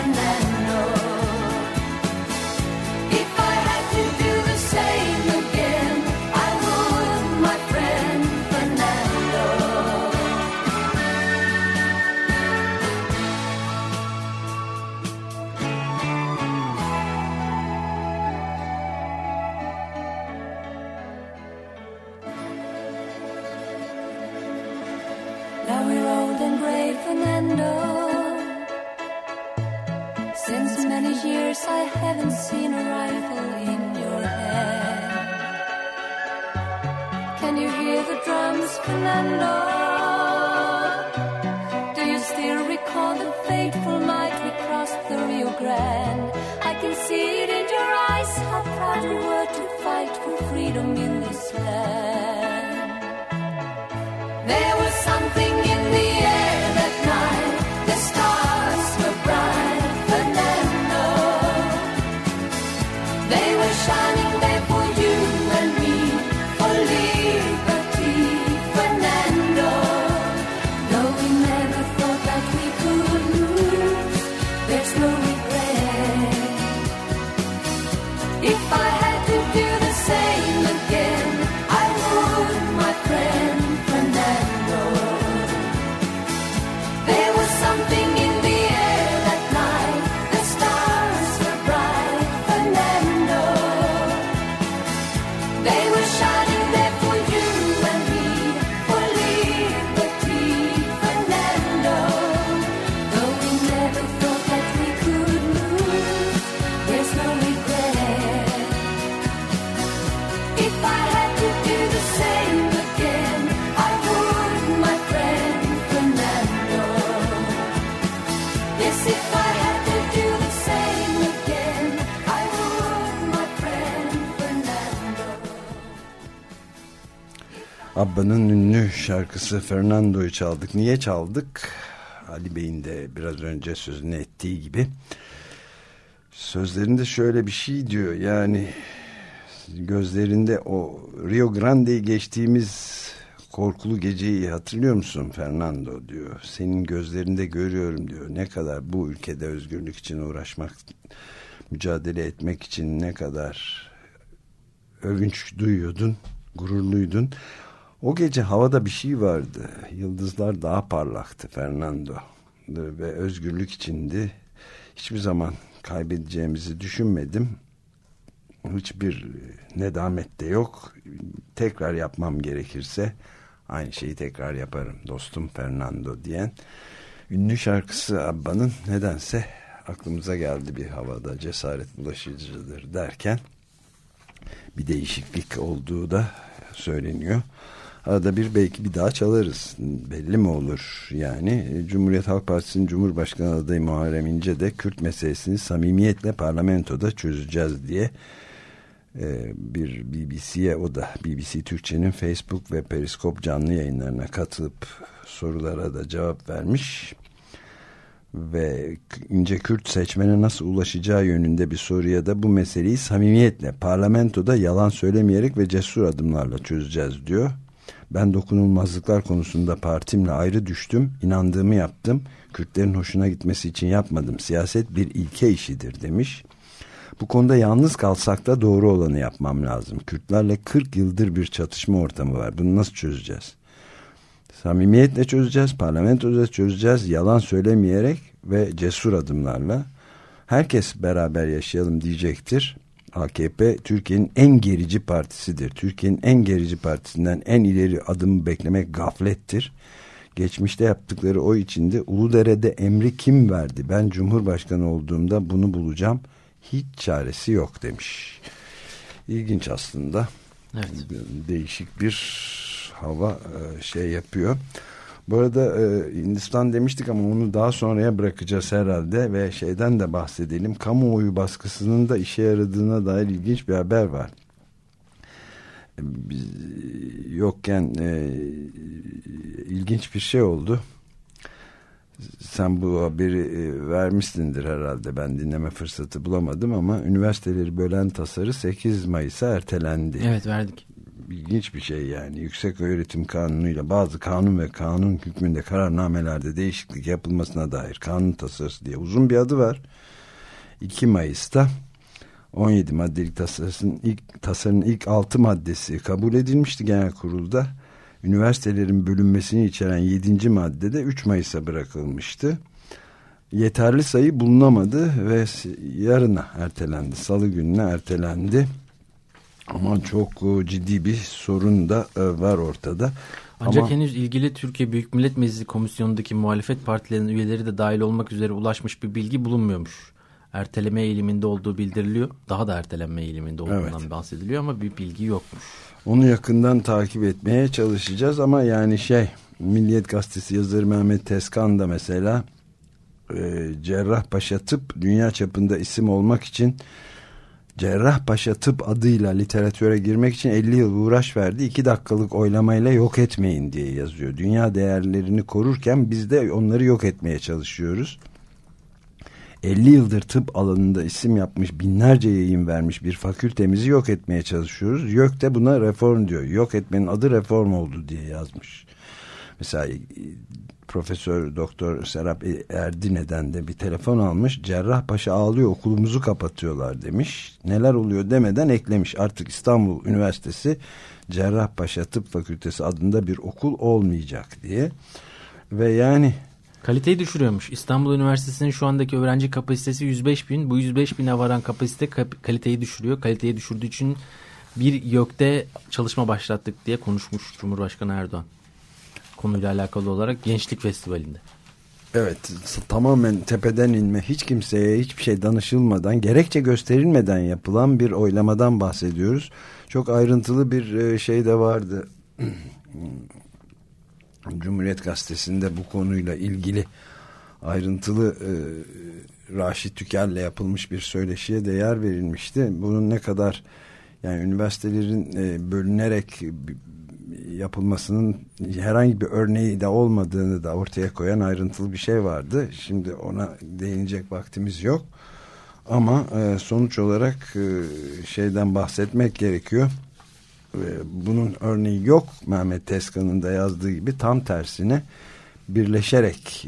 S7: Now we're old and gray, Fernando. Since many years I haven't seen a rifle in your hand. Can you hear the drums, Fernando? Do you still recall the fateful night we crossed the Rio Grande? I can see it in your eyes, how proud you were to fight for freedom in this land. There was something in the air that night. The stars were bright, Fernando. They were shining there for you and me, for liberty, Fernando. Though we never thought that we could lose, there's no regret. If I had to do the same again, I would, my friend. There was something in the air that night. The stars were bright, Fernando. They were shining there for you and me, for liberty, Fernando. Though we never thought that we could lose, there's no regret. If I had to do the same again, I would, my friend. Yes, if I had to do the same again, I would, my friend Fernando.
S2: Abba'nın ünlü şarkısı Fernando'yu çaldık. Niye çaldık? Ali Bey'in de biraz önce sözünü ettiği gibi. Sözlerinde şöyle bir şey diyor. Yani gözlerinde o Rio Grande'yi geçtiğimiz korkulu geceyi hatırlıyor musun Fernando diyor. Senin gözlerinde görüyorum diyor. Ne kadar bu ülkede özgürlük için uğraşmak, mücadele etmek için ne kadar övünç duyuyordun, gururluydun. O gece havada bir şey vardı. Yıldızlar daha parlaktı Fernando. Ve özgürlük içindi. Hiçbir zaman kaybedeceğimizi düşünmedim. Hiçbir nedamet de yok. Tekrar yapmam gerekirse aynı şeyi tekrar yaparım dostum Fernando diyen ünlü şarkısı Abba'nın nedense aklımıza geldi. Bir havada cesaret bulaşıcıdır derken bir değişiklik olduğu da söyleniyor. Arada bir belki bir daha çalarız. Belli mi olur yani? Cumhuriyet Halk Partisi'nin Cumhurbaşkanı adayı Muharrem İnce de Kürt meselesini samimiyetle parlamentoda çözeceğiz diye bir BBC'ye, o da BBC Türkçe'nin Facebook ve Periskop canlı yayınlarına katılıp sorulara da cevap vermiş. Ve İnce Kürt seçmene nasıl ulaşacağı yönünde bir soruya da bu meseleyi samimiyetle parlamentoda yalan söylemeyerek ve cesur adımlarla çözeceğiz diyor. Ben dokunulmazlıklar konusunda partimle ayrı düştüm, inandığımı yaptım, Kürtlerin hoşuna gitmesi için yapmadım, siyaset bir ilke işidir demiş. Bu konuda yalnız kalsak da doğru olanı yapmam lazım. Kürtlerle 40 yıldır bir çatışma ortamı var, bunu nasıl çözeceğiz? Samimiyetle çözeceğiz, parlamentoda çözeceğiz, yalan söylemeyerek ve cesur adımlarla. Herkes beraber yaşayalım diyecektir. AKP Türkiye'nin en gerici partisidir. Türkiye'nin en gerici partisinden en ileri adımı beklemek gaflettir. Geçmişte yaptıkları o içinde Uludere'de emri kim verdi? Ben Cumhurbaşkanı olduğumda bunu bulacağım. Hiç çaresi yok demiş. İlginç aslında.
S3: Evet.
S2: Değişik bir hava şey yapıyor. Bu arada Hindistan demiştik ama onu daha sonraya bırakacağız herhalde ve şeyden de bahsedelim. Kamuoyu baskısının da işe yaradığına dair ilginç bir haber var. Biz yokken ilginç bir şey oldu. Sen bu haberi vermişsindir herhalde. Ben dinleme fırsatı bulamadım ama üniversiteleri bölen tasarı 8 Mayıs'a ertelendi.
S3: Evet, verdik.
S2: İlginç bir şey yani. Yükseköğretim Kanunu'yla bazı kanun ve kanun hükmünde kararnamelerde değişiklik yapılmasına dair kanun tasarısı diye uzun bir adı var. 2 Mayıs'ta 17 maddelik tasarının ilk 6 maddesi kabul edilmişti genel kurulda. Üniversitelerin bölünmesini içeren 7. maddede 3 Mayıs'a bırakılmıştı. Yeterli sayı bulunamadı ve yarına ertelendi. Salı gününe ertelendi. Ama çok ciddi bir sorun da var ortada.
S3: Ancak henüz ilgili Türkiye Büyük Millet Meclisi Komisyonu'ndaki muhalefet partilerinin üyeleri de dahil olmak üzere ulaşmış bir bilgi bulunmuyormuş. Erteleme eğiliminde olduğu bildiriliyor. Daha da ertelenme eğiliminde olduğundan bahsediliyor ama bir bilgi yokmuş. Onu
S2: yakından takip etmeye çalışacağız ama yani Milliyet Gazetesi yazarı Mehmet Tezkan da mesela Cerrahpaşa Tıp dünya çapında isim olmak için Cerrahpaşa Tıp adıyla literatüre girmek için 50 yıl uğraş verdi. 2 dakikalık oylamayla yok etmeyin diye yazıyor. Dünya değerlerini korurken biz de onları yok etmeye çalışıyoruz. 50 yıldır tıp alanında isim yapmış, binlerce yayın vermiş bir fakültemizi yok etmeye çalışıyoruz. YÖK de buna reform diyor. Yok etmenin adı reform oldu diye yazmış. Mesela Profesör Doktor Serap Erdine'den de bir telefon almış. Cerrahpaşa ağlıyor, okulumuzu kapatıyorlar demiş. Neler oluyor demeden eklemiş. Artık İstanbul Üniversitesi Cerrahpaşa Tıp Fakültesi adında bir okul olmayacak diye. Ve yani
S3: kaliteyi düşürüyormuş. İstanbul Üniversitesi'nin şu andaki öğrenci kapasitesi 105 bin. Bu 105 bine varan kapasite kaliteyi düşürüyor. Kaliteyi düşürdüğü için bir YÖK'te çalışma başlattık diye konuşmuş Cumhurbaşkanı Erdoğan. Konuyla alakalı olarak Gençlik Festivali'nde.
S2: Evet, tamamen tepeden inme, hiç kimseye hiçbir şey danışılmadan, gerekçe gösterilmeden yapılan bir oylamadan bahsediyoruz. Çok ayrıntılı bir şey de vardı. Cumhuriyet Gazetesi'nde bu konuyla ilgili ayrıntılı Raşit Tükel'le yapılmış bir söyleşiye de yer verilmişti. Bunun ne kadar yani üniversitelerin bölünerek yapılmasının herhangi bir örneği de olmadığını da ortaya koyan ayrıntılı bir şey vardı. Şimdi ona değinecek vaktimiz yok. Ama sonuç olarak şeyden bahsetmek gerekiyor. bunun örneği yok. Mehmet Tezkan'ın da yazdığı gibi tam tersine birleşerek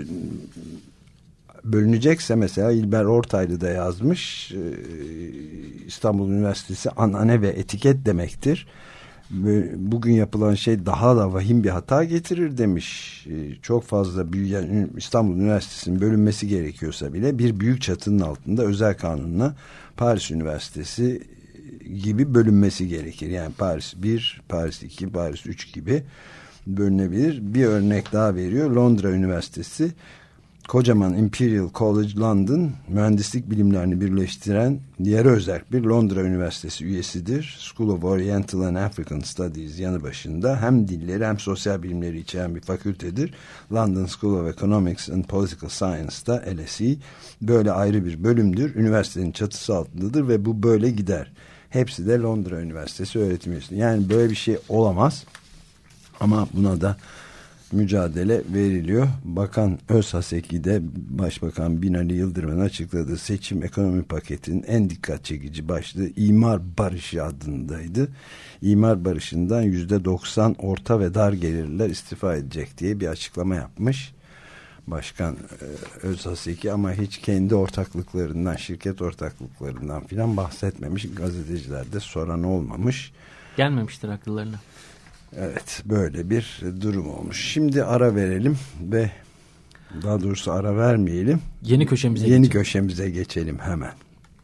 S2: bölünecekse mesela İlber Ortaylı da yazmış, İstanbul Üniversitesi anane ve etiket demektir. Bugün yapılan şey daha da vahim bir hata getirir demiş. Çok fazla büyüyen İstanbul Üniversitesi'nin bölünmesi gerekiyorsa bile bir büyük çatının altında özel kanunla Paris Üniversitesi gibi bölünmesi gerekir. Yani Paris 1, Paris 2, Paris 3 gibi bölünebilir. Bir örnek daha veriyor. Londra Üniversitesi kocaman Imperial College London mühendislik bilimlerini birleştiren yarı özerk bir Londra Üniversitesi üyesidir. School of Oriental and African Studies yanı başında hem dilleri hem sosyal bilimleri içeren bir fakültedir. London School of Economics and Political Science'da LSE böyle ayrı bir bölümdür. Üniversitenin çatısı altındadır ve bu böyle gider. Hepsi de Londra Üniversitesi öğretim üyesi. Yani böyle bir şey olamaz ama buna da mücadele veriliyor. Bakan Özhaseki de Başbakan Binali Yıldırım'ın açıkladığı seçim ekonomi paketinin en dikkat çekici başlığı imar barışı adındaydı. İmar barışından %90 orta ve dar gelirliler istifa edecek diye bir açıklama yapmış Başkan Özhaseki ama hiç kendi ortaklıklarından, şirket ortaklıklarından filan bahsetmemiş. Gazeteciler de soran olmamış.
S3: Gelmemiştir akıllarına.
S2: Evet, böyle bir durum olmuş. Şimdi ara verelim ve daha doğrusu ara vermeyelim.
S3: Yeni köşemize
S2: köşemize geçelim hemen.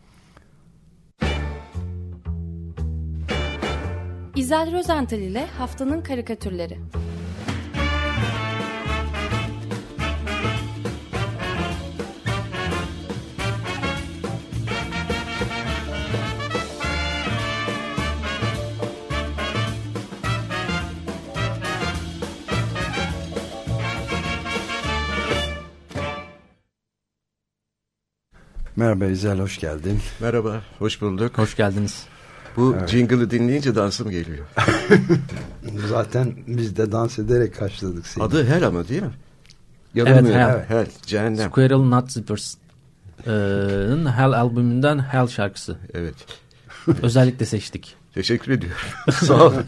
S8: İzel Rozental ile Haftanın Karikatürleri.
S2: Merhaba İzel, hoş geldin.
S9: Merhaba, hoş bulduk.
S3: Hoş geldiniz.
S9: Bu jingle'ı dinleyince dansım geliyor.
S2: Zaten biz de dans ederek karşıladık seni.
S9: Adı Hell ama değil mi?
S3: Evet, Hell.
S9: Hell, cehennem.
S3: Squirrel Nut Zippers'ın Hell albümünden Hell şarkısı.
S9: Evet.
S3: Özellikle seçtik.
S9: Teşekkür ediyorum. Sağ olun.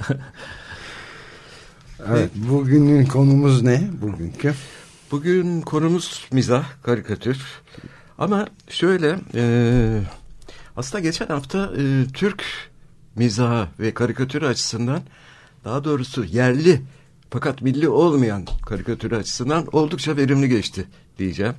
S2: Evet, bugünün konumuz ne? Bugün
S9: konumuz mizah, karikatür. Ama şöyle, aslında geçen hafta Türk mizahı ve karikatürü açısından, daha doğrusu yerli fakat milli olmayan karikatürü açısından oldukça verimli geçti diyeceğim.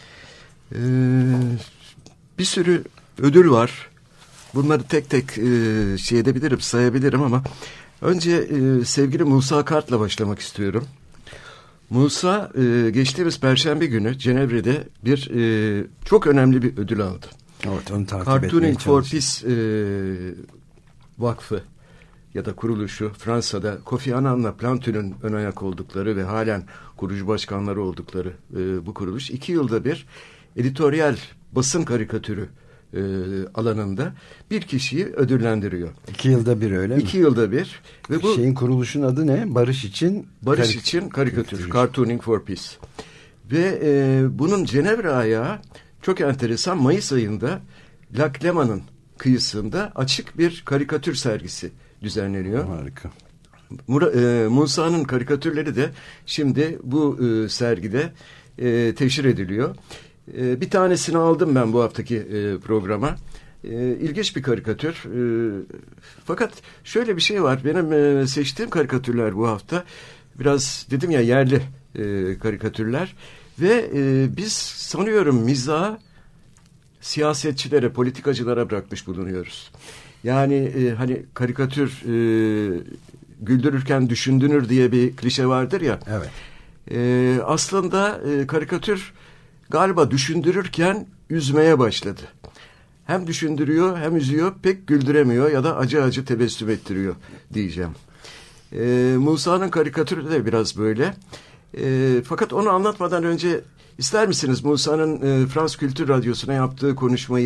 S9: Bir sürü ödül var. Bunları tek tek sayabilirim ama önce sevgili Musa Kart'la başlamak istiyorum. Musa geçtiğimiz Perşembe günü Cenevre'de bir çok önemli bir ödül aldı.
S2: Evet, onu takip
S9: Cartooning for Peace Vakfı ya da kuruluşu, Fransa'da Kofi Annan'la Plantin'in ön ayak oldukları ve halen kurucu başkanları oldukları bu kuruluş 2 yılda bir editoryal basın karikatürü alanında bir kişiyi ödüllendiriyor.
S2: 2 yılda bir, öyle mi?
S9: 2 yılda bir. Ve bu
S2: kuruluşun adı ne? Barış için
S9: karikatür. Cartooning for Peace. Ve bunun Cenevre ayağı çok enteresan. Mayıs ayında Lac Léman'ın kıyısında açık bir karikatür sergisi düzenleniyor.
S2: Harika.
S9: Musa'nın karikatürleri de şimdi bu sergide teşhir ediliyor. Bir tanesini aldım ben bu haftaki programa. İlginç bir karikatür. Fakat şöyle bir şey var. Benim seçtiğim karikatürler bu hafta biraz dedim ya yerli karikatürler. Ve biz sanıyorum mizahı siyasetçilere, politikacılara bırakmış bulunuyoruz. Yani hani karikatür güldürürken düşündürür diye bir klişe vardır ya.
S2: Evet.
S9: Aslında karikatür galiba düşündürürken üzmeye başladı. Hem düşündürüyor hem üzüyor, pek güldüremiyor ya da acı acı tebessüm ettiriyor diyeceğim. Musa'nın karikatürü de biraz böyle. Fakat onu anlatmadan önce ister misiniz Musa'nın Frans Kültür Radyosu'na yaptığı konuşmayı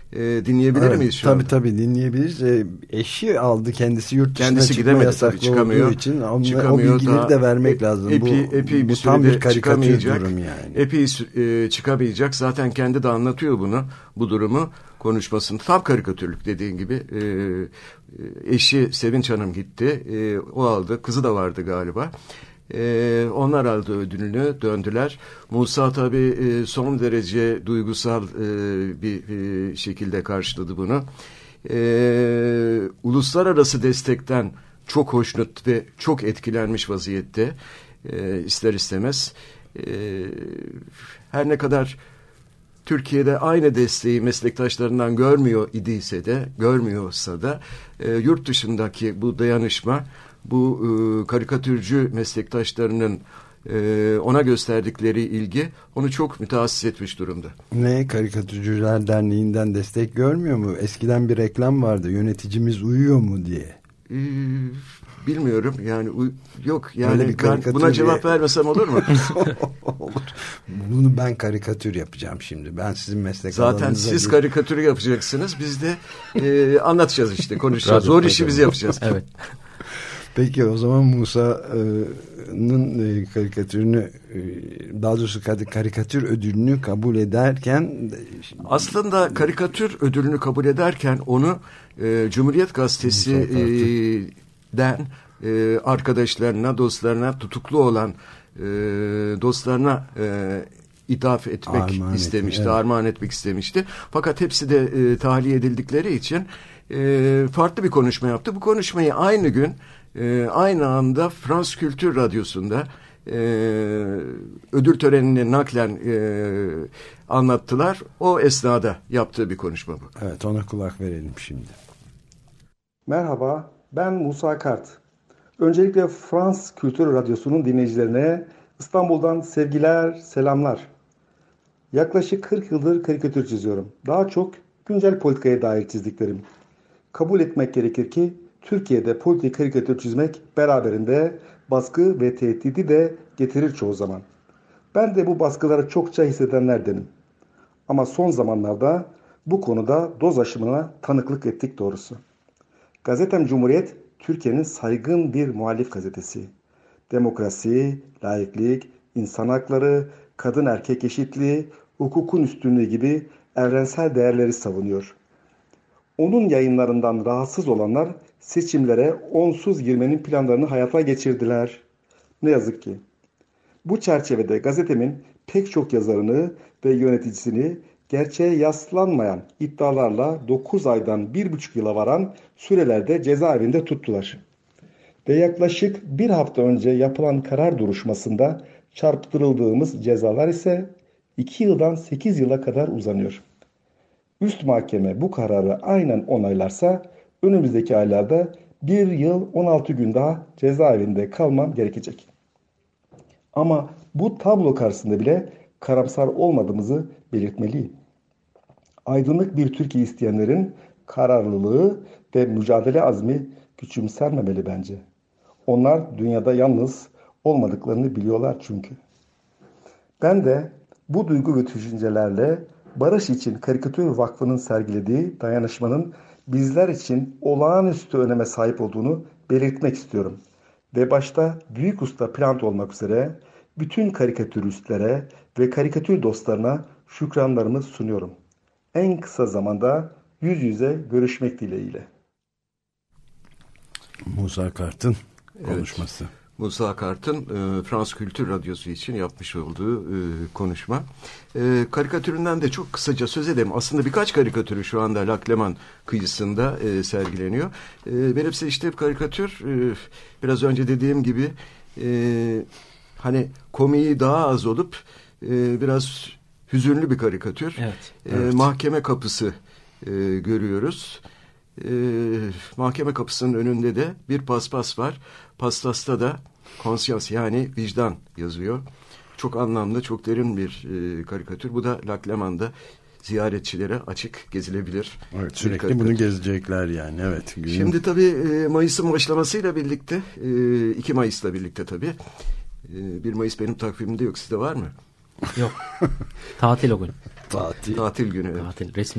S9: Dinleyebilir miyiz şu anda?
S2: Tabii dinleyebiliriz. Eşi aldı, kendisi yurt dışına
S9: kendisi
S2: çıkma yasaklı olduğu için o bilgileri de vermek lazım.
S9: Epey
S2: bu tam bir karikatür durum yani.
S9: Epey çıkamayacak. Zaten kendi de anlatıyor bu durumu konuşmasında. Tam karikatürlük dediğin gibi. Eşi Sevinç Hanım gitti. O aldı. Kızı da vardı galiba. Onlar aldı ödülünü, döndüler. Musa tabii son derece duygusal bir şekilde karşıladı bunu. Uluslararası destekten çok hoşnut ve çok etkilenmiş vaziyette, ister istemez. Her ne kadar Türkiye'de aynı desteği meslektaşlarından görmüyorsa da yurt dışındaki bu dayanışma, bu karikatürcü meslektaşlarının ona gösterdikleri ilgi onu çok mütehassıs etmiş durumda.
S2: Ne, Karikatürcüler Derneği'nden destek görmüyor mu? Eskiden bir reklam vardı, yöneticimiz uyuyor mu diye.
S9: Bilmiyorum yani, yok yani buna cevap vermesem olur mu?
S2: Olur. Bunu ben karikatür yapacağım şimdi. Ben sizin meslek
S9: zaten siz karikatürü yapacaksınız. Biz de anlatacağız işte, konuşacağız. Zor işi biz yapacağız.
S3: Evet.
S2: Peki o zaman Musa'nın karikatürünü, daha doğrusu karikatür ödülünü kabul ederken,
S9: aslında karikatür ödülünü kabul ederken onu Cumhuriyet Gazetesi'den arkadaşlarına, dostlarına, tutuklu olan dostlarına ithaf etmek istemişti, evet. Armağan etmek istemişti. Fakat hepsi de tahliye edildikleri için farklı bir konuşma yaptı. Bu konuşmayı aynı gün, aynı anda Frans Kültür Radyosu'nda ödül törenini naklen anlattılar. O esnada yaptığı bir konuşma bu.
S2: Evet, ona kulak verelim şimdi.
S10: Merhaba, ben Musa Kart. Öncelikle Frans Kültür Radyosu'nun dinleyicilerine İstanbul'dan sevgiler, selamlar. Yaklaşık 40 yıldır karikatür çiziyorum. Daha çok güncel politikaya dair çizdiklerim. Kabul etmek gerekir ki Türkiye'de politik karikatür çizmek beraberinde baskı ve tehdidi de getirir çoğu zaman. Ben de bu baskıları çokça hissedenlerdenim. Ama son zamanlarda bu konuda doz aşımına tanıklık ettik doğrusu. Gazetem Cumhuriyet, Türkiye'nin saygın bir muhalif gazetesi. Demokrasi, laiklik, insan hakları, kadın erkek eşitliği, hukukun üstünlüğü gibi evrensel değerleri savunuyor. Onun yayınlarından rahatsız olanlar seçimlere onsuz girmenin planlarını hayata geçirdiler. Ne yazık ki. Bu çerçevede gazetemin pek çok yazarını ve yöneticisini gerçeğe yaslanmayan iddialarla 9 aydan 1,5 yıla varan sürelerde cezaevinde tuttular. Ve yaklaşık bir hafta önce yapılan karar duruşmasında çarptırıldığımız cezalar ise 2 yıldan 8 yıla kadar uzanıyor. Üst mahkeme bu kararı aynen onaylarsa önümüzdeki aylarda 1 yıl 16 gün daha cezaevinde kalmam gerekecek. Ama bu tablo karşısında bile karamsar olmadığımızı belirtmeliyim. Aydınlık bir Türkiye isteyenlerin kararlılığı ve mücadele azmi küçümsenmemeli bence. Onlar dünyada yalnız olmadıklarını biliyorlar çünkü. Ben de bu duygu ve düşüncelerle Barış için Karikatür Vakfı'nın sergilediği dayanışmanın bizler için olağanüstü öneme sahip olduğunu belirtmek istiyorum. Ve başta büyük usta Plant olmak üzere bütün karikatüristlere ve karikatür dostlarına şükranlarımı sunuyorum. En kısa zamanda yüz yüze görüşmek dileğiyle.
S2: Musa Kart'ın konuşması.
S9: Evet. Musa Kart'ın Frans Kültür Radyosu için yapmış olduğu konuşma. Karikatüründen de çok kısaca söz edelim. Aslında birkaç karikatürü şu anda Lac Léman kıyısında sergileniyor. Benim seçtiğim karikatür biraz önce dediğim gibi hani komiği daha az olup biraz hüzünlü bir karikatür.
S3: Evet, evet.
S9: Mahkeme kapısı görüyoruz. Mahkeme kapısının önünde de bir paspas var. Paspasta da konsyans yani vicdan yazıyor. Çok anlamlı, çok derin bir karikatür. Bu da Lac Léman'da ziyaretçilere açık, gezilebilir.
S2: Evet, sürekli bunu gezecekler yani. Evet.
S9: Şimdi tabii Mayıs'ın başlamasıyla birlikte, 2 Mayıs'la birlikte tabii. 1 Mayıs benim takvimimde yok. Sizde var mı?
S3: Yok. Tatil o gün.
S9: Tatil günü.
S3: Tatil resmi.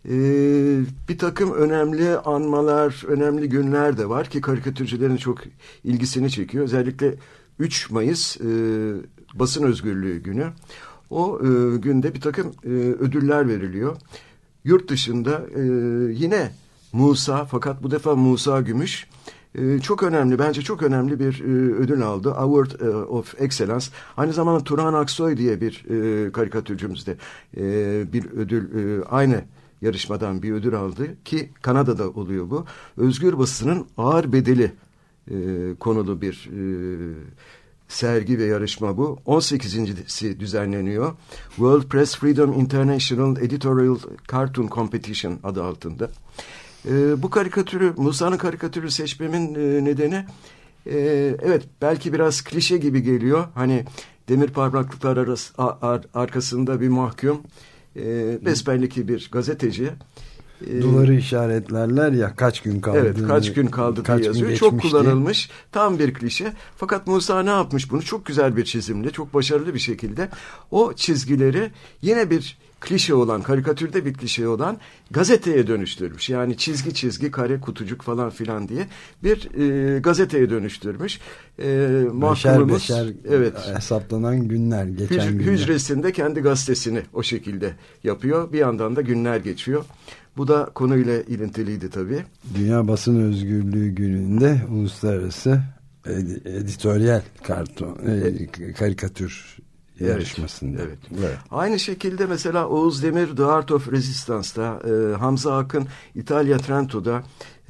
S9: Bir takım önemli anmalar, önemli günler de var ki karikatürcülerin çok ilgisini çekiyor. Özellikle 3 Mayıs basın özgürlüğü günü. O günde bir takım ödüller veriliyor. Yurt dışında yine Musa, fakat bu defa Musa Gümüş çok önemli, bence çok önemli bir ödül aldı. Award of Excellence. Aynı zamanda Turan Aksoy diye bir karikatürcümüz de bir ödül, aynı yarışmadan bir ödül aldı ki Kanada'da oluyor bu. Özgür basının ağır bedeli konulu bir sergi ve yarışma bu. 18.si düzenleniyor. World Press Freedom International Editorial Cartoon Competition adı altında. Bu karikatürü, Musa'nın karikatürü seçmemin nedeni evet belki biraz klişe gibi geliyor. Hani demir parmaklıklar arkasında bir mahkum, besbelli bir gazeteci.
S2: Duvarı işaretlerler ya, kaç gün kaldı.
S9: Evet, kaç gün kaldı diye yazıyor. Çok kullanılmış. Tam bir klişe. Fakat Musa ne yapmış bunu? Çok güzel bir çizimle, çok başarılı bir şekilde o çizgileri yine bir klişe olan, karikatürde bir klişe olan gazeteye dönüştürmüş. Yani çizgi, kare, kutucuk falan filan diye bir gazeteye dönüştürmüş.
S2: Beşer evet, hesaplanan günler, geçen günler.
S9: Hücresinde kendi gazetesini o şekilde yapıyor. Bir yandan da günler geçiyor. Bu da konuyla ilintiliydi tabii.
S2: Dünya Basın Özgürlüğü gününde uluslararası editoryal karikatür yarışmasında.
S9: Evet. Aynı şekilde mesela Oğuz Demir The Art of Resistance'da, Hamza Akın İtalya Trento'da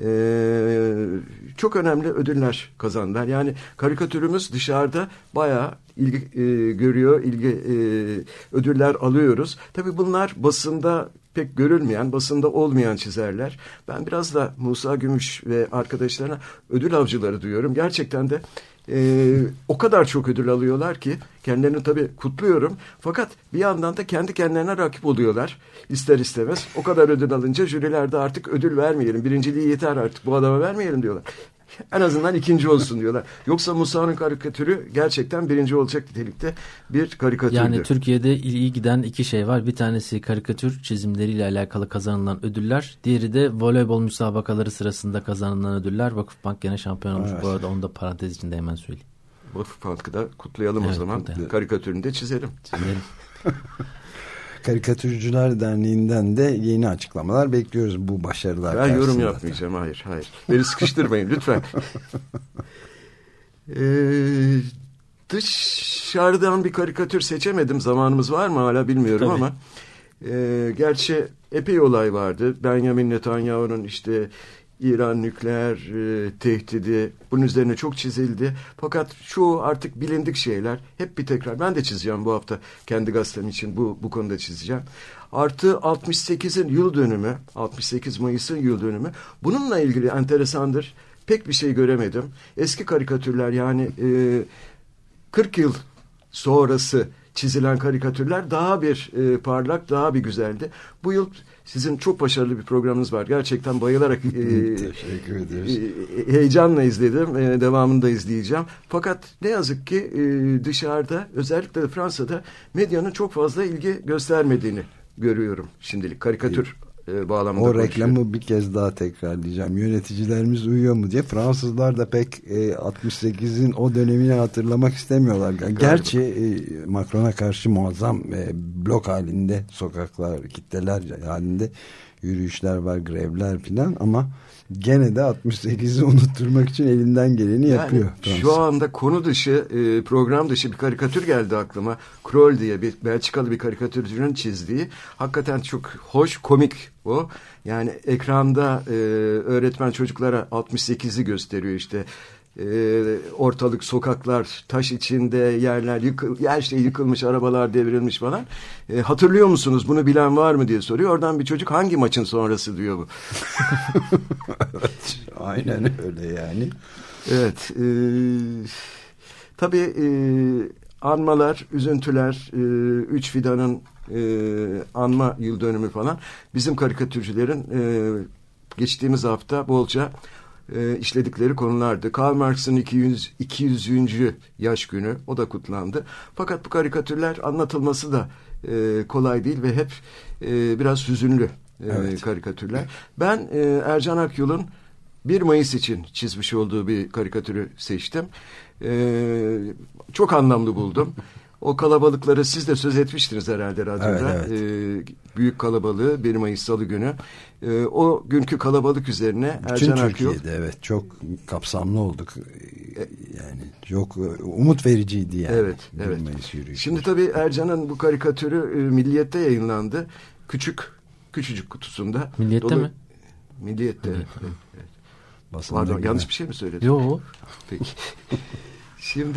S9: çok önemli ödüller kazandılar. Yani karikatürümüz dışarıda bayağı ilgi görüyor, ödüller alıyoruz. Tabii bunlar basında pek görülmeyen, basında olmayan çizerler. Ben biraz da Musa Gümüş ve arkadaşlarına ödül avcıları diyorum. Gerçekten de o kadar çok ödül alıyorlar ki kendilerini tabii kutluyorum. Fakat bir yandan da kendi kendilerine rakip oluyorlar. İster istemez. O kadar ödül alınca jürilerde artık ödül vermeyelim. Birinciliği yeter artık, bu adama vermeyelim diyorlar. En azından ikinci olsun diyorlar. Yoksa Musa'nın karikatürü gerçekten birinci olacak nitelikte bir karikatürdü.
S3: Yani Türkiye'de iyi giden iki şey var. Bir tanesi karikatür çizimleriyle alakalı kazanılan ödüller. Diğeri de voleybol müsabakaları sırasında kazanılan ödüller. Vakıfbank gene şampiyon olmuş. Evet. Bu arada onu da parantez içinde hemen söyleyeyim.
S9: Vakıfbank'ı da kutlayalım o zaman. Kutlayalım. Karikatürünü de çizelim.
S2: Karikatürcüler Derneği'nden de yeni açıklamalar bekliyoruz bu başarılar
S9: karşısında. Ben yorum yapmayacağım. Hayır. Beni sıkıştırmayın lütfen. Dışarıdan bir karikatür seçemedim. Zamanımız var mı hala bilmiyorum. Tabii. Ama gerçi epey olay vardı. Benjamin Netanyahu'nun işte İran nükleer tehdidi, bunun üzerine çok çizildi. Fakat çoğu artık bilindik şeyler. Hep bir tekrar. Ben de çizeceğim bu hafta. Kendi gazetem için bu konuda çizeceğim. Artı 68'in yıl dönümü, 68 Mayıs'ın yıl dönümü. Bununla ilgili enteresandır. Pek bir şey göremedim. Eski karikatürler, yani 40 yıl sonrası çizilen karikatürler daha bir parlak, daha bir güzeldi. Bu yıl sizin çok başarılı bir programınız var. Gerçekten bayılarak
S2: teşekkür ederiz.
S9: Heyecanla izledim. Devamını da izleyeceğim. Fakat ne yazık ki dışarıda, özellikle de Fransa'da medyanın çok fazla ilgi göstermediğini görüyorum şimdilik. Karikatür bağlamında
S2: o reklamı bir kez daha tekrarlayacağım. Yöneticilerimiz uyuyor mu diye. Fransızlar da pek 68'in o dönemini hatırlamak istemiyorlar. Gerçi Macron'a karşı muazzam blok halinde, sokaklar, kitleler halinde yürüyüşler var, grevler filan, ama gene de 68'i unutturmak için elinden geleni yapıyor.
S9: Yani şu anda konu dışı, program dışı bir karikatür geldi aklıma. Kroll diye bir Belçikalı bir karikatürcünün çizdiği. Hakikaten çok hoş, komik o. Yani ekranda öğretmen çocuklara 68'i gösteriyor işte. Ortalık, sokaklar taş içinde, yerler her şey yıkılmış, arabalar devrilmiş falan. Hatırlıyor musunuz, bunu bilen var mı diye soruyor. Oradan bir çocuk hangi maçın sonrası diyor bu.
S2: Evet, aynen öyle yani.
S9: Evet. Tabii anmalar, üzüntüler, Üç Fidan'ın anma yıl dönümü falan bizim karikatürcülerin geçtiğimiz hafta bolca işledikleri konulardı. Karl Marx'ın 200. yaş günü, o da kutlandı. Fakat bu karikatürler anlatılması da kolay değil ve hep biraz hüzünlü karikatürler. Ben Ercan Akyol'un 1 Mayıs için çizmiş olduğu bir karikatürü seçtim. Çok anlamlı buldum. O kalabalıklara siz de söz etmiştiniz herhalde radyoda.
S2: Evet.
S9: Büyük kalabalığı 1 Mayıs Salı günü. O günkü kalabalık üzerine Ercan Akyol.
S2: Türkiye'de evet çok kapsamlı olduk. Yani çok umut vericiydi yani.
S9: Evet. Şimdi tabii Ercan'ın bu karikatürü Milliyet'te yayınlandı. Küçücük kutusunda.
S3: Milliyet'te mi?
S9: Milliyet'te. Evet. Pardon, yanlış bir şey mi söyledim?
S3: Yok.
S9: Peki. Şimdi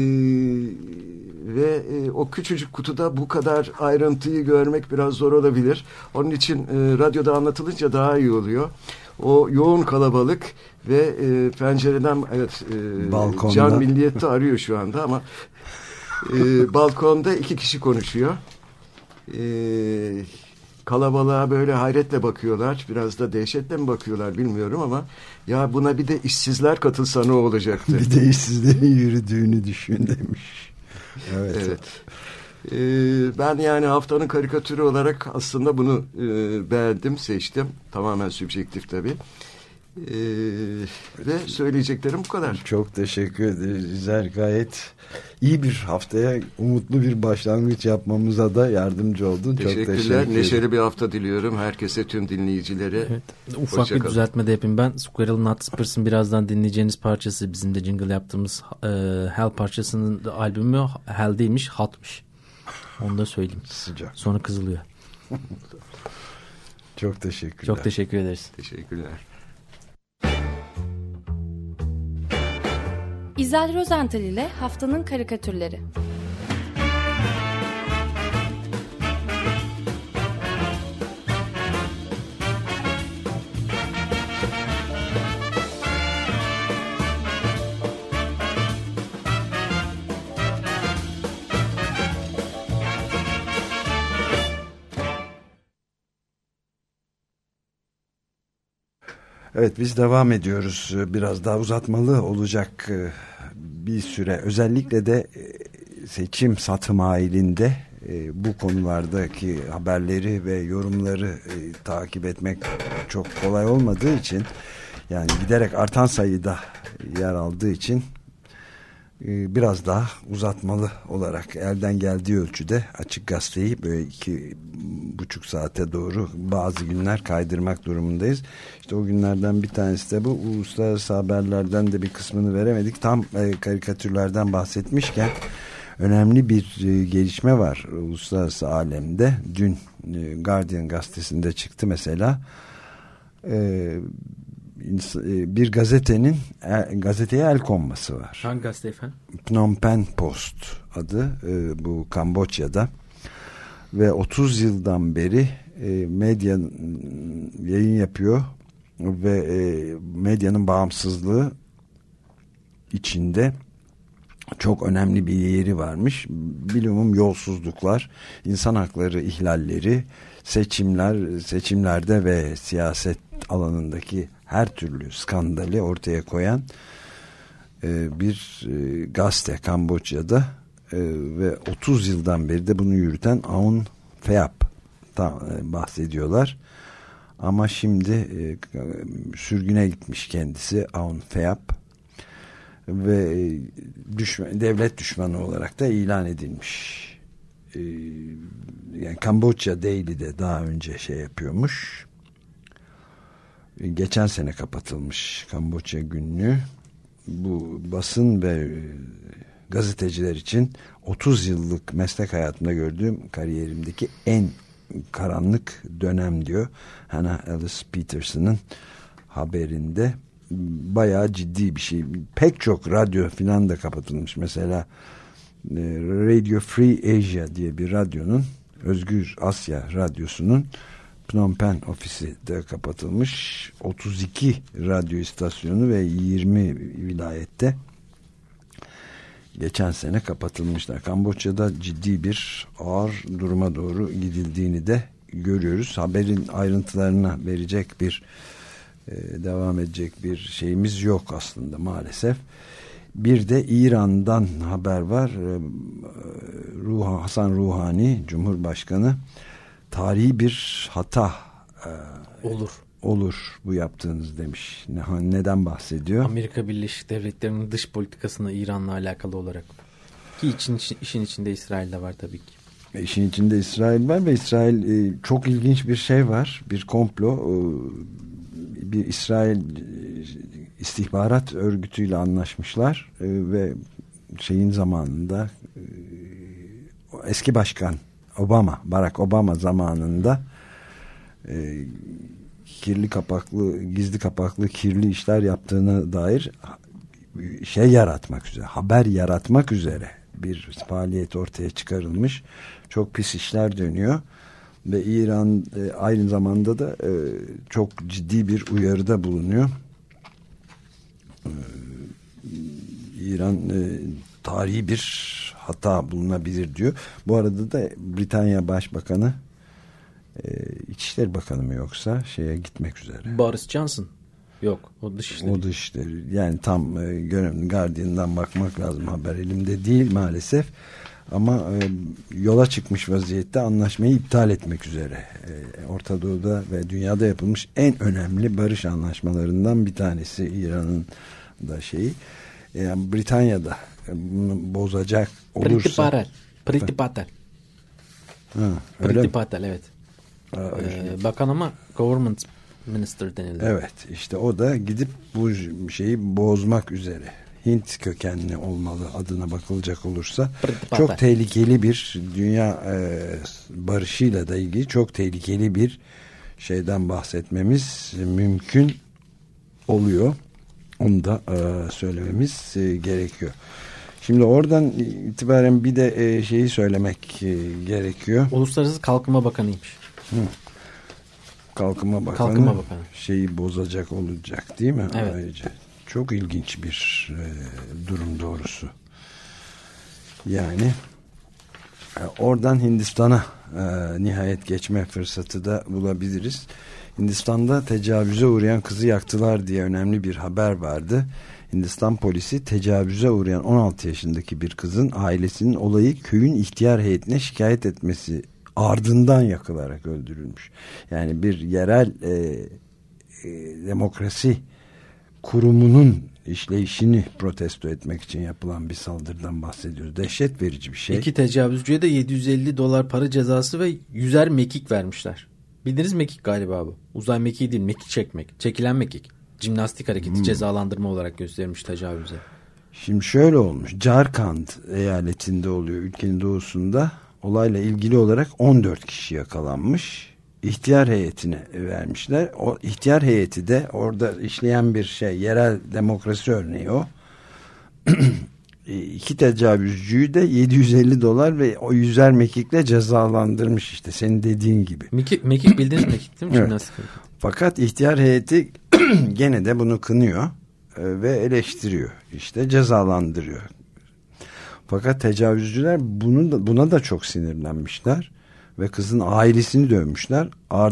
S9: o küçücük kutuda bu kadar ayrıntıyı görmek biraz zor olabilir. Onun için radyoda anlatılınca daha iyi oluyor. O yoğun kalabalık ve pencereden Can Milliyet'te arıyor şu anda ama balkonda 2 kişi konuşuyor. Kalabalığa böyle hayretle bakıyorlar. Biraz da dehşetle mi bakıyorlar bilmiyorum ama ya buna bir de işsizler katılsa ne olacaktı?
S2: Bir de işsizlerin yürüdüğünü düşün demiş. Evet.
S9: Ben yani haftanın karikatürü olarak aslında bunu beğendim, seçtim. Tamamen sübjektif tabii. Ve söyleyeceklerim bu kadar.
S2: Çok teşekkür ederiz. Gayet iyi bir haftaya umutlu bir başlangıç yapmamıza da yardımcı oldun.
S9: Teşekkürler.
S2: Çok teşekkür ederim.
S9: Neşeli bir hafta diliyorum. Herkese, tüm dinleyicilere.
S3: Evet. Ufak bir düzeltme de yapayım ben. Squirrel Nut Spurs'ın birazdan dinleyeceğiniz parçası, bizim de jingle yaptığımız Hell parçasının albümü Hell değilmiş, Hot'mış. Onu da söyleyeyim.
S2: Sıcak.
S3: Sonra kızılıyor.
S2: Çok teşekkürler.
S3: Çok teşekkür ederiz.
S9: Teşekkürler.
S8: İzel Rozental ile haftanın karikatürleri.
S2: Evet, biz devam ediyoruz. Biraz daha uzatmalı olacak bir süre. Özellikle de seçim satım halinde bu konulardaki haberleri ve yorumları takip etmek çok kolay olmadığı için, yani giderek artan sayıda yer aldığı için biraz daha uzatmalı olarak elden geldiği ölçüde Açık Gazete'yi böyle 2,5 saate doğru bazı günler kaydırmak durumundayız. İşte o günlerden bir tanesi de bu. Uluslararası haberlerden de bir kısmını veremedik. Tam karikatürlerden bahsetmişken önemli bir gelişme var uluslararası alemde. Dün Guardian gazetesinde çıktı mesela. Bir gazeteye el konması var.
S3: Hangi gazete efendim?
S2: Phnom Penh Post adı, bu Kamboçya'da ve 30 yıldan beri medya yayın yapıyor ve medyanın bağımsızlığı içinde çok önemli bir yeri varmış. Bilumum yolsuzluklar, insan hakları ihlalleri, seçimlerde ve siyaset alanındaki her türlü skandalı ortaya koyan bir gazete Kamboçya'da ve 30 yıldan beri de bunu yürüten Aung Feap'tan bahsediyorlar. Ama şimdi sürgüne gitmiş kendisi Aung Feap ve devlet düşmanı olarak da ilan edilmiş. Yani Kamboçya Daily'de daha önce şey yapıyormuş. Geçen sene kapatılmış Kamboçya günlüğü. Bu basın ve gazeteciler için 30 yıllık meslek hayatımda gördüğüm kariyerimdeki en karanlık dönem diyor. Hannah Alice Peterson'ın haberinde. Bayağı ciddi bir şey. Pek çok radyo filan da kapatılmış. Mesela Radio Free Asia diye bir radyonun, Özgür Asya radyosunun Phnom Penh ofisi de kapatılmış. 32 radyo istasyonu ve 20 vilayette geçen sene kapatılmışlar. Kamboçya'da ciddi bir ağır duruma doğru gidildiğini de görüyoruz. Haberin ayrıntılarına verecek bir devam edecek bir şeyimiz yok aslında maalesef. Bir de İran'dan haber var. Hasan Ruhani Cumhurbaşkanı tarihi bir hata olur bu yaptığınız demiş. Neden bahsediyor?
S3: Amerika Birleşik Devletleri'nin dış politikasına İran'la alakalı olarak. Ki işin içinde İsrail de var tabii ki.
S2: İşin içinde İsrail var ve İsrail çok ilginç bir şey var. Bir komplo. Bir İsrail istihbarat örgütüyle anlaşmışlar ve şeyin zamanında eski başkan Barack Obama zamanında gizli kapaklı kirli işler yaptığına dair haber yaratmak üzere bir faaliyet ortaya çıkarılmış. Çok pis işler dönüyor ve İran aynı zamanda da çok ciddi bir uyarıda bulunuyor. İran tarihi bir hata bulunabilir diyor. Bu arada da Britanya Başbakanı İçişleri Bakanı mı yoksa gitmek üzere.
S3: Boris Johnson. Yok, o dışişleri.
S2: O dışişleri. Yani tam Guardian'dan bakmak lazım. Haber elimde değil maalesef. Ama yola çıkmış vaziyette anlaşmayı iptal etmek üzere. Orta Doğu'da ve dünyada yapılmış en önemli barış anlaşmalarından bir tanesi İran'ın da Yani Britanya'da bunu bozacak olursa.
S3: Priti Patel evet. Bakan ama government minister denilir.
S2: Evet, işte o da gidip bu şeyi bozmak üzere. Hint kökenli olmalı adına bakılacak olursa. Çok tehlikeli bir dünya barışıyla da ilgili çok tehlikeli bir şeyden bahsetmemiz mümkün oluyor. Onu da söylememiz gerekiyor. Şimdi oradan itibaren bir de şeyi söylemek gerekiyor.
S3: Uluslararası Kalkınma Bakanıymış.
S2: Kalkınma Bakanı şeyi bozacak olacak değil mi?
S3: Evet.
S2: Ayrıca. Çok ilginç bir durum doğrusu. Yani oradan Hindistan'a nihayet geçme fırsatı da bulabiliriz. Hindistan'da tecavüze uğrayan kızı yaktılar diye önemli bir haber vardı. Hindistan polisi tecavüze uğrayan 16 yaşındaki bir kızın ailesinin olayı köyün ihtiyar heyetine şikayet etmesi ardından yakılarak öldürülmüş. Yani bir yerel demokrasi kurumunun işleyişini protesto etmek için yapılan bir saldırıdan bahsediyoruz. Dehşet verici bir şey.
S3: 2 tecavüzcüye de $750 para cezası ve 100'er mekik vermişler. Bildiniz mekik galiba bu. Uzay mekiği değil, mekik çekmek. Çekilen mekik. Jimnastik hareketi cezalandırma olarak gösterilmiş tecavüze.
S2: Şimdi şöyle olmuş. Jharkhand eyaletinde oluyor, ülkenin doğusunda. Olayla ilgili olarak 14 kişi yakalanmış. İhtiyar heyetine vermişler. O ihtiyar heyeti de orada işleyen bir yerel demokrasi örneği o. 2 tecavüzcüyü de $750 ve o 100'er mekikle cezalandırmış işte senin dediğin gibi.
S3: Mekik bildiğiniz mekik değil mi?
S2: Evet. Fakat ihtiyar heyeti gene de bunu kınıyor ve eleştiriyor. İşte cezalandırıyor. Fakat tecavüzcüler buna da çok sinirlenmişler ve kızın ailesini dövmüşler.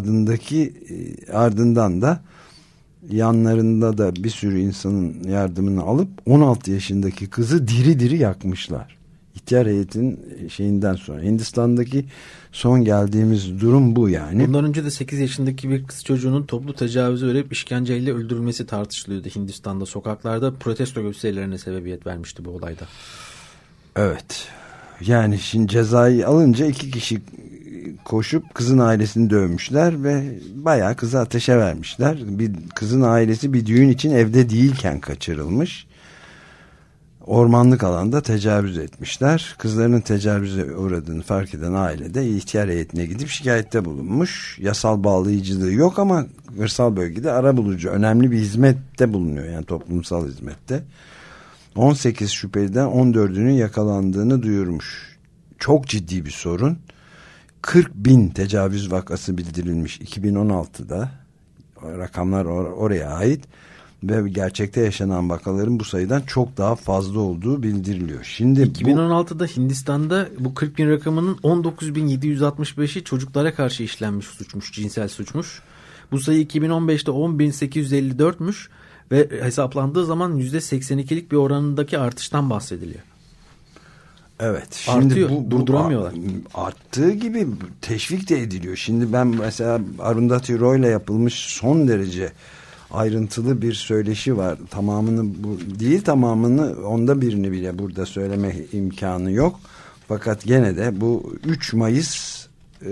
S2: Ardından da yanlarında da bir sürü insanın yardımını alıp 16 yaşındaki kızı diri diri yakmışlar. İhtiyar heyetin şeyinden sonra. Hindistan'daki son geldiğimiz durum bu yani.
S3: Bundan önce de 8 yaşındaki bir kız çocuğunun toplu tecavüze uğrayıp işkenceyle öldürülmesi tartışılıyordu Hindistan'da. Sokaklarda protesto gösterilerine sebebiyet vermişti bu olayda.
S2: Evet. Yani şimdi cezayı alınca 2 kişi koşup kızın ailesini dövmüşler ve bayağı kızı ateşe vermişler. Kızın ailesi bir düğün için evde değilken kaçırılmış. Ormanlık alanda tecavüz etmişler. Kızlarının tecavüze uğradığını fark eden aile de ihtiyar heyetine gidip şikayette bulunmuş. Yasal bağlayıcılığı yok ama kırsal bölgede arabulucu önemli bir hizmette bulunuyor. Yani toplumsal hizmette. 18 şüpheliden 14'ünün yakalandığını duyurmuş. Çok ciddi bir sorun. 40.000 tecavüz vakası bildirilmiş 2016'da. Rakamlar oraya ait. Ve gerçekte yaşanan vakaların bu sayıdan çok daha fazla olduğu bildiriliyor. Şimdi
S3: 2016'da Hindistan'da bu 40.000 rakamının 19.765'i çocuklara karşı işlenmiş suçmuş, cinsel suçmuş. Bu sayı 2015'te 10.854'müş ve hesaplandığı zaman %82'lik bir oranındaki artıştan bahsediliyor.
S2: Evet. Şimdi
S3: artıyor. Durduramıyorlar.
S2: Arttığı gibi teşvik de ediliyor. Şimdi ben mesela Arundhati Roy ile yapılmış son derece ayrıntılı bir söyleşi var. Tamamını onda birini bile burada söyleme imkanı yok. Fakat gene de bu 3 Mayıs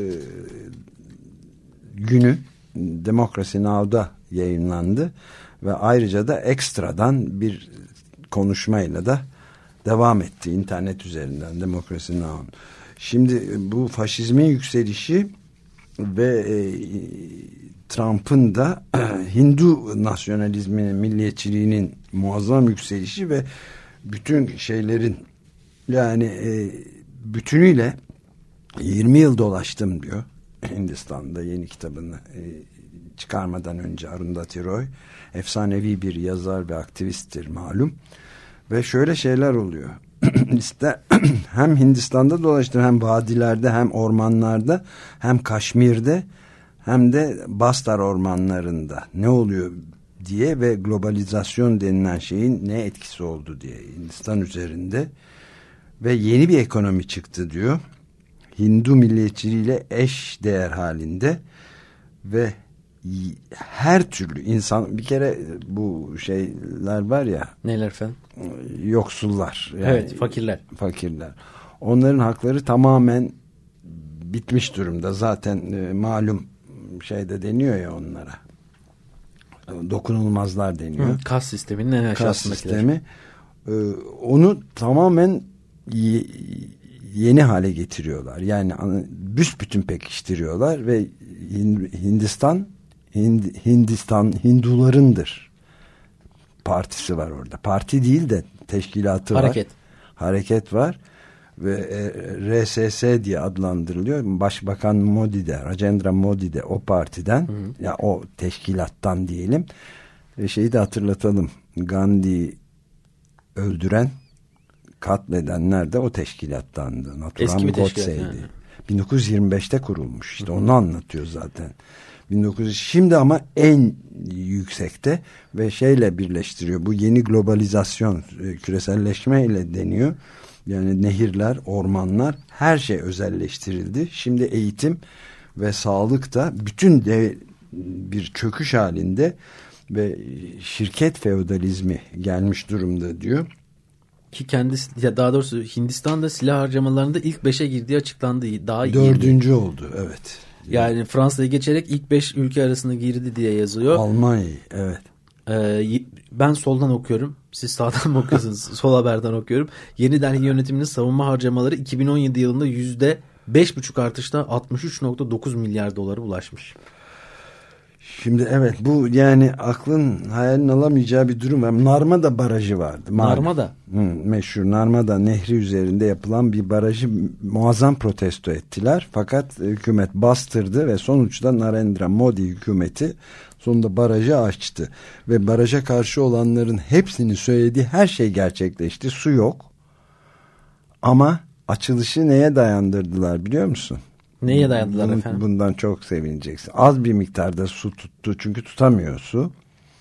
S2: günü Democracy Now'da yayınlandı ve ayrıca da ekstradan bir konuşmayla da devam etti internet üzerinden Democracy Now. Şimdi bu faşizmin yükselişi ve Trump'ın da Hindu nasyonalizminin, milliyetçiliğinin muazzam yükselişi ve bütün şeylerin yani bütünüyle 20 yıl dolaştım diyor Hindistan'da yeni kitabını çıkarmadan önce Arundhati Roy. Efsanevi bir yazar ve aktivisttir malum. Ve şöyle şeyler oluyor. İşte hem Hindistan'da dolaştım, hem vadilerde, hem ormanlarda, hem Kaşmir'de, hem de Bastar ormanlarında ne oluyor diye ve globalizasyon denilen şeyin ne etkisi oldu diye Hindistan üzerinde ve yeni bir ekonomi çıktı diyor. Hindu milliyetçiliğiyle eş değer halinde ve her türlü insan, bir kere bu şeyler var ya,
S3: neler efendim?
S2: Yoksullar. Yani
S3: evet, fakirler.
S2: Onların hakları tamamen bitmiş durumda. Zaten malum şeyde deniyor ya onlara. Dokunulmazlar deniyor.
S3: Kas sisteminin en aşağısındakiler.
S2: Kas sistemi. Onu tamamen yeni hale getiriyorlar. Yani büsbütün pekiştiriyorlar ve Hindistan Hindularındır partisi var orada. Parti değil de teşkilatı var. Hareket var ve RSS diye adlandırılıyor. Başbakan Modi de, Rajendra Modi de o partiden, ya o teşkilattan diyelim. Şeyi de hatırlatalım. Gandhi'yi öldüren, katledenler de o teşkilattandı. Naturam Godse'ydi. Yani. 1925'te kurulmuş. İşte onu anlatıyor zaten. 1900 şimdi ama en yüksekte ve şeyle birleştiriyor. Bu yeni globalizasyon, küreselleşme ile deniyor. Yani nehirler, ormanlar, her şey özelleştirildi. Şimdi eğitim ve sağlık da bütün bir çöküş halinde ve şirket feodalizmi gelmiş durumda diyor.
S3: Ki kendisi, ya daha doğrusu Hindistan'da silah harcamalarında ilk 5'e girdiği açıklandı. Daha
S2: 4. oldu, evet.
S3: Yani Fransa'yı geçerek ilk 5 ülke arasında girdi diye yazıyor.
S2: Almanya, evet.
S3: Ben soldan okuyorum. Siz sağdan mı okuyorsunuz? Sol haberden okuyorum. Yeni Delhi yönetiminin savunma harcamaları 2017 yılında %5,5 artışla 63,9 milyar dolara ulaşmış.
S2: Şimdi evet, bu yani aklın hayalin alamayacağı bir durum. Narmada Barajı vardı.
S3: Narmada?
S2: Meşhur Narmada Nehri üzerinde yapılan bir barajı muazzam protesto ettiler. Fakat hükümet bastırdı ve sonuçta Narendra Modi hükümeti sonunda barajı açtı. Ve baraja karşı olanların hepsinin söylediği her şey gerçekleşti. Su yok. Ama açılışı neye dayandırdılar biliyor musun?
S3: Neye dayandılar efendim?
S2: Bundan çok sevineceksin. Az bir miktarda su tuttu. Çünkü tutamıyor su.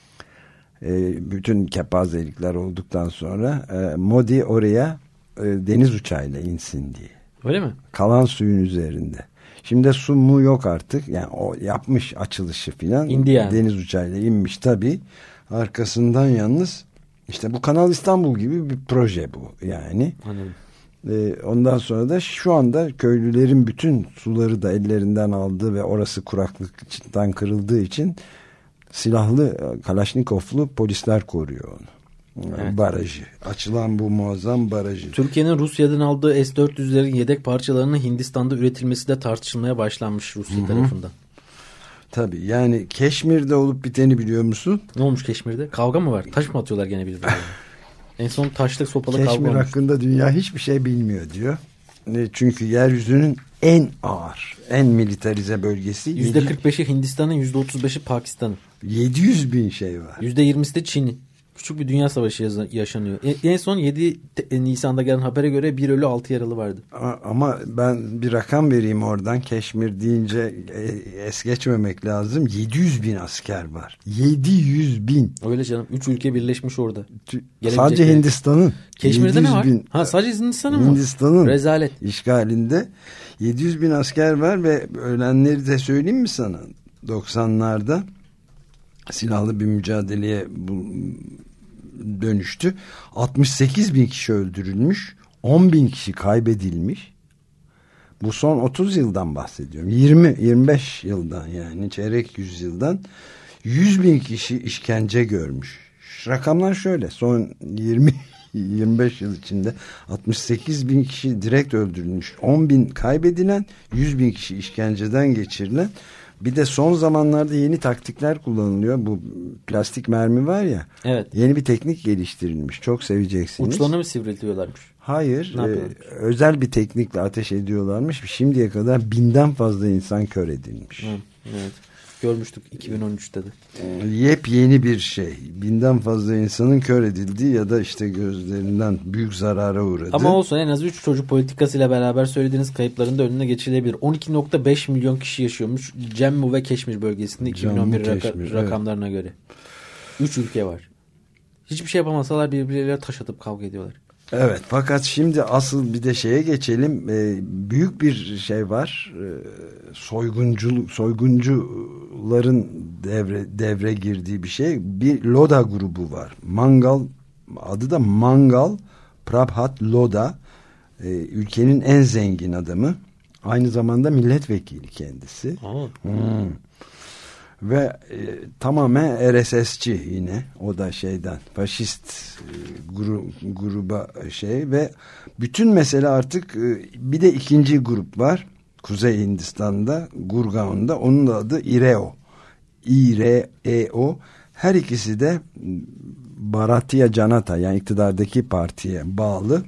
S2: Bütün kepazelikler olduktan sonra Modi oraya deniz uçağıyla insin diye.
S3: Öyle mi?
S2: Kalan suyun üzerinde. Şimdi su mu yok artık. Yani o yapmış açılışı filan.
S3: İndi yani.
S2: Deniz uçağıyla inmiş tabii. Arkasından yalnız işte bu Kanal İstanbul gibi bir proje bu yani.
S3: Anladım.
S2: Ondan sonra da şu anda köylülerin bütün suları da ellerinden aldı ve orası kuraklıktan kırıldığı için silahlı Kalaşnikovlu polisler koruyor onu. Evet. Barajı. Açılan bu muazzam barajı.
S3: Türkiye'nin Rusya'dan aldığı S-400'lerin yedek parçalarının Hindistan'da üretilmesi de tartışılmaya başlanmış Rusya tarafından.
S2: Tabii yani Keşmir'de olup biteni biliyor musun?
S3: Ne olmuş Keşmir'de? Kavga mı var? Taş mı atıyorlar gene birbirlerine? En son taşlık sopalı kavga olmuş.
S2: Keşmir hakkında dünya hiçbir şey bilmiyor diyor. Çünkü yeryüzünün en ağır, en militarize bölgesi.
S3: %45'i Hindistan'ın, %35'i Pakistan'ın.
S2: 700 bin şey var.
S3: %20'si de Çin'in. küçük bir dünya savaşı yaşanıyor. En son 7 Nisan'da gelen habere göre 1 ölü 6 yaralı vardı.
S2: Ama ben bir rakam vereyim oradan. Keşmir deyince es geçmemek lazım. 700 bin asker var. 700 bin.
S3: Öyle canım. 3 ülke birleşmiş orada.
S2: Sadece Hindistan'ın.
S3: Keşmir'de ne var? Ha, sadece Hindistan'ın mı?
S2: Hindistan'ın
S3: rezalet
S2: işgalinde 700 bin asker var ve ölenleri de söyleyeyim mi sana? 90'larda silahlı bir mücadeleye dönüştü. 68 bin kişi öldürülmüş. 10 bin kişi kaybedilmiş. Bu son 30 yıldan bahsediyorum. 20-25 yıldan, yani çeyrek yüzyıldan 100 bin kişi işkence görmüş. Rakamlar şöyle: son 20-25 yıl içinde 68 bin kişi direkt öldürülmüş. 10 bin kaybedilen, 100 bin kişi işkenceden geçirilen. Bir de son zamanlarda yeni taktikler kullanılıyor. Bu plastik mermi var ya.
S3: Evet.
S2: Yeni bir teknik geliştirilmiş. Çok seveceksiniz.
S3: Uçlarını mı sivriltiyorlarmış?
S2: Hayır. Özel bir teknikle ateş ediyorlarmış. Şimdiye kadar 1000'den fazla insan kör edilmiş.
S3: Evet. Görmüştük 2013'te de.
S2: Yepyeni bir şey. 1000'den fazla insanın kör edildiği ya da işte gözlerinden büyük zarara uğradı.
S3: Ama olsun, en az 3 çocuk politikasıyla beraber söylediğiniz kayıpların da önüne geçilebilir. 12.5 milyon kişi yaşıyormuş Cemmu ve Keşmir bölgesinde 2011 rakamlarına göre. 3 ülke var. Hiçbir şey yapamasalar birbirleriyle taş atıp kavga ediyorlar.
S2: Evet, fakat şimdi asıl bir de şeye geçelim. Büyük bir şey var. Soyguncuların devre girdiği bir şey. Bir Loda grubu var. Mangal, adı da Mangal Prabhat Loda. Ülkenin en zengin adamı. Aynı zamanda milletvekili kendisi. Ve tamamen RSS'ci yine. O da şeyden, faşist gruba şey. Ve bütün mesele artık bir de ikinci grup var. Kuzey Hindistan'da, Gurgaon'da. Onun da adı İREO. İREO. Her ikisi de Bharatiya Janata, yani iktidardaki partiye bağlı.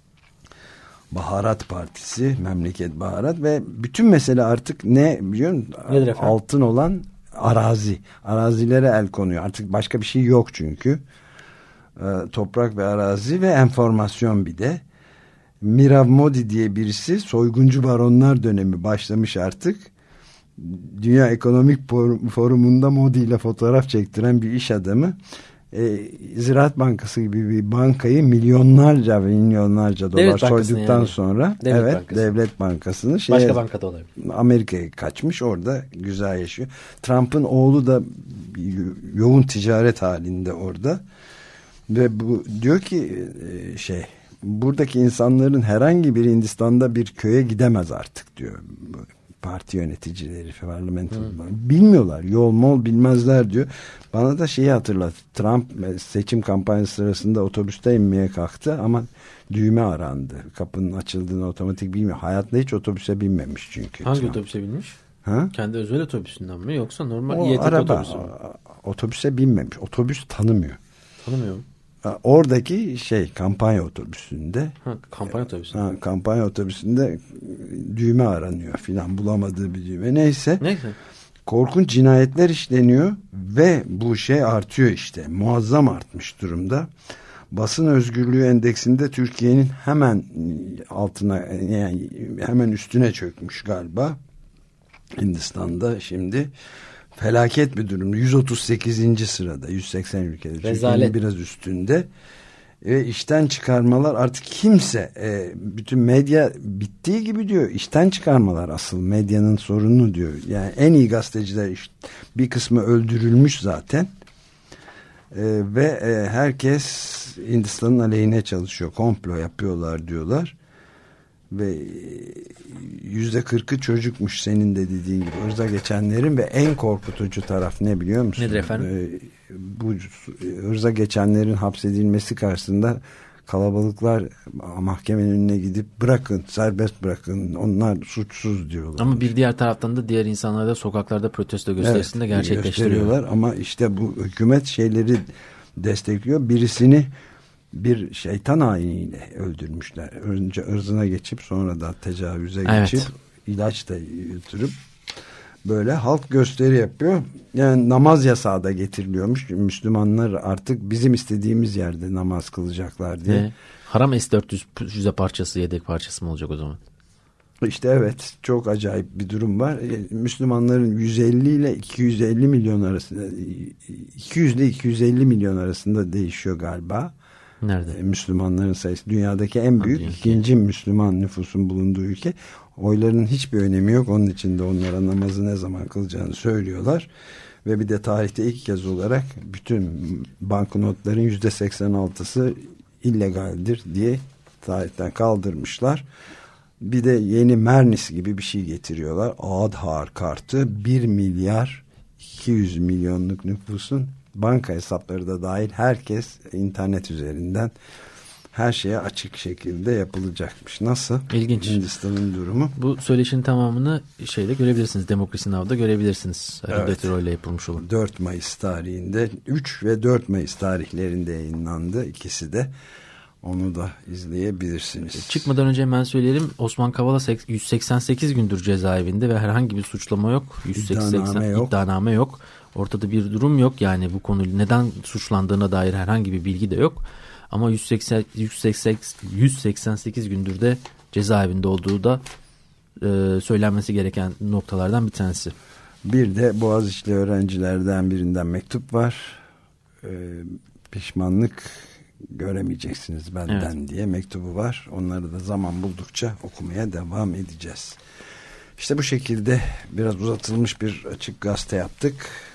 S2: Baharat Partisi, memleket baharat. Ve bütün mesele artık ne biliyor musun? Altın olan arazi. Arazilere el konuyor. Artık başka bir şey yok çünkü. Toprak ve arazi ve enformasyon bir de. Mirav Modi diye birisi, soyguncu baronlar dönemi başlamış artık. Dünya Ekonomik Forumu'nda Modi ile fotoğraf çektiren bir iş adamı. Ziraat Bankası gibi bir bankayı milyonlarca dolar soyduktan yani sonra Devlet Bankası'nı
S3: başka bankada olabilir.
S2: Amerika'ya kaçmış, orada güzel yaşıyor. Trump'ın oğlu da yoğun ticaret halinde orada ve bu diyor ki buradaki insanların herhangi bir Hindistan'da bir köye gidemez artık diyor. Parti yöneticileri, parlamento bilmiyorlar, yol mol bilmezler diyor. Bana da şeyi hatırlat. Trump seçim kampanyası sırasında otobüste inmeye kalktı ama düğme arandı. Kapının açıldığını otomatik bilmiyor. Hayatında hiç otobüse binmemiş çünkü.
S3: Hangi
S2: Trump
S3: otobüse binmiş?
S2: Ha?
S3: Kendi özel otobüsünden mi yoksa normal
S2: İETT otobüsü mü? Otobüse binmemiş. Otobüs tanımıyor.
S3: Tanımıyor mu?
S2: Oradaki kampanya otobüsünde. Kampanya otobüsünde düğme aranıyor filan, bulamadığı bir düğme. Neyse. Korkunç cinayetler işleniyor ve bu artıyor işte. Muazzam artmış durumda. Basın özgürlüğü endeksinde Türkiye'nin hemen altına, yani hemen üstüne çökmüş galiba. Hindistan'da şimdi felaket bir durum. 138. sırada. 180 ülkede. Türkiye'nin biraz üstünde. İşten çıkarmalar artık kimse bütün medya bittiği gibi diyor. İşten çıkarmalar asıl medyanın sorunu diyor. Yani en iyi gazeteciler bir kısmı öldürülmüş zaten. Ve herkes Hindistan'ın aleyhine çalışıyor. Komplo yapıyorlar diyorlar. Ve %40'ı çocukmuş, senin de dediğin gibi. Hırza geçenlerin ve en korkutucu taraf ne biliyor musun?
S3: Nedir efendim?
S2: Bu hırza geçenlerin hapsedilmesi karşısında kalabalıklar mahkemenin önüne gidip bırakın, serbest bırakın, onlar suçsuz diyorlar.
S3: Ama bir diğer taraftan da diğer insanlar da sokaklarda protesto gösterisinde gerçekleştiriyorlar.
S2: Ama işte bu hükümet şeyleri destekliyor. Birisini bir şeytan ayiniyle öldürmüşler. Önce ırzına geçip sonra da tecavüze geçip ilaç da yuturup böyle halk gösteri yapıyor. Yani namaz yasağı da getiriliyormuş. Müslümanlar artık bizim istediğimiz yerde namaz kılacaklar diye.
S3: Haram S-400 füze parçası, yedek parçası mı olacak o zaman?
S2: İşte evet, çok acayip bir durum var. Müslümanların 150 ile 250 milyon arasında, 200 ile 250 milyon arasında değişiyor galiba.
S3: Nerede?
S2: Müslümanların sayısı dünyadaki en büyük ikinci Müslüman nüfusun bulunduğu ülke. Oyların hiçbir önemi yok. Onun için de onlara namazı ne zaman kılacağını söylüyorlar. Ve bir de tarihte ilk kez olarak bütün banknotların %86'sı illegaldir diye tarihten kaldırmışlar. Bir de yeni Mernis gibi bir şey getiriyorlar. Aadhaar kartı 1 milyar 200 milyonluk nüfusun banka hesapları da dahil herkes internet üzerinden her şeye açık şekilde yapılacakmış. Nasıl?
S3: İlginç.
S2: Hindistan'ın durumu.
S3: Bu söyleşinin tamamını şeyde görebilirsiniz. Demokrasi Now'da görebilirsiniz.
S2: Evet.
S3: Öyle yapılmış olur.
S2: 4 Mayıs tarihinde 3 ve 4 Mayıs tarihlerinde yayınlandı. İkisi de. Onu da izleyebilirsiniz.
S3: Çıkmadan önce hemen söyleyelim. Osman Kavala 188 gündür cezaevinde ve herhangi bir suçlama yok. İddianame yok. Ortada bir durum yok. Yani bu konu neden suçlandığına dair herhangi bir bilgi de yok. Ama 188 gündür de cezaevinde olduğu da söylenmesi gereken noktalardan bir tanesi.
S2: Bir de Boğaziçi'li öğrencilerden birinden mektup var. Pişmanlık göremeyeceksiniz benden diye mektubu var. Onları da zaman buldukça okumaya devam edeceğiz. İşte bu şekilde biraz uzatılmış bir açık gazete yaptık.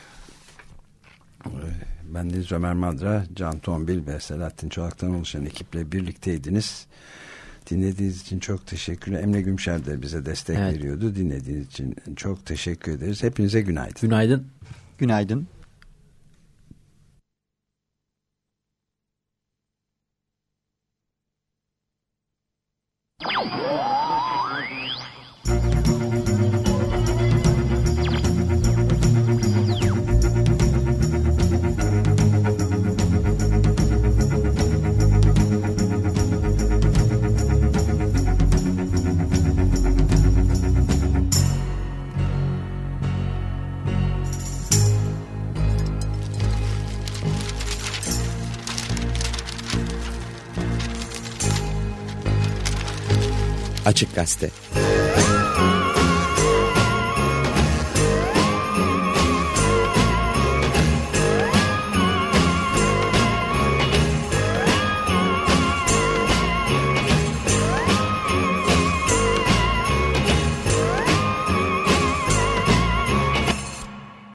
S2: Ben Deniz Ömer Madra, Can Tombil ve Selahattin Çolak'tan oluşan ekiple birlikteydiniz. Dinlediğiniz için çok teşekkürler. Emre Gümşer de bize destek veriyordu. Dinlediğiniz için çok teşekkür ederiz. Hepinize günaydın.
S3: Günaydın.
S11: Günaydın.
S12: Açık Gazete.